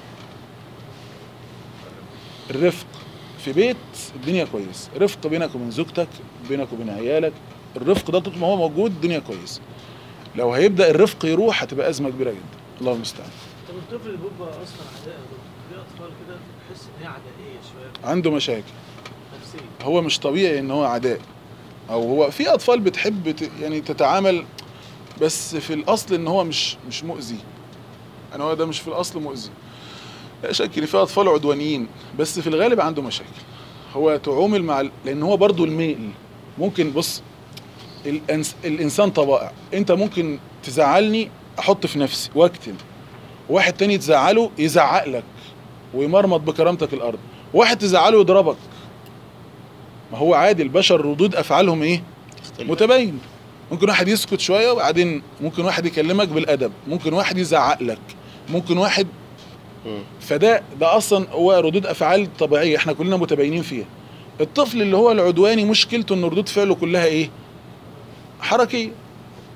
الرفق في بيت الدنيا كويس، رفق بينك وبين زوجتك، بينك وبين عيالك، الرفق ده طول ما هو موجود الدنيا كويس. لو هيبدأ الرفق يروح هتبقى أزمة كبيرة جدا، الله المستعان. طب الطفل اللي بيبقى اصلا عدائي، في اطفال كده تحس ان هي عدائيه شويه، عنده مشاكل نفسيه، هو مش طبيعي ان هو عداء، او هو في اطفال بتحب ت- يعني تتعامل، بس في الاصل ان هو مش مش مؤذي، يعني هو ده مش في الاصل مؤذي. لا شك ان في اطفال عدوانيين، بس في الغالب عنده مشاكل. هو تعامل مع ال- لان هو برضو الميل ممكن. بص الإنس... الانسان طبائع، انت ممكن تزعلني احط في نفسي واكتم، واحد تاني تزعله يزعق لك ويمرمط بكرامتك الارض، واحد تزعله يضربك. ما هو عادي، البشر ردود افعالهم ايه متباين. ممكن واحد يسكت شويه وبعدين ممكن واحد يكلمك بالادب، ممكن واحد يزعق لك، ممكن واحد. فده ده اصلا هو ردود افعال طبيعيه احنا كلنا متباينين فيها. الطفل اللي هو العدواني مشكلته ان ردود فعله كلها ايه حركيه،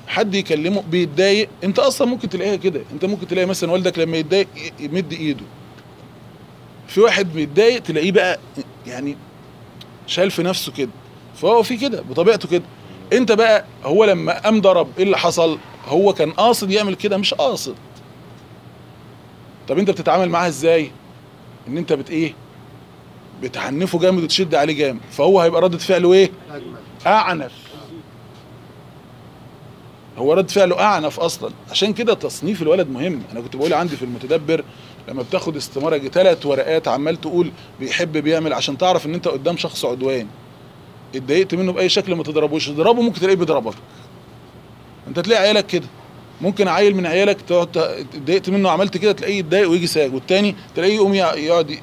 حد يكلمه بيتضايق، انت اصلا ممكن تلاقيها كده، انت ممكن تلاقي مثلا والدك لما يتضايق يمد ايده. في واحد بيتضايق تلاقيه بقى يعني شال في نفسه كده، فهو في كده بطبيعته كده. انت بقى هو لما قام ضرب ايه اللي حصل؟ هو كان قاصد يعمل كده مش قاصد. طب انت بتتعامل معاه ازاي؟ ان انت بت ايه بتعنفه جامد وتشد عليه جامد، فهو هيبقى ردة فعله ايه؟ اعنف. هو رد فعله اعنف اصلا. عشان كده تصنيف الولد مهم. انا كنت بقول عندي في المتدبر لما بتاخد استماره ثلاث ورقات عمال تقول بيحب بيعمل، عشان تعرف ان انت قدام شخص عدوان. اتضايقت منه باي شكل ما تضربوش، تضربه ممكن تلاقيه بيضربك. انت تلاقي عيالك كده، ممكن عيل من عيالك تقعد اتضايقت منه عملت كده تلاقيه يتضايق ويجي ساج، والتاني تلاقيه يقوم يقعد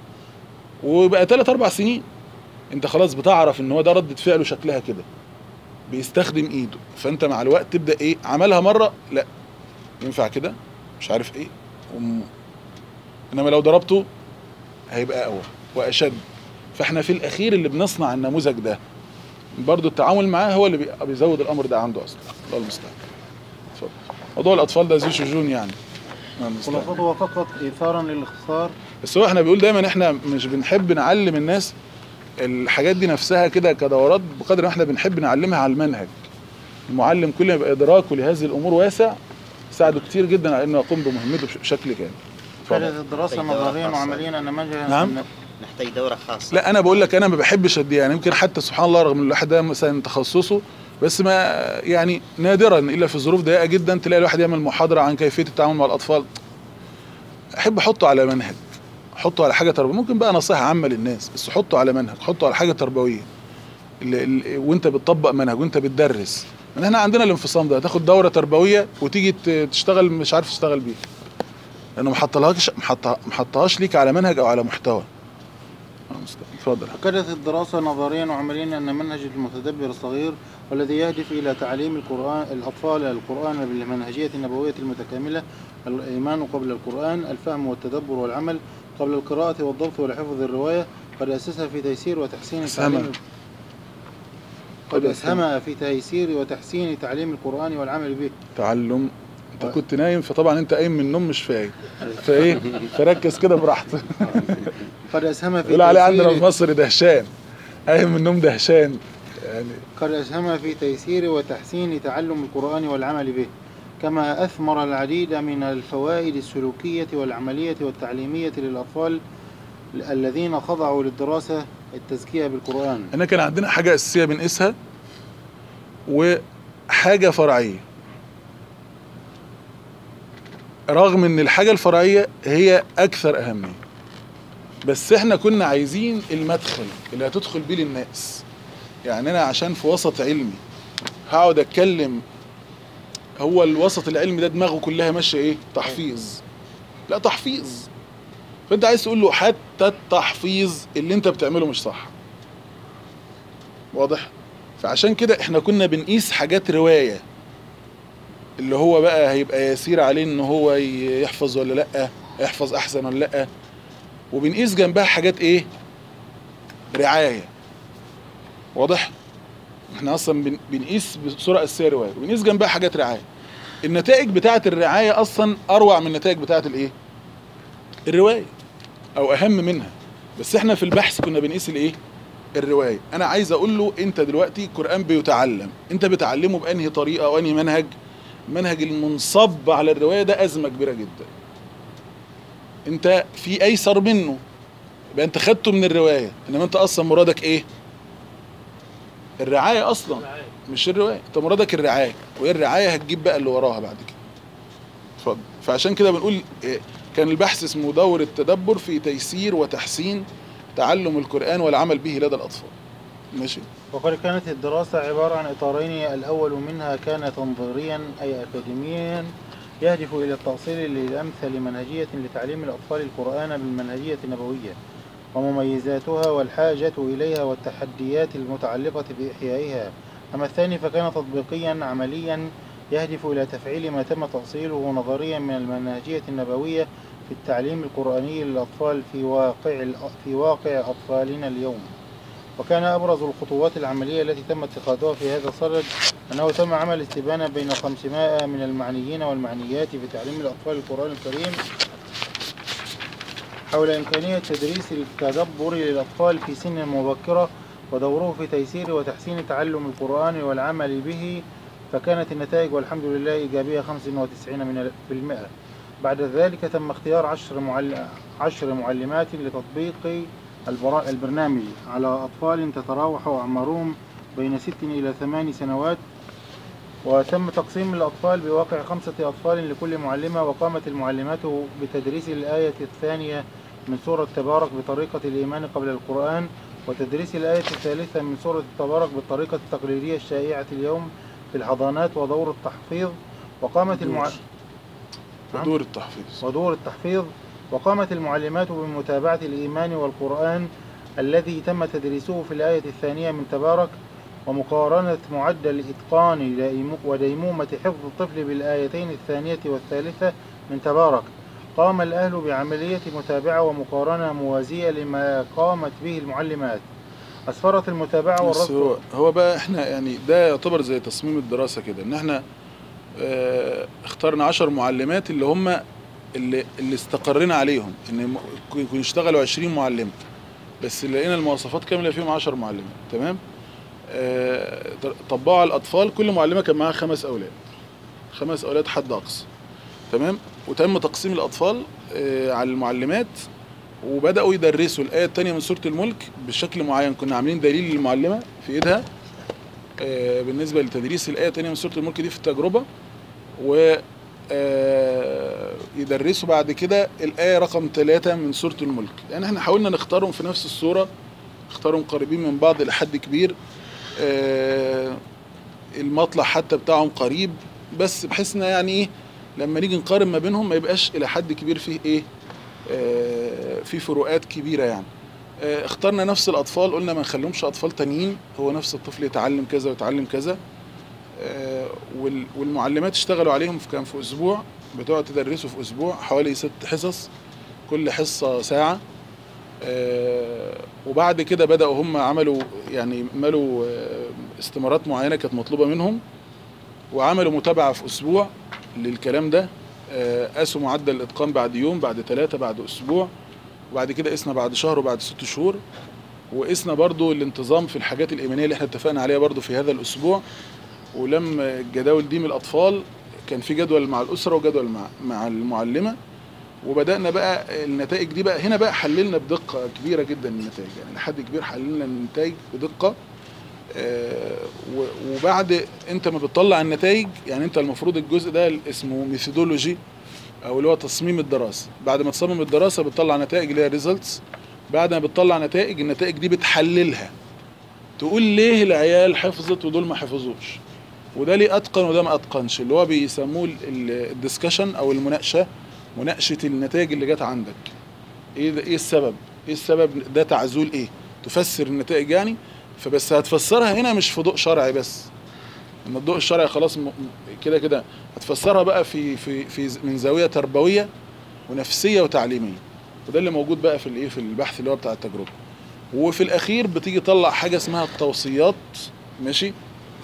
وبقى ثلاث اربع سنين انت خلاص بتعرف ان هو ده ردة فعله شكلها كده، بيستخدم ايده. فانت مع الوقت تبدا ايه، عملها مره لا ينفع كده مش عارف ايه وم... انما لو ضربته هيبقى اقوى واشد. فاحنا في الاخير اللي بنصنع النموذج ده برضو التعامل معاه هو اللي بيزود الامر ده عنده اصلا. الله المستعان. اتفضل. موضوع الاطفال ده ذو شجون يعني. خلاصته فقط ايثارا للاختصار. بس هو احنا بيقول دايما احنا مش بنحب نعلم الناس الحاجات دي نفسها كده كدورات بقدر ما احنا بنحب نعلمها على المنهج. المعلم كل ما يبقى ادراكه لهذه الامور واسع ساعده كتير جدا على انه يقوم بمهمته بشكل كامل. كانت الدراسه نظريا وعمليا ان منهج نعم نحتاج دوره خاصه. لا انا بقول لك انا ما بحبش ادي يعني، يمكن حتى سبحان الله رغم ان الواحد ده مثلا تخصصه، بس ما يعني نادرا الا في ظروف ضيقه جدا تلاقي الواحد يعمل محاضره عن كيفيه التعامل مع الاطفال. احب احطه على منهج، حطه على حاجه تربويه، ممكن بقى نصيحه عامه للناس، بس حطه على منهج، حطه على حاجه تربويه اللي اللي وانت بتطبق منهج وانت بتدرس. ان احنا عندنا الانفصام ده، تاخد دوره تربويه وتيجي تشتغل مش عارف تشتغل بيها لانه ما حطلهاش ما حطهاش ليك على منهج او على محتوى. اتفضل. أكدت الدراسة نظريا وعمليا أن منهج المتدبر الصغير والذي يهدف إلى تعليم القرآن الأطفال القرآن بالمنهجية النبوية المتكاملة، الإيمان قبل القرآن، الفهم والتدبر والعمل قبل القراءة والضبط والحفظ الرواية، قد أسسها في تيسير وتحسين تعليم قد أسهم في تيسير وتحسين تعليم القرآن والعمل به. تعلم انت كنت نايم فطبعا انت قايم من النوم مش فايق فايه فركز كده براحتك. قد أسهم في يقول عليه عندنا في مصر دهشان، قايم من النوم دهشان يعني. قد أسهم في تيسير وتحسين تعلم القرآن والعمل به، كما أثمر العديد من الفوائد السلوكية والعملية والتعليمية للأطفال الذين خضعوا للدراسة التزكية بالقرآن. احنا كان عندنا حاجة أساسية بنقيسها وحاجة فرعية، رغم ان الحاجة الفرعية هي اكثر اهمية، بس احنا كنا عايزين المدخل اللي هتدخل بيه للناس. يعني انا عشان في وسط علمي هقعد اتكلم، هو الوسط العلمي ده دماغه كلها ماشيه ايه؟ تحفيظ. لا تحفيظ، فانت عايز تقول له حتى التحفيظ اللي انت بتعمله مش صح. واضح؟ فعشان كده احنا كنا بنقيس حاجات روايه اللي هو بقى هيبقى يسير عليه ان هو يحفظ ولا لا، يحفظ احسن ولا لا، وبنقيس جنبها حاجات ايه؟ رعايه. واضح؟ احنا اصلا بنقيس بصوره اساسيه روايه وبنقيس جنبها حاجات رعايه. النتائج بتاعه الرعايه اصلا اروع من النتائج بتاعه الايه؟ الروايه، او اهم منها. بس احنا في البحث كنا بنقيس الايه؟ الروايه. انا عايز اقول له انت دلوقتي القران بيتعلم، انت بتعلمه بانهي طريقه او انهي منهج؟ المنهج المنصب على الروايه ده ازمه كبيره جدا. انت في ايسر منه يبقى انت خدته من الروايه، انما انت اصلا مرادك ايه؟ الرعايه اصلا مش الروايه، انت مرادك الرعايه، وهي الرعايه هتجيب بقى اللي وراها بعد كده. اتفضل. فعشان كده بنقول كان البحث اسمه دور التدبر في تيسير وتحسين تعلم القرآن والعمل به لدى الأطفال. ماشي. وقد كانت الدراسة عبارة عن إطارين، الأول منها كان تنظيريا أي أكاديميا يهدف إلى التأصيل للأمثل منهجية لتعليم الأطفال القرآن بالمنهجية النبوية ومميزاتها والحاجة إليها والتحديات المتعلقة بإحيائها. أما الثاني فكان تطبيقيا عمليا يهدف إلى تفعيل ما تم تأصيله نظريا من المنهجية النبوية في التعليم القرآني للأطفال في واقع في واقع أطفالنا اليوم. وكان أبرز الخطوات العملية التي تم اتخاذها في هذا الصدد أنه تم عمل استبانة بين خمسمائة من المعنيين والمعنيات في تعليم الأطفال القرآن الكريم حول إمكانية تدريس التدبر للأطفال في سن مبكرة ودوره في تيسير وتحسين تعلم القرآن والعمل به، فكانت النتائج والحمد لله إيجابية خمسة وتسعين بالمئة. بعد ذلك تم اختيار عشر, معل... عشر معلمات لتطبيق البرا... البرنامج على أطفال تتراوح أعمارهم بين ست إلى ثمان سنوات، وتم تقسيم الأطفال بواقع خمسة أطفال لكل معلمة، وقامت المعلمات بتدريس الآية الثانية من سورة تبارك بطريقة الإيمان قبل القرآن، وتدريس الآية الثالثة من سورة تبارك بالطريقة التقليدية الشائعة اليوم في الحضانات ودور التحفيظ. وقامت المع... ودور التحفيظ ودور التحفيظ وقامت المعلمات بمتابعة الإيمان والقرآن الذي تم تدريسه في الآية الثانية من تبارك، ومقارنة معدل إتقان وديمومة حفظ الطفل بالآيتين الثانية والثالثة من تبارك. قام الأهل بعملية متابعة ومقارنة موازية لما قامت به المعلمات. أسفرت المتابعة والرصد. هو, هو بقى احنا يعني ده يعتبر زي تصميم الدراسة كده، ان احنا اه اخترنا عشر معلمات اللي هم اللي, اللي استقرنا عليهم ان يكونوا يشتغلوا عشرين معلمة، بس لقينا المواصفات كاملة فيهم عشر معلمات. تمام. اه طبقوا على الأطفال، كل معلمة كان معاها خمس أولاد خمس أولاد حد أقصى. تمام. وتم تقسيم الأطفال اه على المعلمات، وبدأوا يدرسوا الآية الثانية من سورة الملك بشكل معين. كنا عاملين دليل للمعلمة في إيدها اه بالنسبة لتدريس الآية الثانية من سورة الملك دي في التجربة، و يدرسوا بعد كده الآية رقم ثلاثة من سورة الملك. يعني احنا حاولنا نختارهم في نفس السورة، اختارهم قريبين من بعض لحد كبير، المطلع حتى بتاعهم قريب، بس بحيثنا يعني ايه لما نيجي نقارن ما بينهم ما يبقاش الى حد كبير فيه ايه في فروقات كبيرة. يعني اخترنا نفس الأطفال، قلنا ما نخليهمش أطفال تانيين، هو نفس الطفل يتعلم كذا ويتعلم كذا. والمعلمات اشتغلوا عليهم في كان في أسبوع، بتقعد تدرسوا في أسبوع حوالي ست حصص، كل حصة ساعة. وبعد كده بدأوا هم عملوا يعني عملوا استمارات معينة كانت مطلوبة منهم، وعملوا متابعة في أسبوع للكلام ده. قاسوا معدل الإتقان بعد يوم، بعد ثلاثة، بعد أسبوع، وبعد كده قسنا بعد شهر وبعد ست شهور، وقسنا برضو الانتظام في الحاجات الإيمانية اللي احنا اتفقنا عليها برضو في هذا الأسبوع. ولم الجداول دي من الأطفال كان في جدول مع الأسرة وجدول مع مع المعلمة، وبدأنا بقى النتائج دي بقى هنا بقى حللنا بدقة كبيرة جدا النتائج، يعني لحد كبير حللنا النتائج بدقة. آه وبعد انت ما بتطلع النتائج، يعني انت المفروض الجزء ده اسمه ميثودولوجي او اللي هو تصميم الدراسة. بعد ما تصمم الدراسة بتطلع نتائج اللي هي ريزلتس. بعد ما بتطلع نتائج، النتائج دي بتحللها، تقول ليه العيال حفظت ودول ما حفظوش، وده ليه اتقن وده ما اتقنش، اللي هو بيسموه الديسكشن او المناقشة، مناقشة النتائج اللي جت عندك. ايه ايه السبب؟ ايه السبب ده تعزول ايه؟ تفسر النتائج يعني. فبس هتفسرها هنا مش في ضوء شرعي بس، ان الضوء الشرعي خلاص كده كده، هتفسرها بقى في في في من زاوية تربوية ونفسية وتعليمية، وده اللي موجود بقى في الايه في البحث اللي هو بتاع التجربة. وفي الاخير بتيجي تطلع حاجة اسمها التوصيات. ماشي.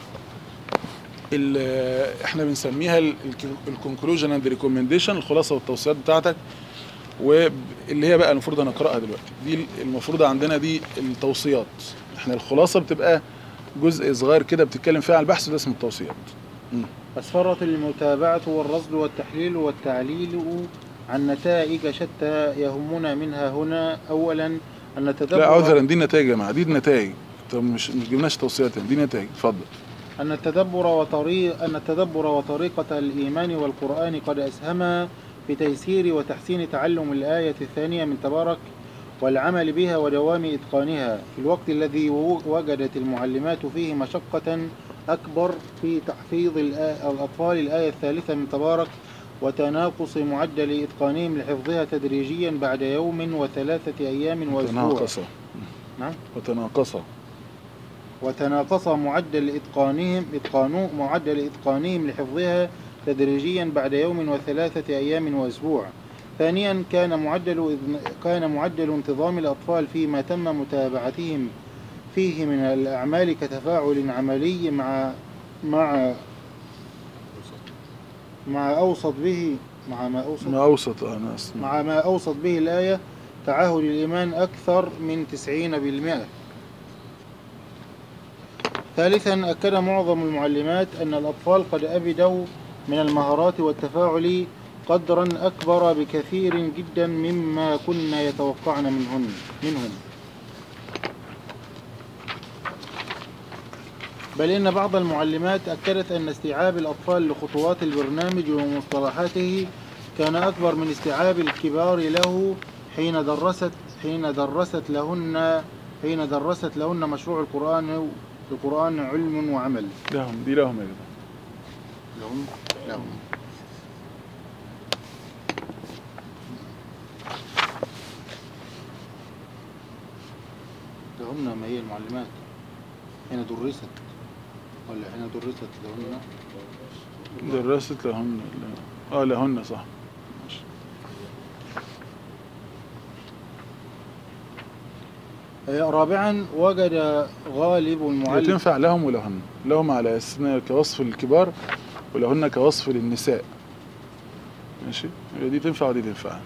احنا بنسميها الكونكلوجن اند ريكومنديشن، الخلاصه والتوصيات بتاعتك، واللي هي بقى المفروض هنقراها دلوقتي. دي المفروض عندنا دي التوصيات. احنا الخلاصه بتبقى جزء صغير كده بتتكلم فيها عن البحث، ده اسمه التوصيات. أسفرت المتابعة والرصد والتحليل والتعليل عن نتائج شتى يهمنا منها هنا. أولا أن التدبر. لا عذرا، دي النتائج يا جماعه، دي النتائج، طب مش مش جبناش توصيات، دي نتائج. اتفضل. أن التدبر وطريق أن التدبر وطريقة الإيمان والقرآن قد أسهما في تيسير وتحسين تعلم الآية الثانية من تبارك والعمل بها ودوام إتقانها في الوقت الذي وجدت المعلمات فيه مشقة أكبر في تحفيظ الأطفال الآية الثالثة من تبارك، وتناقص معدل إتقانهم لحفظها تدريجيا بعد يوم وثلاثة أيام وأسبوع. وتناقص. نعم. وتناقص. وتناقص معدل إتقانهم إتقانو معدل إتقانهم لحفظها تدريجيا بعد يوم وثلاثة أيام وأسبوع. ثانيا كان معدل كان معدل انتظام الأطفال فيما تم متابعتهم فيه من الأعمال كتفاعل عملي مع مع مع أوصت به مع ما أوصت ما أوسط أنا أسمع. مع ما أوصت به الآية تعهد الإيمان أكثر من تسعين بالمئة. ثالثا، أكد معظم المعلمات أن الأطفال قد أبدوا من المهارات والتفاعل قدرا أكبر بكثير جدا مما كنا يتوقعن منهن منهم بل إن بعض المعلمات أكدت أن استيعاب الأطفال لخطوات البرنامج ومصطلحاته كان أكبر من استيعاب الكبار له حين درست حين درست لهن حين درست لهن مشروع القرآن القرآن علم وعمل. لهم دي لهم يا جماعة. لهم لهم لهن ما هي المعلمات حين درست ولا حين درست لهن درست لهن اه لهن صح. ماشي. رابعا، وجد غالب المعلم تنفع لهم ولهن، لهم على أساس كوصف للكبار ولهن كوصف للنساء. ماشي، دي تنفع ودي تنفع.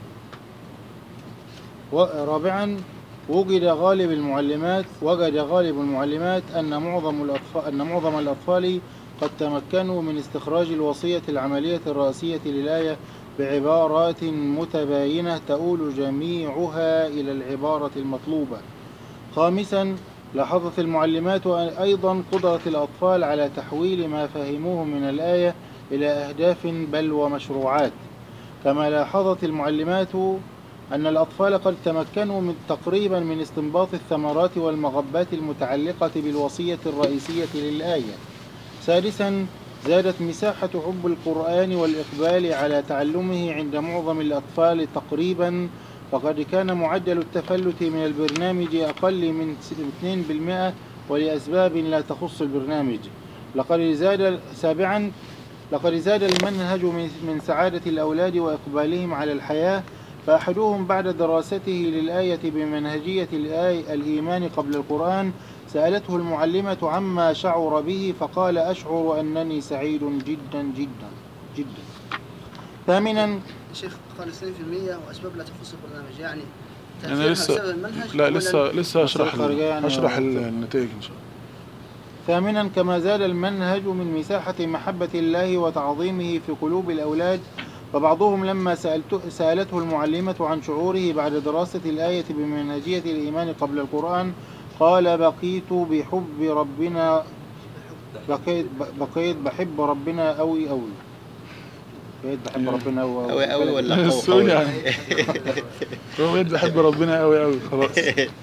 رابعا، وجد غالب المعلمات وجد غالب المعلمات أن معظم الأطفال أن معظم الأطفال قد تمكنوا من استخراج الوصية العملية الرئيسية للآية بعبارات متباينة تؤول جميعها إلى العبارة المطلوبة. خامسا، لاحظت المعلمات أيضا قدرة الأطفال على تحويل ما فهموه من الآية إلى أهداف بل ومشروعات. كما لاحظت المعلمات أن الأطفال قد تمكنوا من تقريبا من استنباط الثمرات والمغبات المتعلقة بالوصية الرئيسية للآية. سادسا، زادت مساحة حب القرآن والإقبال على تعلمه عند معظم الأطفال تقريبا، فقد كان معدل التفلت من البرنامج أقل من اثنين بالمئة ولأسباب لا تخص البرنامج. لقد زاد سابعا لقد زاد المنهج من سعادة الأولاد وإقبالهم على الحياة، فأحدهم بعد دراسته للآية بمنهجية الآية الإيمان قبل القرآن سألته المعلمة عما شعر به فقال: أشعر أنني سعيد جدا جدا جدا. ثامنا، الشيخ قال اثنين بالمئة وأسباب لا تخص البرنامج، يعني أنا لسه بسبب المنهج لا ولا لسه لسه أشرح يعني أشرح النتائج إن شاء الله. ثامنا، كما زاد المنهج من مساحة محبة الله وتعظيمه في قلوب الأولاد، فبعضهم لما سألته سألته المعلمة عن شعوره بعد دراسة الآية بمنهجية الإيمان قبل القرآن قال: بقيت بحب ربنا بقيت بقيت بحب ربنا أوي أوي بقيت بحب ربنا أوي أوي أوي ولا قوي السؤال يعني بقيت بحب ربنا أوي أوي خلاص.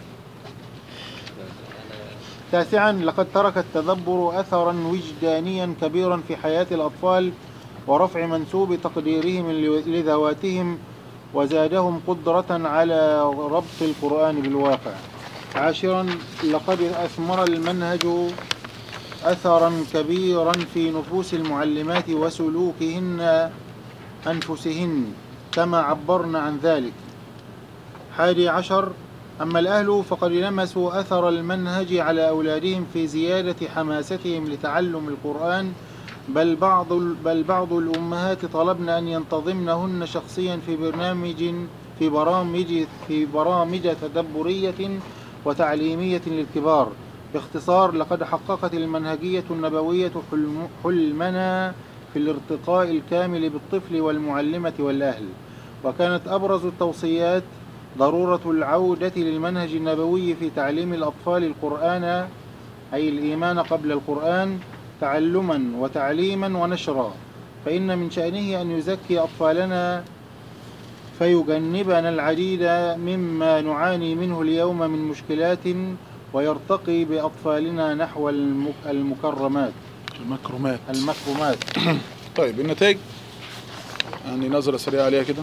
تاسعا، لقد ترك التدبر أثرا وجدانيا كبيرا في حياة الأطفال ورفع منسوب تقديرهم لذواتهم وزادهم قدرة على ربط القرآن بالواقع. عاشرا، لقد أثمر المنهج أثرا كبيرا في نفوس المعلمات وسلوكهن أنفسهن كما عبرنا عن ذلك. حادي عشر، أما الأهل فقد لمسوا أثر المنهج على أولادهم في زيادة حماستهم لتعلم القرآن، بل بعض بل بعض الأمهات طلبن أن ينتظمنهن شخصيا في برنامج في برامج في برامج تدبرية وتعليمية للكبار. باختصار، لقد حققت المنهجية النبوية حلم حلمنا في الارتقاء الكامل بالطفل والمعلمة والأهل، وكانت أبرز التوصيات ضرورة العودة للمنهج النبوي في تعليم الأطفال القرآن، أي الإيمان قبل القرآن، تعلما وتعليما ونشرا، فإن من شأنه أن يزكي أطفالنا فيجنبنا العديد مما نعاني منه اليوم من مشكلات ويرتقي بأطفالنا نحو المكرمات المكرمات المكرمات طيب النتائج يعني نظرة سريعة عليها كده.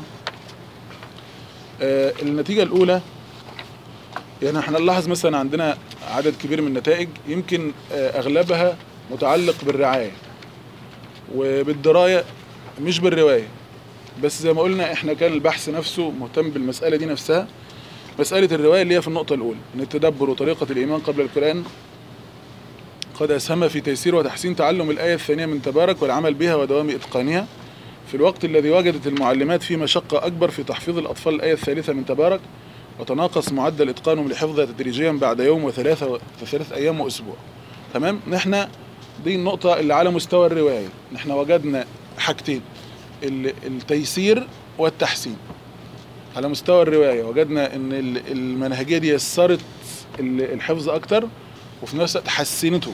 آه النتيجة الأولى يعني احنا نلاحظ مثلا عندنا عدد كبير من النتائج يمكن آه أغلبها متعلق بالرعاية وبالدراية مش بالرواية، بس زي ما قلنا احنا كان البحث نفسه مهتم بالمسألة دي نفسها، مسألة الرواية اللي هي في النقطة الأولى، إن التدبر وطريقة الإيمان قبل القرآن قد أسهم في تيسير وتحسين تعلم الآية الثانية من تبارك والعمل بها ودوام إتقانها في الوقت الذي وجدت المعلمات فيه مشقة أكبر في تحفيظ الأطفال الآية الثالثة من تبارك، وتناقص معدل إتقانهم لحفظها تدريجيا بعد يوم وثلاثة وثلاث أيام وأسبوع. تمام؟ نحن دي النقطة اللي على مستوى الرواية، نحن وجدنا حاجتين، التيسير والتحسين. على مستوى الرواية وجدنا ان المنهجية دي يسرت الحفظ اكتر، وفي نفس الوقت حسنته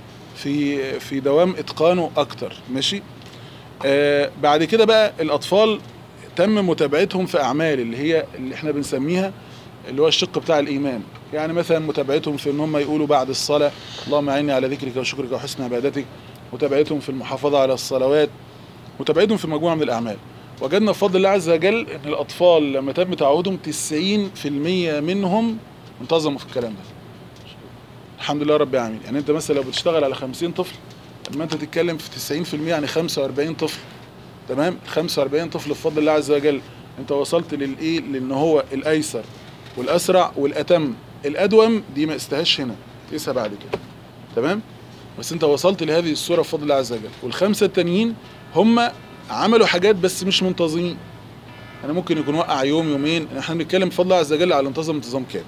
في في دوام اتقانه اكتر. ماشي. آه بعد كده بقى الاطفال تم متابعتهم في اعمال اللي هي اللي احنا بنسميها اللي هو الشق بتاع الايمان، يعني مثلا متابعتهم في ان هم يقولوا بعد الصلاة اللهم اعني على ذكرك وشكرك وحسن عبادتك، متابعتهم في المحافظة على الصلوات، متابعتهم في مجموعة من الاعمال. وجدنا بفضل الله عز وجل ان الاطفال لما تم تعودهم تسعين في المية منهم انتظموا في الكلام ده. الحمد لله رب العالمين. يعني انت مثلا لو بتشتغل على خمسين طفل، لما انت تتكلم في تسعين في المية يعني خمسة وأربعين طفل. تمام؟ خمسة وأربعين طفل بفضل الله عز وجل انت وصلت للايه، لان هو الايسر والاسرع والاتم. الادوم دي ما استهاش هنا، تقيسها بعد كده. تمام؟ بس انت وصلت لهذه الصورة بفضل الله عز وجل. والخمسة التانيين هم عملوا حاجات بس مش منتظمين. انا ممكن يكون وقع يوم يومين، احنا بنتكلم بفضل الله عز وجل على انتظم انتظام كامل.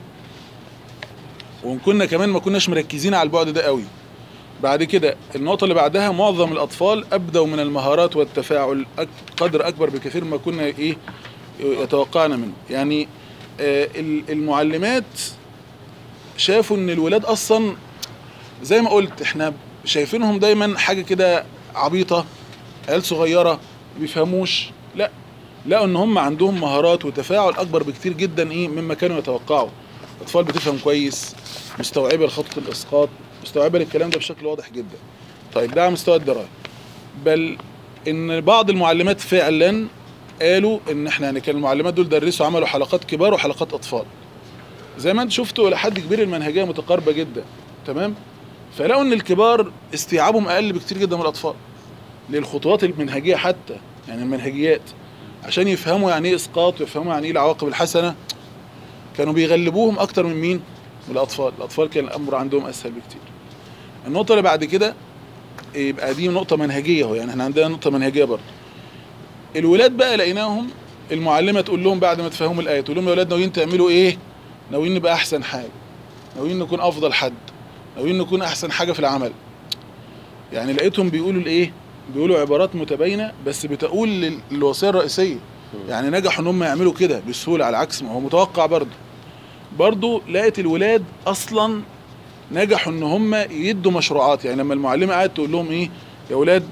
وان كنا كمان ما كناش مركزين على البعد ده قوي. بعد كده النقطة اللي بعدها، معظم الاطفال ابدوا من المهارات والتفاعل قدر اكبر بكثير ما كنا ايه يتوقعنا منه. يعني آه المعلمات شافوا ان الولاد اصلا زي ما قلت احنا شايفينهم دايما حاجة كده عبيطة، عيال صغيرة بيفهموش. لا، لقوا ان هم عندهم مهارات وتفاعل اكبر بكتير جدا ايه مما كانوا يتوقعوا. الاطفال بتفهم كويس، مستوعبه لخطة الاسقاط، مستوعبه للكلام ده بشكل واضح جدا. طيب ده على مستوى الدرايه. بل ان بعض المعلمات فعلا قالوا ان احنا يعني كان المعلمات دول درسوا عملوا حلقات كبار وحلقات اطفال. زي ما انت شفتوا الى حد كبير المنهجيه متقاربه جدا. تمام؟ فلقوا ان الكبار استيعابهم اقل بكتير جدا من الاطفال للخطوات المنهجيه، حتى يعني المنهجيات عشان يفهموا يعني ايه اسقاط ويفهموا يعني ايه العواقب الحسنه كانوا بيغلبوهم اكتر من مين؟ من الاطفال. الاطفال كان الامر عندهم اسهل بكتير. النقطه اللي بعد كده يبقى دي نقطه منهجيه اهو، يعني احنا عندنا نقطه منهجيه برضه. الولاد بقى لقيناهم المعلمه تقول لهم بعد ما تفهموا الايه، تقول لهم يا ولاد ناويين تعملوا ايه؟ ناويين نبقى احسن حاجه، ناويين نكون افضل حد، ناويين نكون احسن حاجه في العمل. يعني لقيتهم بيقولوا الايه؟ بيقولوا عبارات متباينه بس بتقول للوصيه الرئيسيه. يعني نجحوا ان هم يعملوا كده بسهوله، على عكس ما هو متوقع. برضه برضه لقيت الولاد اصلا نجحوا ان هم يدوا مشروعات. يعني لما المعلمه قعدت تقول لهم ايه يا ولاد،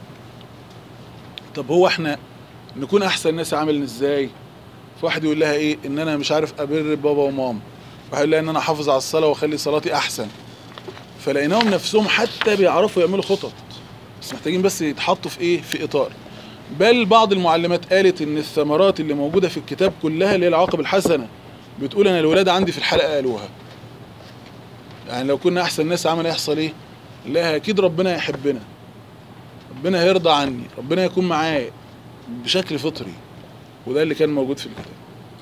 طب هو احنا نكون احسن ناس عامل ازاي؟ فواحد يقول لها ايه؟ ان انا مش عارف ابر بابا وماما، واحد يقول لها ان انا احافظ على الصلاه واخلي صلاتي احسن. فلقيناهم نفسهم حتى بيعرفوا يعملوا خطط، بس محتاجين بس يتحطوا في ايه؟ في اطار. بل بعض المعلمات قالت ان الثمرات اللي موجوده في الكتاب كلها اللي هي العواقب الحسنه، بتقول انا الولاد عندي في الحلقه قالوها. يعني لو كنا احسن ناس عمل يحصل ايه؟ لا اكيد ربنا يحبنا، ربنا هيرضى عني، ربنا يكون معايا بشكل فطري. وده اللي كان موجود في الكتاب.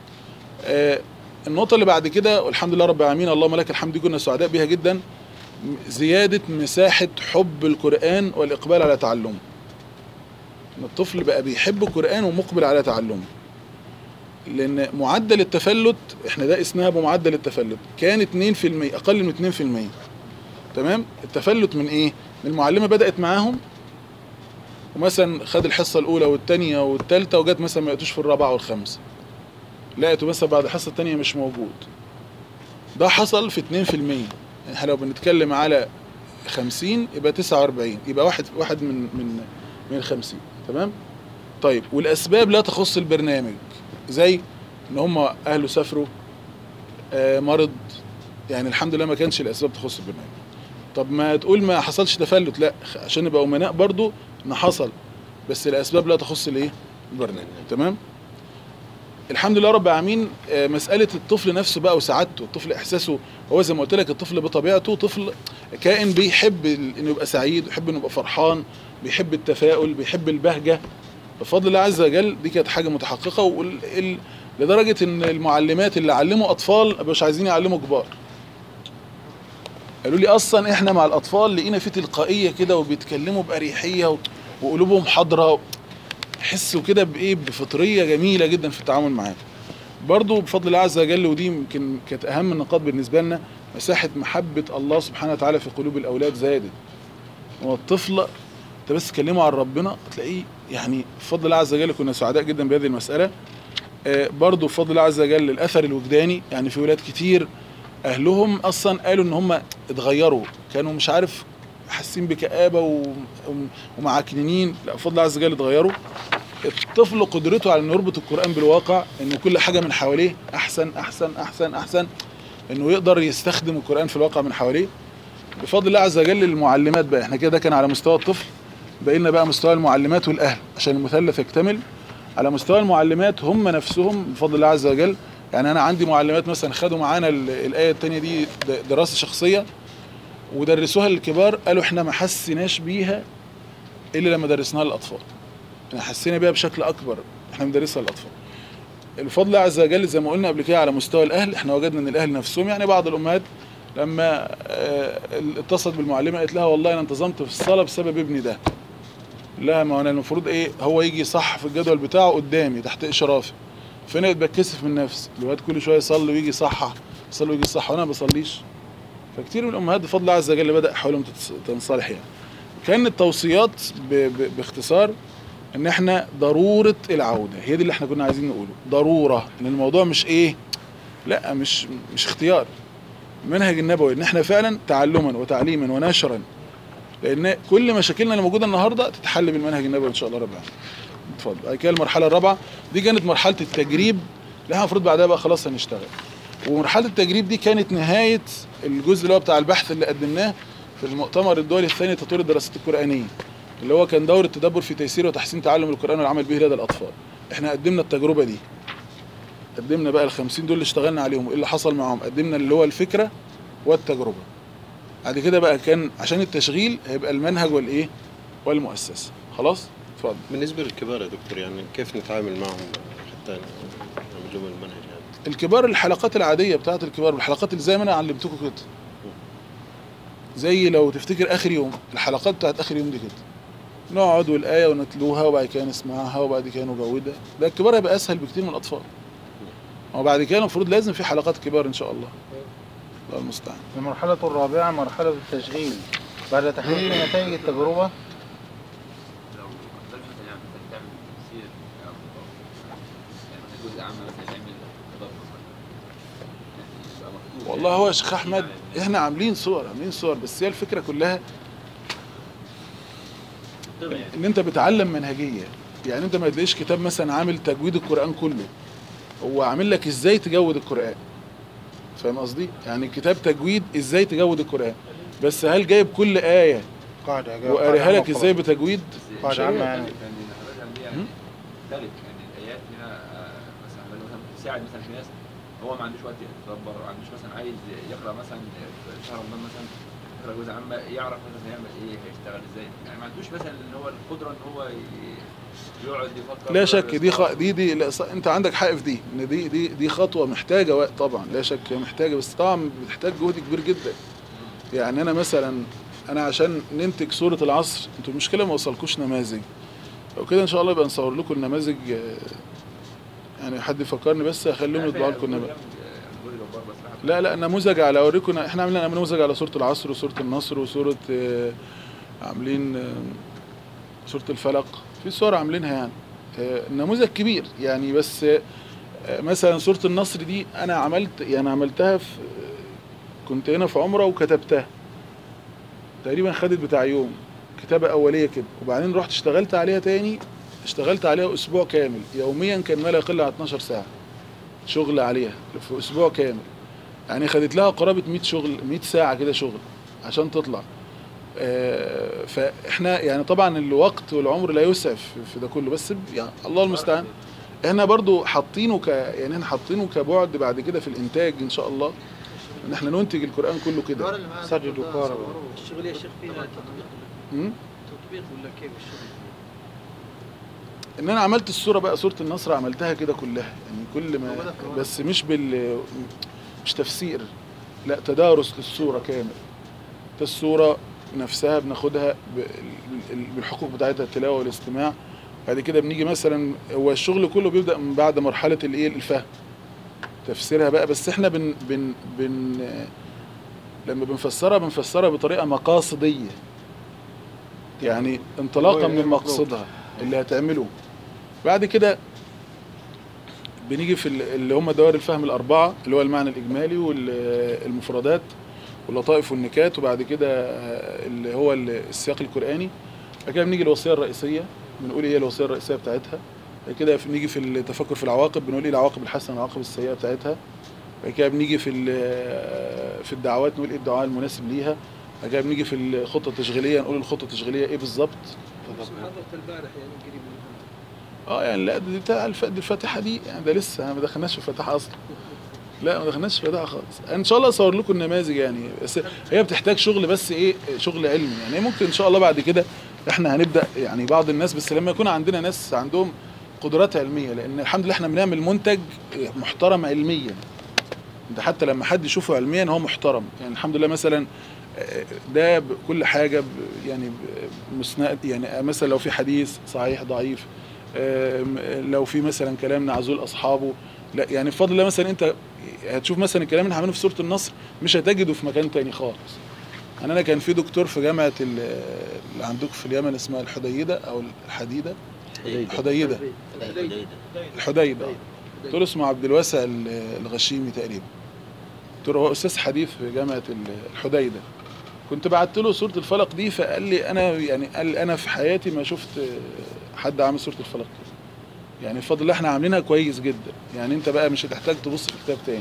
آه النقطه اللي بعد كده، والحمد لله رب العالمين اللهم لك الحمد، كنا سعداء بيها جدا، زياده مساحه حب القران والاقبال على تعلمه. ان الطفل بقى بيحب القران ومقبل على تعلمه. لان معدل التفلت احنا ده قسناها بمعدل التفلت كان اتنين في المية، اقل من اتنين في المية. تمام؟ التفلت من ايه؟ من المعلمه بدات معاهم ومثلا خد الحصه الاولى والثانيه والثالثه وجت مثلا ما لقيتوش في الرابعه والخامسه، لقيته مثلا بعد الحصه الثانيه مش موجود. ده حصل في اتنين في المية. يعني احنا لو بنتكلم على خمسين يبقى تسعة وأربعين، يبقى واحد واحد من من من خمسين. تمام؟ طيب والاسباب لا تخص البرنامج، زي ان هم اهله سافروا، آه مرض، يعني الحمد لله ما كانش الاسباب تخص البرنامج. طب ما تقول ما حصلش تفلت، لا عشان نبقى امناء برضو ان حصل، بس الاسباب لا تخص الايه؟ البرنامج. تمام؟ الحمد لله رب العالمين. آه مساله الطفل نفسه بقى وسعادته، الطفل احساسه هو زي ما قلت لك، الطفل بطبيعته طفل كائن بيحب انه يبقى سعيد، بيحب انه يبقى فرحان، بيحب التفاؤل، بيحب البهجه. بفضل الله عز وجل دي كانت حاجه متحققه. لدرجة ان المعلمات اللي علموا اطفال مش عايزين يعلموا كبار. قالوا لي اصلا احنا مع الاطفال لقينا في تلقائية كده وبيتكلموا بأريحية وقلوبهم حاضرة، حسوا كده بايه، بفطرية جميلة جدا في التعامل معاهم. برضو بفضل الله عز وجل، ودي يمكن كانت اهم النقاط بالنسبة لنا، مساحة محبة الله سبحانه وتعالى في قلوب الاولاد زادت. والطفل انت بس تكلمه عن ربنا تلاقيه يعني بفضل الله عز وجل كنا سعداء جدا بهذه المسألة. آه برضو بفضل الله عز وجل الاثر الوجداني، يعني في ولاد كتير اهلهم اصلا قالوا ان هم اتغيروا، كانوا مش عارف حاسين بكآبة ومعكنين، لا بفضل الله عز وجل اتغيروا. الطفل قدرته على انه يربط القرآن بالواقع، انه كل حاجة من حواليه احسن احسن احسن احسن، انه يقدر يستخدم القرآن في الواقع من حواليه بفضل الله عز وجل. المعلمات بقى احنا كده كان على مستوى الطفل، بقينا بقى مستوى المعلمات والاهل عشان المثلث يكتمل. على مستوى المعلمات هم نفسهم بفضل الله عز وجل، يعني انا عندي معلمات مثلا خدوا معانا الايه الثانيه دي دراسه شخصيه ودرسوها للكبار، قالوا احنا ما حسيناش بيها الا لما درسناها للاطفال، احنا حسينا بيها بشكل اكبر احنا بندرسها للاطفال بفضل الله عز وجل. زي ما قلنا قبل كده على مستوى الاهل، احنا وجدنا ان الاهل نفسهم، يعني بعض الامهات لما اتصلت بالمعلمه قالت لها والله انا انتظمت في الصلاه بسبب ابني ده. لا ما انا المفروض ايه، هو يجي صح في الجدول بتاعه قدامي تحت اشرافي، فانا بتكسف من نفسي، الواد كل شويه يصلي ويجي صح يصلي ويجي صح وانا ما بصليش. فكتير من الامهات بفضل الله عز وجل بدا حولهم تنصلح. يعني كان التوصيات باختصار ان احنا ضروره العوده، هي دي اللي احنا كنا عايزين نقوله، ضروره، ان الموضوع مش ايه، لا مش مش اختيار. المنهج النبوي ان احنا فعلا تعلما وتعليما ونشرا، لان كل مشاكلنا اللي موجوده النهارده تتحل بالمنهج النبوي ان شاء الله رب العالمين. اتفضل. بعد كده المرحله الرابعه دي كانت مرحله التجريب اللي احنا المفروض بعدها بقى خلاص هنشتغل. ومرحله التجريب دي كانت نهايه الجزء اللي هو بتاع البحث اللي قدمناه في المؤتمر الدولي الثاني لتطوير الدراسات القرآنيه، اللي هو كان دورة تدبر في تيسير وتحسين تعلم القرآن والعمل به لدى الأطفال. احنا قدمنا التجربة دي، قدمنا بقى الخمسين دول اللي اشتغلنا عليهم، ايه اللي حصل معاهم، قدمنا اللي هو الفكرة والتجربة. بعد كده بقى كان عشان التشغيل هيبقى المنهج والايه والمؤسسة. خلاص اتفضل. بالنسبة للكبار يا دكتور، يعني كيف نتعامل معهم حتى نعمل لهم المنهج هذا؟ الكبار الحلقات العادية بتاعت الكبار، الحلقات اللي زي ما انا علمتكم كده، زي لو تفتكر اخر يوم، الحلقات بتاعت اخر يوم دي كده، نقعد والآية ونتلوها وبعد كده نسمعها وبعد كده نجودها. ده الكبار هيبقى اسهل بكتير من الاطفال. وبعد كده المفروض لازم في حلقات كبار ان شاء الله. الله المستعان. المرحلة الرابعة مرحلة التشغيل بعد تحقيق نتائج التجربة. والله هو يا شيخ احمد احنا عاملين صور عاملين صور بس هي الفكرة كلها ان انت بتعلم منهجية. يعني انت ما تلاقيش كتاب مثلا عامل تجويد القرآن كله، هو عامل لك ازاي تجود القرآن. فاهم قصدي؟ يعني كتاب تجويد ازاي تجود القرآن، بس هل جايب كل آية قاعدة وقاريها لك ازاي بتجويد؟ قاعدة عامة يعني. يعني ذلك يعني الايات هنا مثلا مثلا تساعد مثلا في ناس هو ما عندوش وقت يتدبر، ما عندوش مثلا عايز يقرا مثلا في شهر رمضان مثلا يقرا جزء عامة، يعرف مثلا هيعمل ايه، هيشتغل ازاي، يعني ما عندوش مثلا اللي هو القدرة ان هو يقعد يفكر. لا شك دي خ... دي دي لا ص... انت عندك حق في دي، ان دي دي دي خطوه محتاجه وقت طبعا، لا شك محتاجه، بس طبعا بتحتاج جهد كبير جدا. يعني انا مثلا انا عشان ننتج سوره العصر، انتوا المشكله ما وصلكوش نماذج، لو كده ان شاء الله يبقى نصور لكم النماذج، يعني حد يفكرني بس اخليهم يطبعوا لكم النماذج. لا لا نموذج على اوريكم، احنا عاملين نموذج على سوره العصر وسوره النصر وسوره عاملين سوره الفلق، في صور عاملينها يعني نموذج كبير يعني. بس مثلا سورة النصر دي انا عملت يعني عملتها في كنت هنا في عمرة وكتبتها تقريبا، خدت بتاع يوم كتابة اولية كده، وبعدين رحت اشتغلت عليها تاني، اشتغلت عليها اسبوع كامل يوميا، كان ما لا يقل عن اتناشر ساعة شغل عليها في اسبوع كامل. يعني خدت لها قرابة مية شغل مية ساعة كده شغل عشان تطلع. فاحنا يعني طبعا الوقت والعمر لا يسعف في ده كله، بس يعني الله المستعان. احنا برضو حاطينه ك يعني احنا حاطينه كبعد بعد كده في الانتاج ان شاء الله، ان احنا ننتج القرآن كله كده. سجد وكهرباء. الشغل يا شيخ فيها تطبيق امم تطبيق ولا كيف الشغل؟ ان انا عملت الصوره بقى، صوره النصر عملتها كده كلها يعني كل ما، بس مش بال مش تفسير، لا تدارس للصوره كامل. الصوره نفسها بناخدها بالحقوق بتاعتها، التلاوه والاستماع. بعد كده بنيجي مثلا، هو الشغل كله بيبدا من بعد مرحله الايه الفهم، تفسيرها بقى. بس احنا بن بن بن لما بنفسرها بنفسرها بطريقه مقاصديه، يعني انطلاقا من مقصدها اللي هتعمله. بعد كده بنيجي في اللي هم دوائر الفهم الاربعه، اللي هو المعنى الاجمالي والمفردات واللطائف والنكات، وبعد كده اللي هو السياق القراني. بعد كده بنيجي الوصيه الرئيسيه، بنقول ايه الوصيه الرئيسيه بتاعتها. بعد كده بنيجي في التفكر في العواقب، بنقول ايه العواقب الحسنه والعواقب السيئه بتاعتها. بعد كده بنيجي في في الدعوات، نقول ايه الدعاء المناسب ليها. بعد كده بنيجي في الخطه التشغيليه، نقول الخطه التشغيليه ايه بالظبط. حضرت البارح يعني قريب منها. اه يعني لا دي بتاع الفاتحه دي يعني، ده لسه ما دخلناش في الفاتحه اصلا. لا ما دخلناش في الفاتحه خالص. ان شاء الله اصور لكم النماذج يعني، بس هي بتحتاج شغل، بس ايه شغل علمي يعني. ممكن ان شاء الله بعد كده احنا هنبدا يعني بعض الناس، بس لما يكون عندنا ناس عندهم قدرات علميه، لان الحمد لله احنا بنعمل منتج محترم علميا. ده حتى لما حد يشوفه علميا هو محترم يعني. الحمد لله مثلا ده بكل حاجه يعني مسند، يعني مثلا لو في حديث صحيح ضعيف، لو في مثلا كلام نعزول اصحابه، لا يعني بفضل الله. مثلا انت هتشوف مثلا الكلام اللي عاملينه في سوره النصر مش هتجده في مكان تاني خالص. يعني انا كان في دكتور في جامعه اللي عندكم في اليمن اسمها الحديده او الحديده، الحديده الحديده دكتور اسمه عبد الواسع الغشيمي تقريبا، دكتور هو استاذ حديث في جامعه الحديده. كنت بعت له سوره الفلق دي، فقال لي انا يعني قال انا في حياتي ما شفت حد عامل سوره الفلق كده يعني. بفضل الله احنا عاملينها كويس جدا يعني. انت بقى مش هتحتاج تبص في كتاب تاني،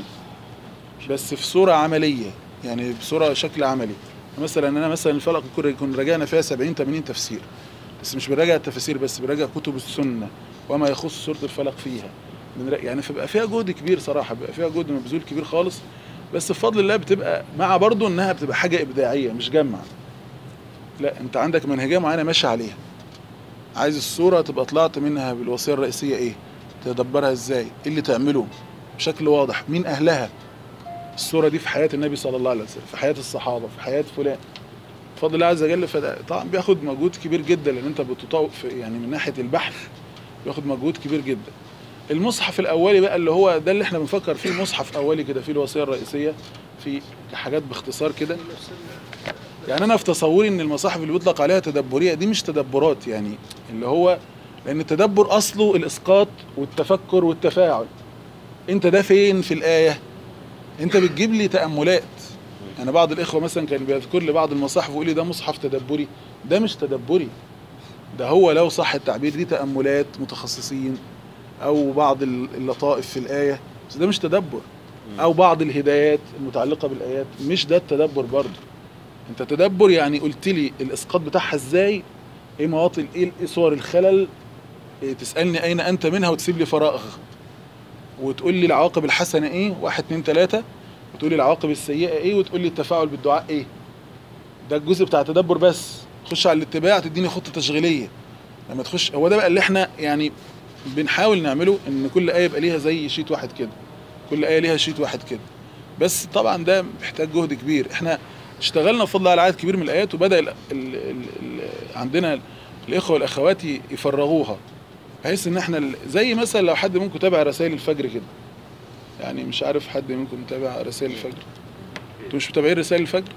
بس في صوره عمليه يعني، بصوره شكل عملي. مثلا انا مثلا الفلق كنا راجعنا فيها سبعين ثمانين تفسير، بس مش بنراجع التفاسير بس، بنراجع كتب السنه وما يخص سوره الفلق فيها يعني. فبقى فيها جهد كبير صراحه، بقى فيها جهد مبذول كبير خالص. بس بفضل الله بتبقى مع برضه انها بتبقى حاجه ابداعيه مش جمع. لا انت عندك منهجيه معينه ماشي عليها، عايز الصوره تبقى طلعت منها بالوصيه الرئيسيه ايه، تدبرها ازاي، ايه اللي تعمله بشكل واضح، مين اهلها الصوره دي في حياه النبي صلى الله عليه وسلم، في حياه الصحابه، في حياه فلان. بفضل الله عز وجل. طبعا بياخد مجهود كبير جدا، لان انت بتطور يعني من ناحيه البحث بياخد مجهود كبير جدا. المصحف الاولي بقى اللي هو ده اللي احنا بنفكر فيه، مصحف اولي كده فيه الوصيه الرئيسيه، في حاجات باختصار كده يعني. انا في تصوري ان المصاحف اللي بيطلق عليها تدبريه دي مش تدبرات يعني، اللي هو لان التدبر اصله الاسقاط والتفكر والتفاعل. انت ده فين في الايه؟ انت بتجيب لي تاملات. انا يعني بعض الاخوه مثلا كان بيذكر لي بعض المصاحف ويقول لي ده مصحف تدبري. ده مش تدبري، ده هو لو صح التعبير دي تاملات متخصصين، او بعض اللطائف في الايه، بس ده مش تدبر. او بعض الهدايات المتعلقه بالايات، مش ده التدبر برضه. انت تدبر يعني قلت لي الاسقاط بتاعها ازاي، ايه مواطن، ايه صور الخلل، إيه تسالني اين انت منها وتسيب لي فراغ، وتقول لي العواقب الحسنه ايه واحد اتنين تلاته، وتقول لي العواقب السيئه ايه، وتقول لي التفاعل بالدعاء ايه. ده الجزء بتاع التدبر. بس تخش على الاتباع تديني خطه تشغيليه. لما تخش هو ده بقى اللي احنا يعني بنحاول نعمله، ان كل ايه يبقى ليها زي شيت واحد كده، كل ايه ليها شيت واحد كده. بس طبعا ده محتاج جهد كبير. احنا اشتغلنا بفضل الله على عدد كبير من الايات، وبدا ال ال ال عندنا الاخوه والاخوات يفرغوها، بحيث ان احنا زي مثلا لو حد منكم تابع رسائل الفجر كده يعني، مش عارف حد منكم متابع رسائل الفجر؟ انتوا مش متابعين رسائل الفجر؟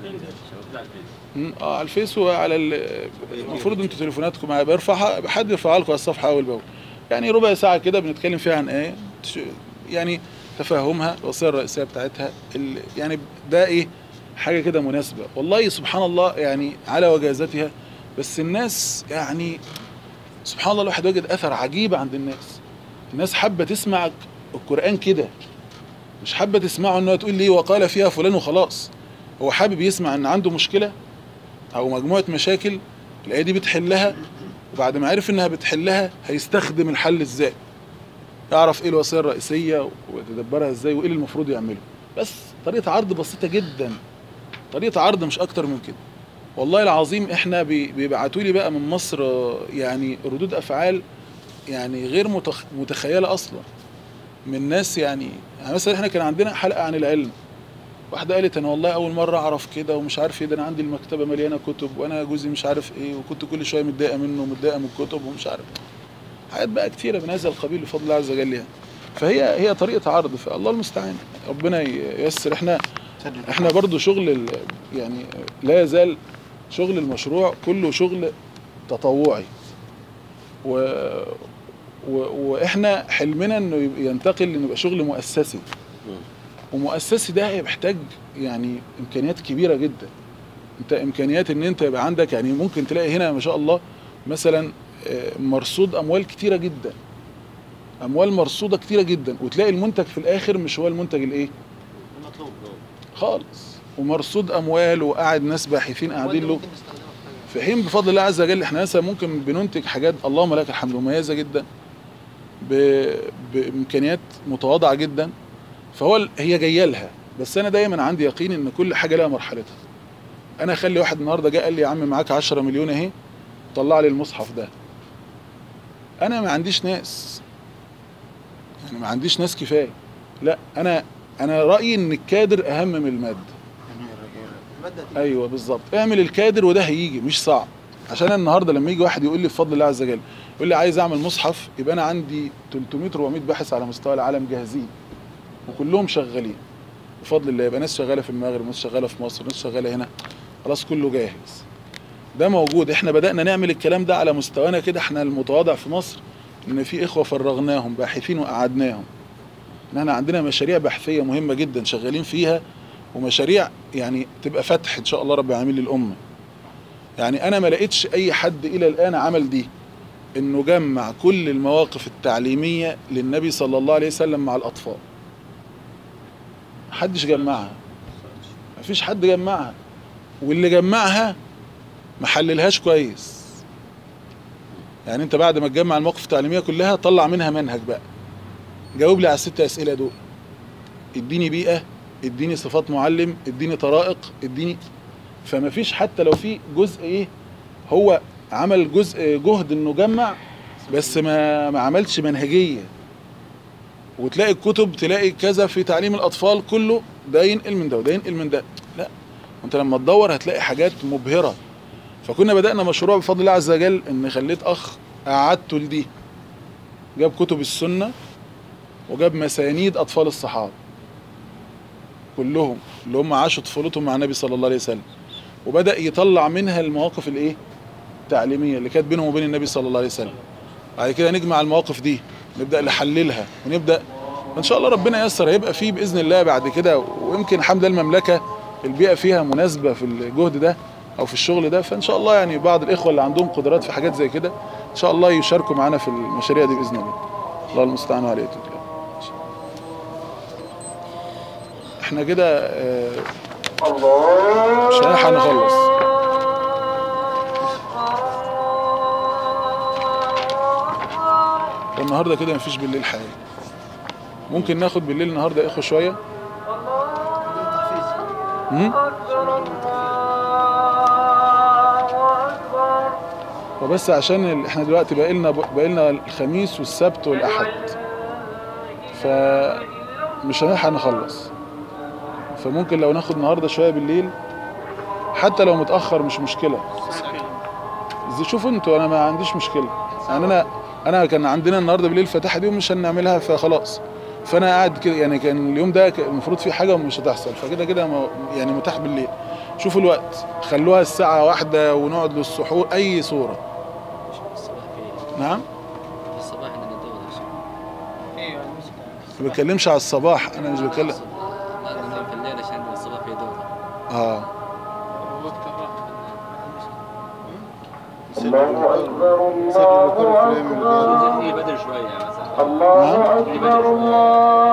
اه على الفيس وعلى المفروض انتوا تليفوناتكم معايا، برفعها حد يرفعها لكم على الصفحه اول باول يعني، ربع ساعه كده بنتكلم فيها عن ايه يعني، تفهمها، الوصيه الرئيسيه بتاعتها يعني. ده ايه حاجه كده مناسبه والله سبحان الله يعني على وجازتها. بس الناس يعني سبحان الله الواحد وجد اثر عجيب عند الناس. الناس حابه تسمع القران كده، مش حابه تسمعه انه تقول لي وقال فيها فلان وخلاص. هو حابب يسمع ان عنده مشكله او مجموعه مشاكل الايه دي بتحلها، وبعد ما عرف انها بتحلها هيستخدم الحل ازاي، يعرف ايه الوصيه الرئيسيه ويتدبرها ازاي وايه اللي المفروض يعمله. بس طريقه عرض بسيطه جدا، طريقه عرض مش اكتر من كده. والله العظيم احنا بيبعتوا لي بقى من مصر يعني ردود افعال يعني غير متخ... متخيله اصلا من ناس. يعني, يعني مثلا احنا كان عندنا حلقه عن العلم، واحده قالت انا والله اول مره اعرف كده ومش عارف ايه، ده انا عندي المكتبه مليانه كتب وانا جوزي مش عارف ايه، وكنت كل شويه متضايقه منه ومتضايقه من الكتب ومش عارف حاجات بقى كتيره من هذا القبيل بفضل الله عز وجل. يعني فهي هي طريقه عرض، فالله المستعان ربنا ييسر. احنا احنا برضو شغل ال... يعني لا يزال شغل المشروع كله شغل تطوعي، و... و... واحنا حلمنا انه ينتقل انه يبقى شغل مؤسسي، ومؤسسي ده محتاج يعني امكانيات كبيره جدا. انت امكانيات ان انت يبقى عندك، يعني ممكن تلاقي هنا ما شاء الله مثلا مرصود اموال كتيره جدا، اموال مرصوده كتيره جدا، وتلاقي المنتج في الاخر مش هو المنتج الايه المطلوب خالص، ومرصود اموال وقاعد ناس باحثين قاعدين له، في حين بفضل الله عز وجل احنا مثلا ممكن بننتج حاجات اللهم لك الحمد مميزه جدا بامكانيات متواضعه جدا، فهو هي جايه لها. بس انا دايما عندي يقين ان كل حاجه لها مرحلتها. انا اخلي واحد النهارده جه قال لي يا عم معاك عشرة مليون اهي طلع لي المصحف ده، انا ما عنديش ناس، يعني ما عنديش ناس كفايه، لا انا انا رايي ان الكادر اهم من الماده. ايوه بالظبط، اعمل الكادر وده هيجي مش صعب. عشان أنا النهارده لما يجي واحد يقول لي بفضل الله عز وجل يقول لي عايز اعمل مصحف، يبقى انا عندي ثلاثمية أربعمية باحث على مستوى العالم جاهزين وكلهم شغالين بفضل الله. يبقى ناس شغاله في المغرب، ناس شغاله في مصر، ناس شغاله هنا، خلاص كله جاهز، ده موجود. احنا بدأنا نعمل الكلام ده على مستوانا كده، احنا المتواضع في مصر ان في اخوه فرغناهم باحثين وقعدناهم، ان احنا عندنا مشاريع بحثيه مهمه جدا شغالين فيها، ومشاريع يعني تبقى فتح ان شاء الله رب العالمين للامه. يعني انا ما لقيتش اي حد الى الان عمل دي، انه جمع كل المواقف التعليميه للنبي صلى الله عليه وسلم مع الاطفال. محدش جمعها، مفيش حد جمعها، واللي جمعها ما حللهاش كويس. يعني انت بعد ما تجمع المواقف التعليميه كلها طلع منها منهج بقى، جاوب لي على الست اسئله دول، اديني بيئه، اديني صفات معلم، اديني طرائق، اديني. فما فيش حتى لو في جزء ايه، هو عمل جزء جهد انه جمع بس ما ما عملش منهجيه. وتلاقي الكتب تلاقي كذا في تعليم الاطفال كله ده ينقل من ده وده ينقل من ده، لا انت لما تدور هتلاقي حاجات مبهره. فكنا بدأنا مشروع بفضل الله عز وجل ان خليت اخ قعدته لدي، جاب كتب السنه وجاب مسانيد اطفال الصحابه كلهم اللي هم عاشوا طفولتهم مع النبي صلى الله عليه وسلم، وبدأ يطلع منها المواقف الايه التعليميه اللي كانت بينهم وبين النبي صلى الله عليه وسلم. بعد كده نجمع المواقف دي نبدأ نحللها، ونبدأ ان شاء الله ربنا ييسر هيبقى فيه باذن الله بعد كده. ويمكن الحمد لله المملكه البيئه فيها مناسبه في الجهد ده او في الشغل ده، فان شاء الله يعني بعض الاخوه اللي عندهم قدرات في حاجات زي كده ان شاء الله يشاركوا معنا في المشاريع دي باذن الله. الله المستعان عليه التوكل. احنا كده اه مش هنخلص. والنهارده كده مفيش بالليل حاجه، ممكن ناخد بالليل النهارده يا اخوه شويه. امم وبس عشان ال... احنا دلوقتي بقى لنا بقى لنا الخميس والسبت والاحد، فمش هنلحق نخلص. فممكن لو ناخد النهارده شويه بالليل حتى لو متاخر مش مشكله. شوفوا انتوا انا ما عنديش مشكله، يعني انا انا كان عندنا النهارده بالليل فتحه دي ومش هنعملها فخلاص، فانا قاعد كده يعني كان اليوم ده المفروض فيه حاجه ومش هتحصل، فكده كده يعني متاح بالليل. شوفوا الوقت خلوها الساعه واحدة ونقعد للسحور اي صوره. نعم الصباح اللي ندور ايوه ما بتكلمش على الصباح، انا مش بتكلم في الليل عشان الصباح في دور. اه الله أكبر الله دي بدري شويه مثلا. نعم دي بدري شويه.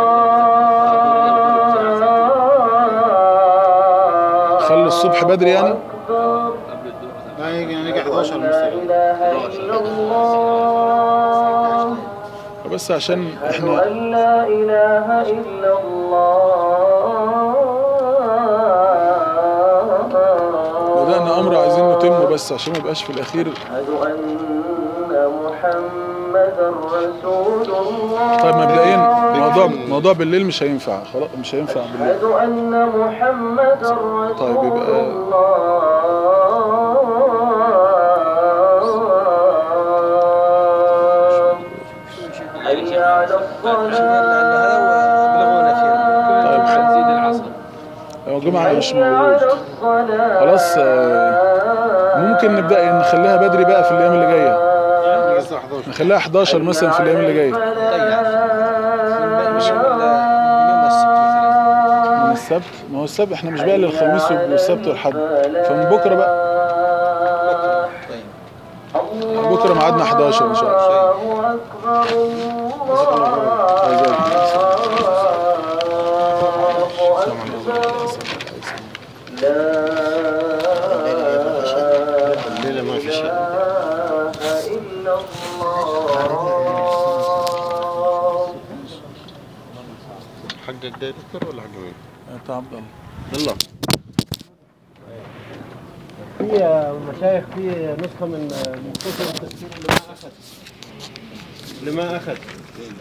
خلوا الصبح بدري يعني. قبل الظهر مثلا. لا يجي نيجي حداشر مثلا. بس عشان احنا لا إله إلا الله بدأنا امر عايزين نتمه بس عشان ما يبقاش في الاخير أشهد أن محمد محمدا رسول الله. طيب مبدئيا موضوع موضوع بالليل مش هينفع، خلاص مش هينفع بالليل. أشهد أن محمدا رسول طيب يبقى الله. حي على الصلاة. طيب تزيد العصر. هو الجمعة مش موجود. خلاص ممكن نبدأ نخليها بدري بقى في الأيام اللي جاية. نخليها حداشر مثلا في الأيام اللي جاية. من السبت؟ ما هو السبت احنا مش بقى للخميس والسبت والحد، فمن بكرة بقى. بكرة ميعادنا حداشر إن شاء الله. الليلة ما في شيء. حق الدكتور ولا حق مين؟ انت عبد الله. الله. في المشايخ في نسخة من مختصر التفسير اللي ما أخذ اللي ما أخذ